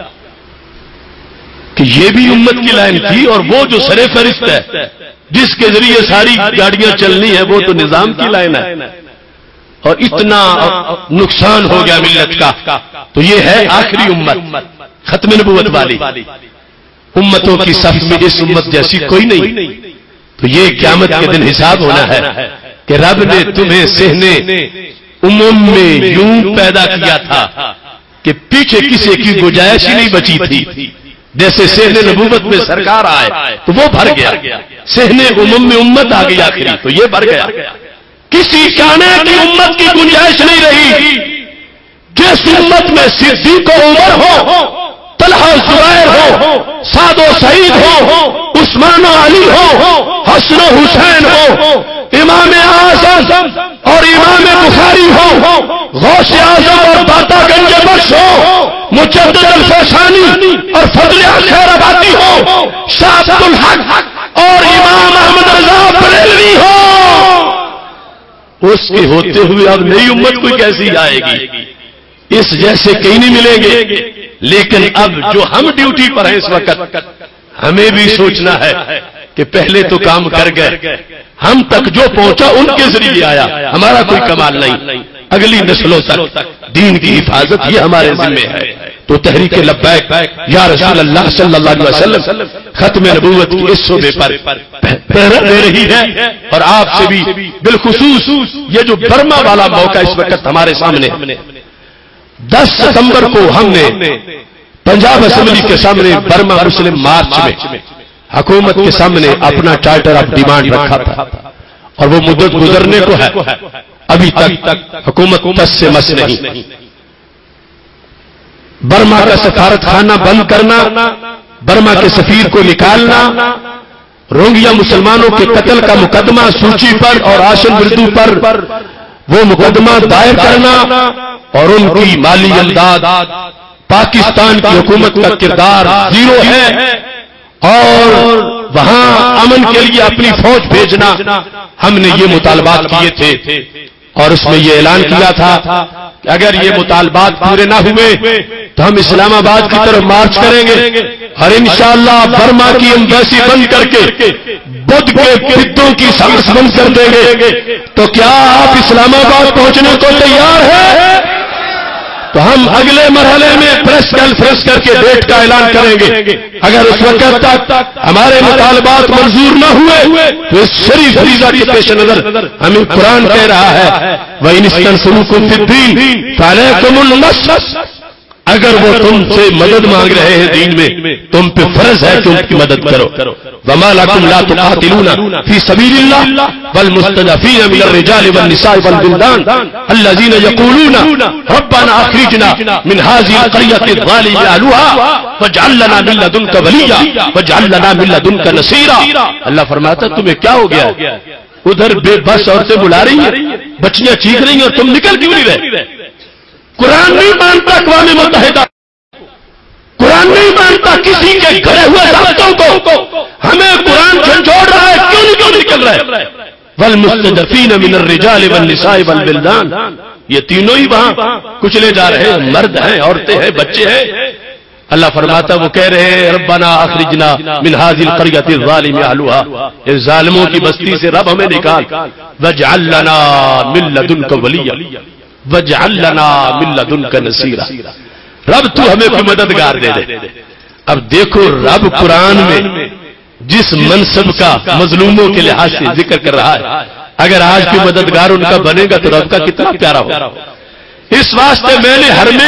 کہ یہ بھی امت کی لائن تھی، اور وہ جو سر فہرست ہے جس کے ذریعے ساری گاڑیاں چلنی ہے وہ تو نظام کی لائن ہے، اور اتنا نقصان ہو گیا ملت کا۔ تو یہ ہے آخری امت ختم نبوت والی، امتوں کی صف میں اس امت جیسی کوئی نہیں۔ تو یہ قیامت کے دن حساب ہونا ہے کہ رب نے تمہیں صحنے امم میں یوں پیدا کیا تھا کہ پیچھے کسی کی گنجائش ہی نہیں بچی تھی، جیسے صحن نبوت میں سرکار آئے تو وہ بھر گیا، صحن امم میں امت آ گئی آخری تو یہ بھر گیا، کسی کانے کی امت کی گنجائش نہیں رہی۔ جس امت میں صدیق و عمر ہو، طلحہ زبیر ہو، سعد و سعید ہو، عثمان و علی ہو، حسن و حسین ہو، امام اعظم اور امام بخاری ہو، غوث اعظم اور داتا گنج بخش ہو، مجدد الفسانی اور فضل خیر آبادی ہو، شاہ عبد الحق اور امام احمد رضا بریلوی ہو، اس کے ہوتے ہوئے اب نئی امت کوئی کیسی آئے گی؟ اس جیسے کہیں نہیں ملیں گے۔ لیکن اب جو ہم ڈیوٹی پر ہیں اس وقت، ہمیں بھی سوچنا ہے کہ پہلے تو کام کر گئے، ہم تک جو پہنچا ان کے ذریعے آیا، ہمارا کوئی کمال نہیں، اگلی نسلوں تک دین کی حفاظت یہ ہمارے ذمہ ہے۔ تو تحریک لبیک یا رسول اللہ صلی اللہ علیہ وسلم ختم نبوت کی اس صوبے پر پہرا دے رہی ہے، اور آپ سے بھی بالخصوص یہ جو برما والا موقع اس وقت ہمارے سامنے، 10 ستمبر کو ہم نے پنجاب اسمبلی کے سامنے برما مسلم مارچ میں حکومت کے سامنے اپنا چارٹر آف ڈیمانڈ رکھا تھا، اور وہ مدت گزرنے کو ہے، ابھی تک حکومت تس سے مس نہیں۔ برما کا سفارت خانہ بند کرنا، برما کے سفیر کو نکالنا، روہنگیا مسلمانوں کے قتل کا مقدمہ سوچی پر اور آشن بردو پر وہ مقدمہ دائر کرنا، اور ان کی مالی امداد، پاکستان کی حکومت کا کردار زیرو ہے، اور وہاں امن کے لیے اپنی فوج بھیجنا، ہم نے یہ مطالبات کیے تھے اور اس میں یہ اعلان کیا تھا کہ اگر یہ مطالبات پورے نہ ہوئے تو ہم اسلام آباد کی طرف مارچ کریں گے اور انشاءاللہ برما کی ایمبیسی بند کر کے بدھ کے بدھوں کی سانس بند کر دیں گے۔ تو کیا آپ اسلام آباد پہنچنے کو تیار ہیں؟ تو ہم اگلے مرحلے میں پریس کانفرنس کر کے ڈیٹ کا اعلان کریں گے۔ اگر اس وقت تک ہمارے مطالبات منظور نہ ہوئے تو اس شریف فریضہ کے پیش نظر ہمیں قرآن کہہ رہا ہے وَإِنِ اسْتَنْصُرُوكُمْ فِي الدِّينِ فَعَلَيْكُمُ النَّصْرُ، اگر وہ تم سے مدد مانگ رہے ہیں دین میں، تم پہ فرض ہے کہ ان کی مدد کرو۔ وَمَا لَكُمْ لَا تُقَاتِلُونَ فِي سَبِيلِ اللَّهِ وَالْمُسْتَضْعَفِينَ مِنَ الرِّجَالِ وَالنِّسَاءِ وَالْوِلْدَانِ الَّذِينَ يَقُولُونَ رَبَّنَا أَخْرِجْنَا مِنْ هَٰذِهِ الْقَرْيَةِ الظَّالِمِ أَهْلُهَا وَاجْعَل لَّنَا مِن لَّدُنكَ وَلِيًّا وَاجْعَل لَّنَا مِن لَّدُنكَ نَصِيرًا۔ اللہ فرماتا ہے تمہیں کیا ہو گیا ہے؟ ادھر بے بس عورتیں بلا رہی ہیں، بچیاں چیخ رہی ہیں اور تم نکل کیوں نہیں رہے؟ قرآن نہیں مانتا اقوام متحدہ، قرآن نہیں مانتا کسی کے گھڑے ہوئے ضابطوں کو، ہمیں قرآن جھنجھوڑ رہا ہے، کیوں نکل رہا ہے؟ والمستضعفین من الرجال والنساء والولدان، یہ تینوں ہی وہاں کچلے جا رہے ہیں، مرد ہیں، عورتیں ہیں، بچے ہیں۔ اللہ فرماتا وہ کہہ رہے ہیں ربنا اخرجنا من هذه القرية الظالم اهلها، اس ظالموں کی بستی سے رب ہمیں نکال، واجعل لنا من لدنك وليا واجعل لنا من لدنك نصيرا، رب تو ہمیں کوئی مددگار دے دے۔ اب دیکھو رب قرآن میں جس منصب کا مظلوموں کے لحاظ سے ذکر کر رہا ہے، اگر آج کوئی مددگار ان کا بنے گا تو رب کا کتنا پیارا ہوگا۔ اس واسطے میں نے حرم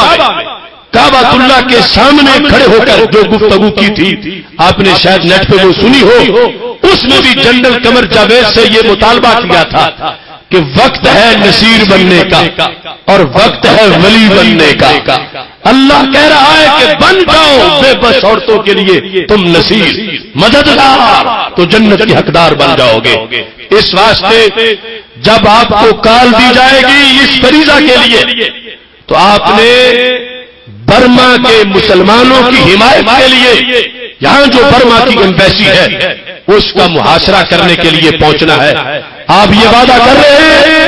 کعبۃ اللہ کے سامنے کھڑے ہو کر جو گفتگو کی تھی، آپ نے شاید نیٹ پہ وہ سنی ہو، اس میں بھی جنرل قمر جاوید سے یہ مطالبہ کیا تھا کہ وقت ہے نصیر بننے کا اور وقت ہے ولی بننے کا۔ اللہ کہہ رہا ہے کہ بن جاؤ بے بس عورتوں کے لیے تم نصیر، مددگار، تو جنت کے حقدار بن جاؤ گے۔ اس واسطے جب آپ کو کال دی جائے گی اس فریضہ کے لیے تو آپ نے برما کے مسلمانوں کی حمایت کے لیے یہاں جو برما کی ایمبیسی ہے اس کا محاصرہ کرنے کے لیے پہنچنا ہے۔ آپ یہ وعدہ کر رہے ہیں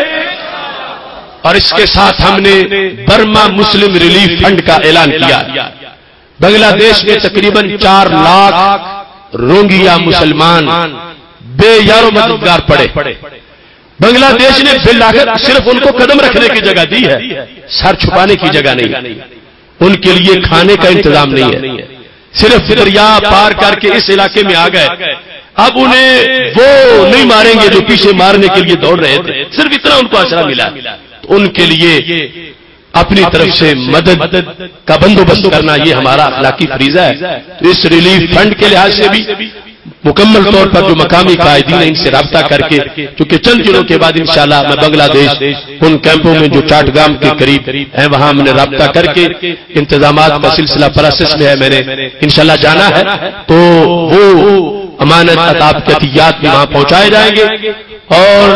اور اس کے ساتھ ہم نے برما مسلم ریلیف فنڈ کا اعلان کیا۔ بنگلہ دیش میں تقریباً 4 لاکھ روہنگیا مسلمان بے یار و مددگار پڑے۔ بنگلہ دیش نے بالآخر صرف ان کو قدم رکھنے کی جگہ دی ہے، سر چھپانے کی جگہ نہیں، ان کے لیے کھانے کا انتظام نہیں ہے، صرف دریا پار کر کے اس علاقے میں آ گئے۔ اب انہیں وہ نہیں ماریں گے جو پیچھے مارنے کے لیے دوڑ رہے تھے، صرف اتنا ان کو آسرا ملا، تو ان کے لیے اپنی طرف سے مدد کا بندوبست کرنا یہ ہمارا اخلاقی فریضہ ہے۔ تو اس ریلیف فنڈ کے لحاظ سے بھی مکمل طور پر جو مقامی قائدین ہیں ان سے رابطہ کر کے، چونکہ چند دنوں کے بعد انشاءاللہ میں بنگلہ دیش ان کیمپوں میں جو چاٹگام کے قریب ہیں وہاں ہم نے رابطہ کر کے انتظامات کا سلسلہ پروسیس میں ہے، میں نے انشاءاللہ جانا ہے، تو وہ امانت عطاب کے عطیات بھی وہاں پہنچائے جائیں گے۔ اور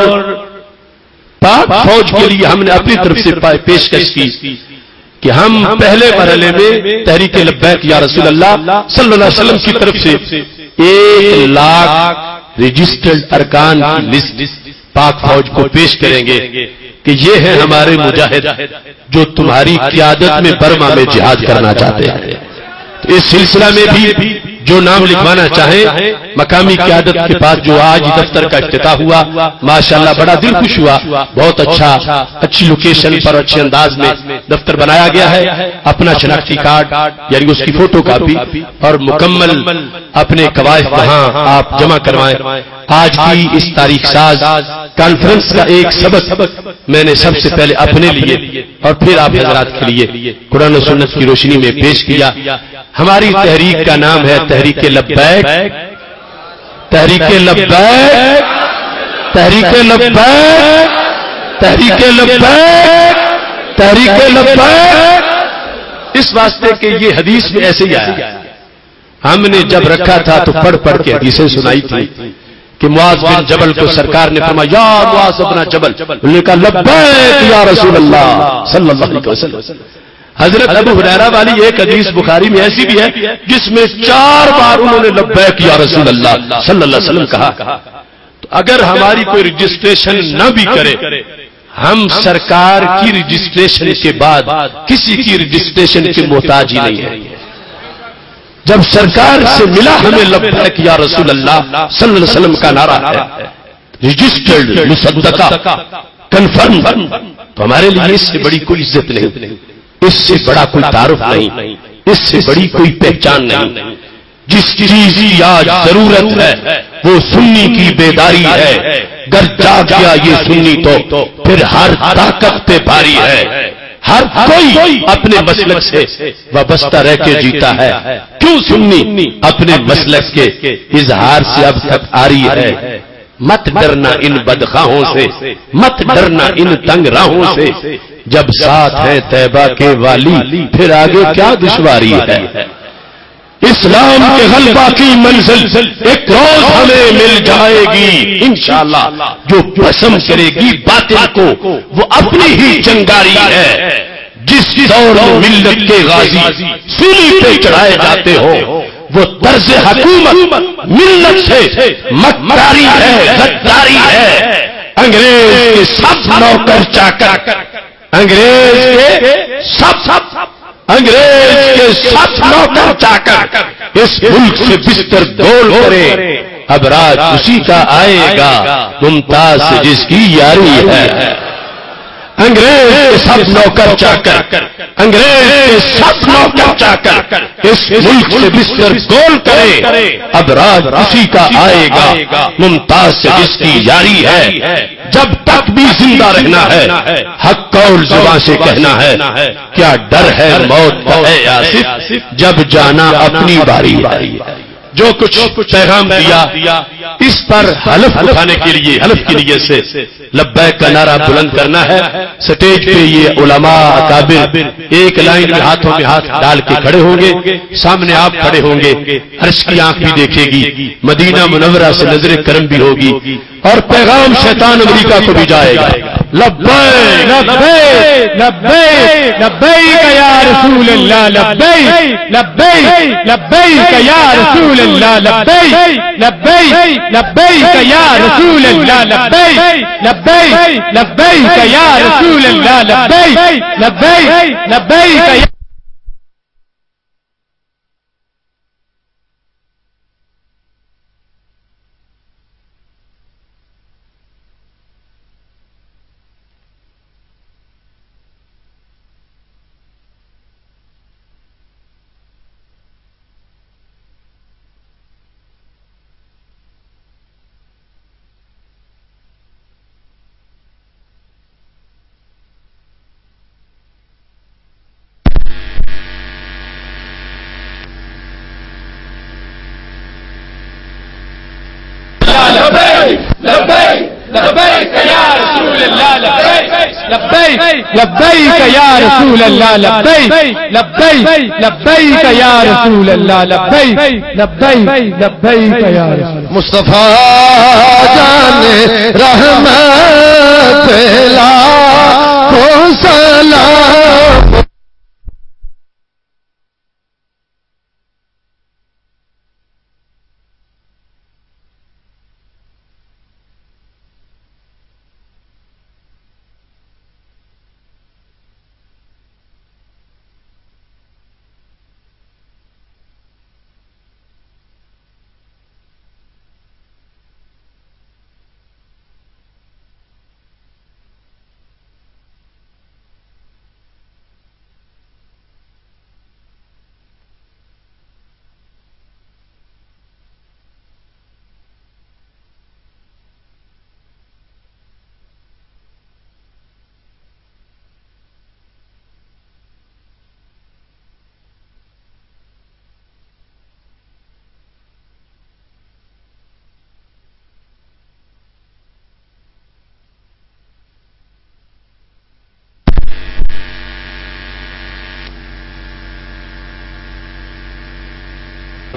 پاک فوج کے لیے ہم نے اپنی طرف سے پیشکش کی کہ ہم پہلے مرحلے میں تحریک لبیک یا رسول اللہ صلی اللہ علیہ وسلم کی طرف سے 1 لاکھ رجسٹرڈ ارکان کی لسٹ پاک فوج کو پیش کریں گے کہ یہ ہیں ہمارے مجاہد جو تمہاری قیادت میں برما میں جہاد کرنا چاہتے ہیں۔ تو اس سلسلہ میں بھی جو نام لکھوانا چاہیں مقامی قیادت کے پاس جو آج دفتر کا افتتاح ہوا، ماشاءاللہ بڑا دل خوش ہوا، بہت اچھی لوکیشن پر اچھے انداز میں دفتر بنایا گیا ہے، اپنا شناختی کارڈ یعنی اس کی فوٹو کاپی اور مکمل اپنے قواعد وہاں آپ جمع کروائیں۔ آج کی اس تاریخ ساز کانفرنس کا ایک سبق میں نے سب سے پہلے اپنے لیے اور پھر آپ حضرات کے لیے قرآن و سنت کی روشنی میں پیش کیا۔ ہماری تحریک کا نام ہے تحریک لبیک، تحریک لبیک، تحریک لبیک، تحریک لبیک، تحریک لبیک، اس واسطے کہ یہ حدیث میں ایسے ہی آیا۔ ہم نے جب رکھا تھا تو پڑھ کے حدیثیں سنائی تھی کہ معاذ بن جبل کو سرکار نے فرمایا یا معاذ بن جبل، انہوں نے کہا لبیک یا رسول اللہ صلی اللہ علیہ وسلم۔ حضرت ابو ہریرہ والی ایک حدیث بخاری میں ایسی بھی ہے جس میں 4 بار انہوں نے لبیک یا رسول اللہ صلی اللہ علیہ وسلم کہا. تو اگر ہماری کوئی رجسٹریشن نہ بھی کرے، ہم سرکار کی رجسٹریشن کے بعد کسی کی رجسٹریشن کے محتاج ہی نہیں ہے. جب سرکار سے ملا ہمیں لبیک یا رسول اللہ صلی اللہ علیہ وسلم کا نعرہ ہے، رجسٹرڈ، مصدقہ، کنفرم، تو ہمارے لیے اس سے بڑی کوئی عزت نہیں، اس سے بڑا کوئی تعارف نہیں، اس سے بڑی کوئی پہچان نہیں. جس چیز کی آج ضرورت ہے وہ سنی کی بیداری ہے. گر جاگ گیا یہ سنی تو پھر ہر طاقت پہ بھاری ہے. ہر کوئی اپنے مسلک سے وابستہ رہ کے جیتا ہے. کیوں سنی اپنے مسلک کے اظہار سے اب تک آری ہے. مت ڈرنا ان بدخواہوں سے، مت ڈرنا ان تنگ راہوں سے. جب ساتھ ہے طیبہ کے والی پھر آگے کیا دشواری ہے. اسلام کے غلبہ کی منزل ایک روز ہمیں مل جائے گی انشاءاللہ. جو پسند کرے گی باطل کو وہ اپنی ہی چنگاری ہے. جس دور میں ملت کے غازی سولی پہ چڑھائے جاتے ہو وہ طرز حکومت ملت سے مکاری ہے، غداری ہے. انگریز کے سب نوکر چاکر، انگریز کے سب نوکر چاکر اس ملک سے بستر گول کرے. اب راج اسی کا آئے گا ممتاز سے جس کی یاری ہے. انگریز کے سب نوکر چاکر، انگریز کے سب نوکر چاکر اس ملک سے بستر گول کرے. اب راج اسی کا آئے گا ممتاز سے جس کی یاری ہے. جب تک بھی زندہ رہنا ہے حق قول زبان سے کہنا ہے. کیا ڈر ہے موت کا ہے آصف جب جانا اپنی باری ہے. جو کچھ پیغام دیا اس پر حلف اٹھانے کے لیے، حلف کی نیت سے لبیک کا نعرہ بلند کرنا ہے. سٹیج پہ یہ علماء اکابر ایک لائن میں ہاتھوں میں ہاتھ ڈال کے کھڑے ہوں گے. سامنے آپ کھڑے ہوں گے، عرش کی آنکھ بھی دیکھے گی، مدینہ منورہ سے نظر کرم بھی ہوگی اور پیغام شیطان امریکہ کو بھی جائے گا. لبیک لبیک لبیک لبیک یا رسول اللہ، لبیک لبیک لبیک یا رسول اللہ، لبیک لبیک لبیک یا رسول اللہ، لبیک لبیک لبیک یا رسول اللہ، لبیک لبیک لبیک. لبیک یا رسول اللہ، لبیک لبیک لبیک یا رسول اللہ، لبیک لبیک لبیک یا رسول. مصطفیٰ جان رحمت لاکھوں سلام.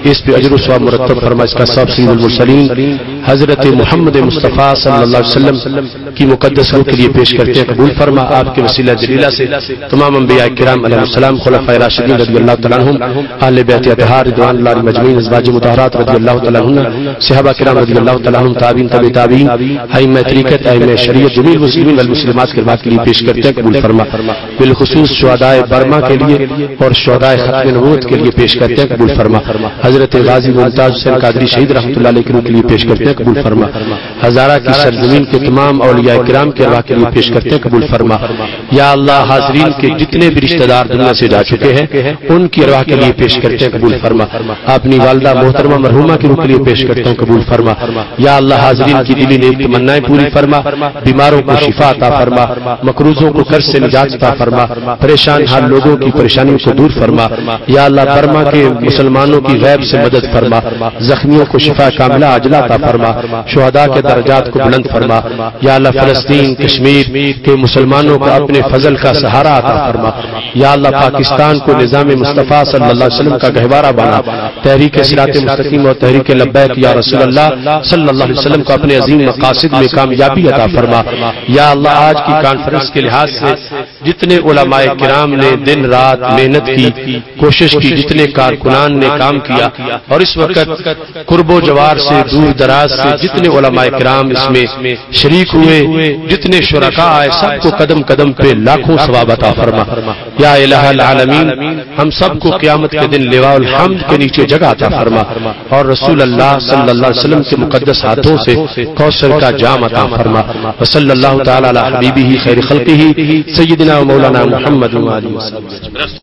اس پہ اجر و ثواب مرتب فرما. اس کا سب سید المرسلین حضرت محمد مصطفیٰ صلی اللہ علیہ وسلم کی مقدس روح کے لیے پیش کرتے ہیں. قبول فرما. آپ کے وسیلہ جلیلہ سے تمام انبیاء کرام علیہ السلام، خلفائے راشدین رضی اللہ تعالیٰ عنہم، اہل بیت اطہار رضوان اللہ علیہم اجمعین، ازواج مطہرات رضی اللہ تعالیٰ عنہن، صحابہ کرام رضی اللہ تعالیٰ عنہم، تابعین تبع تابعین، ائمہ طریقت، ائمہ شریعت، جمیع المسلمین والمسلمات کے بعد کے لیے پیش کرتے ہیں. قبول فرما. بالخصوص شہدائے برما کے لیے اور شہدائے ختم نبوت کے لیے پیش کرتے ہیں. قبول فرما. حضرت غازی ممتاز حسین قادری شہید رحمۃ اللہ علیہ کے لیے پیش کرتے ہیں. قبول فرما. ہزارہ کی سرزمین کے تمام اولیاء کرام کے ارواح کے لیے پیش کرتے ہیں. قبول فرما. یا اللہ حاضرین کے جتنے بھی رشتہ دار دنیا سے جا چکے ہیں ان کی ارواح کے لیے پیش کرتے ہیں. قبول فرما. اپنی والدہ محترمہ مرحومہ کی روح کے لیے پیش کرتے ہیں. قبول فرما. یا اللہ حاضرین کی دلی نیک تمنائیں پوری فرما. بیماروں کو شفا عطا فرما. مقروضوں کو قرض سے نجات عطا فرما. پریشان حال لوگوں کی پریشانیوں کو دور فرما. یا اللہ برما کے مسلمانوں کی غیب سے مدد فرما. زخمیوں کو شفا کاملہ عاجلہ عطا فرما. شہداء کے درجات کو بلند فرما. یا اللہ فلسطین کشمیر کے مسلمانوں کو اپنے فضل کا سہارا عطا فرما. یا اللہ پاکستان کو نظام مصطفیٰ صلی اللہ علیہ وسلم کا گہوارہ بنا. تحریک صراط مستقیم اور تحریک لبیک یا رسول اللہ صلی اللہ علیہ وسلم کو اپنے عظیم مقاصد میں کامیابی عطا فرما. یا اللہ آج کی کانفرنس کے لحاظ سے جتنے علماء کرام نے دن رات محنت کی، کوشش کی، جتنے کارکنان نے کام کیا اور اس وقت قرب و جوار سے دور دراز سے جتنے علماء کرام اس میں شریک ہوئے، جتنے شرکاء آئے، سب کو قدم قدم پہ لاکھوں ثواب عطا فرما. یا الہ العالمین ہم سب کو قیامت کے دن لواء الحمد کے نیچے جگہ عطا فرما اور رسول اللہ صلی اللہ علیہ وسلم کے مقدس ہاتھوں سے کوثر کا جام عطا فرما. وصلی اللہ تعالی علی حبیبہ خیر خلقہ سیدنا و مولانا محمد و آلہ وسلم.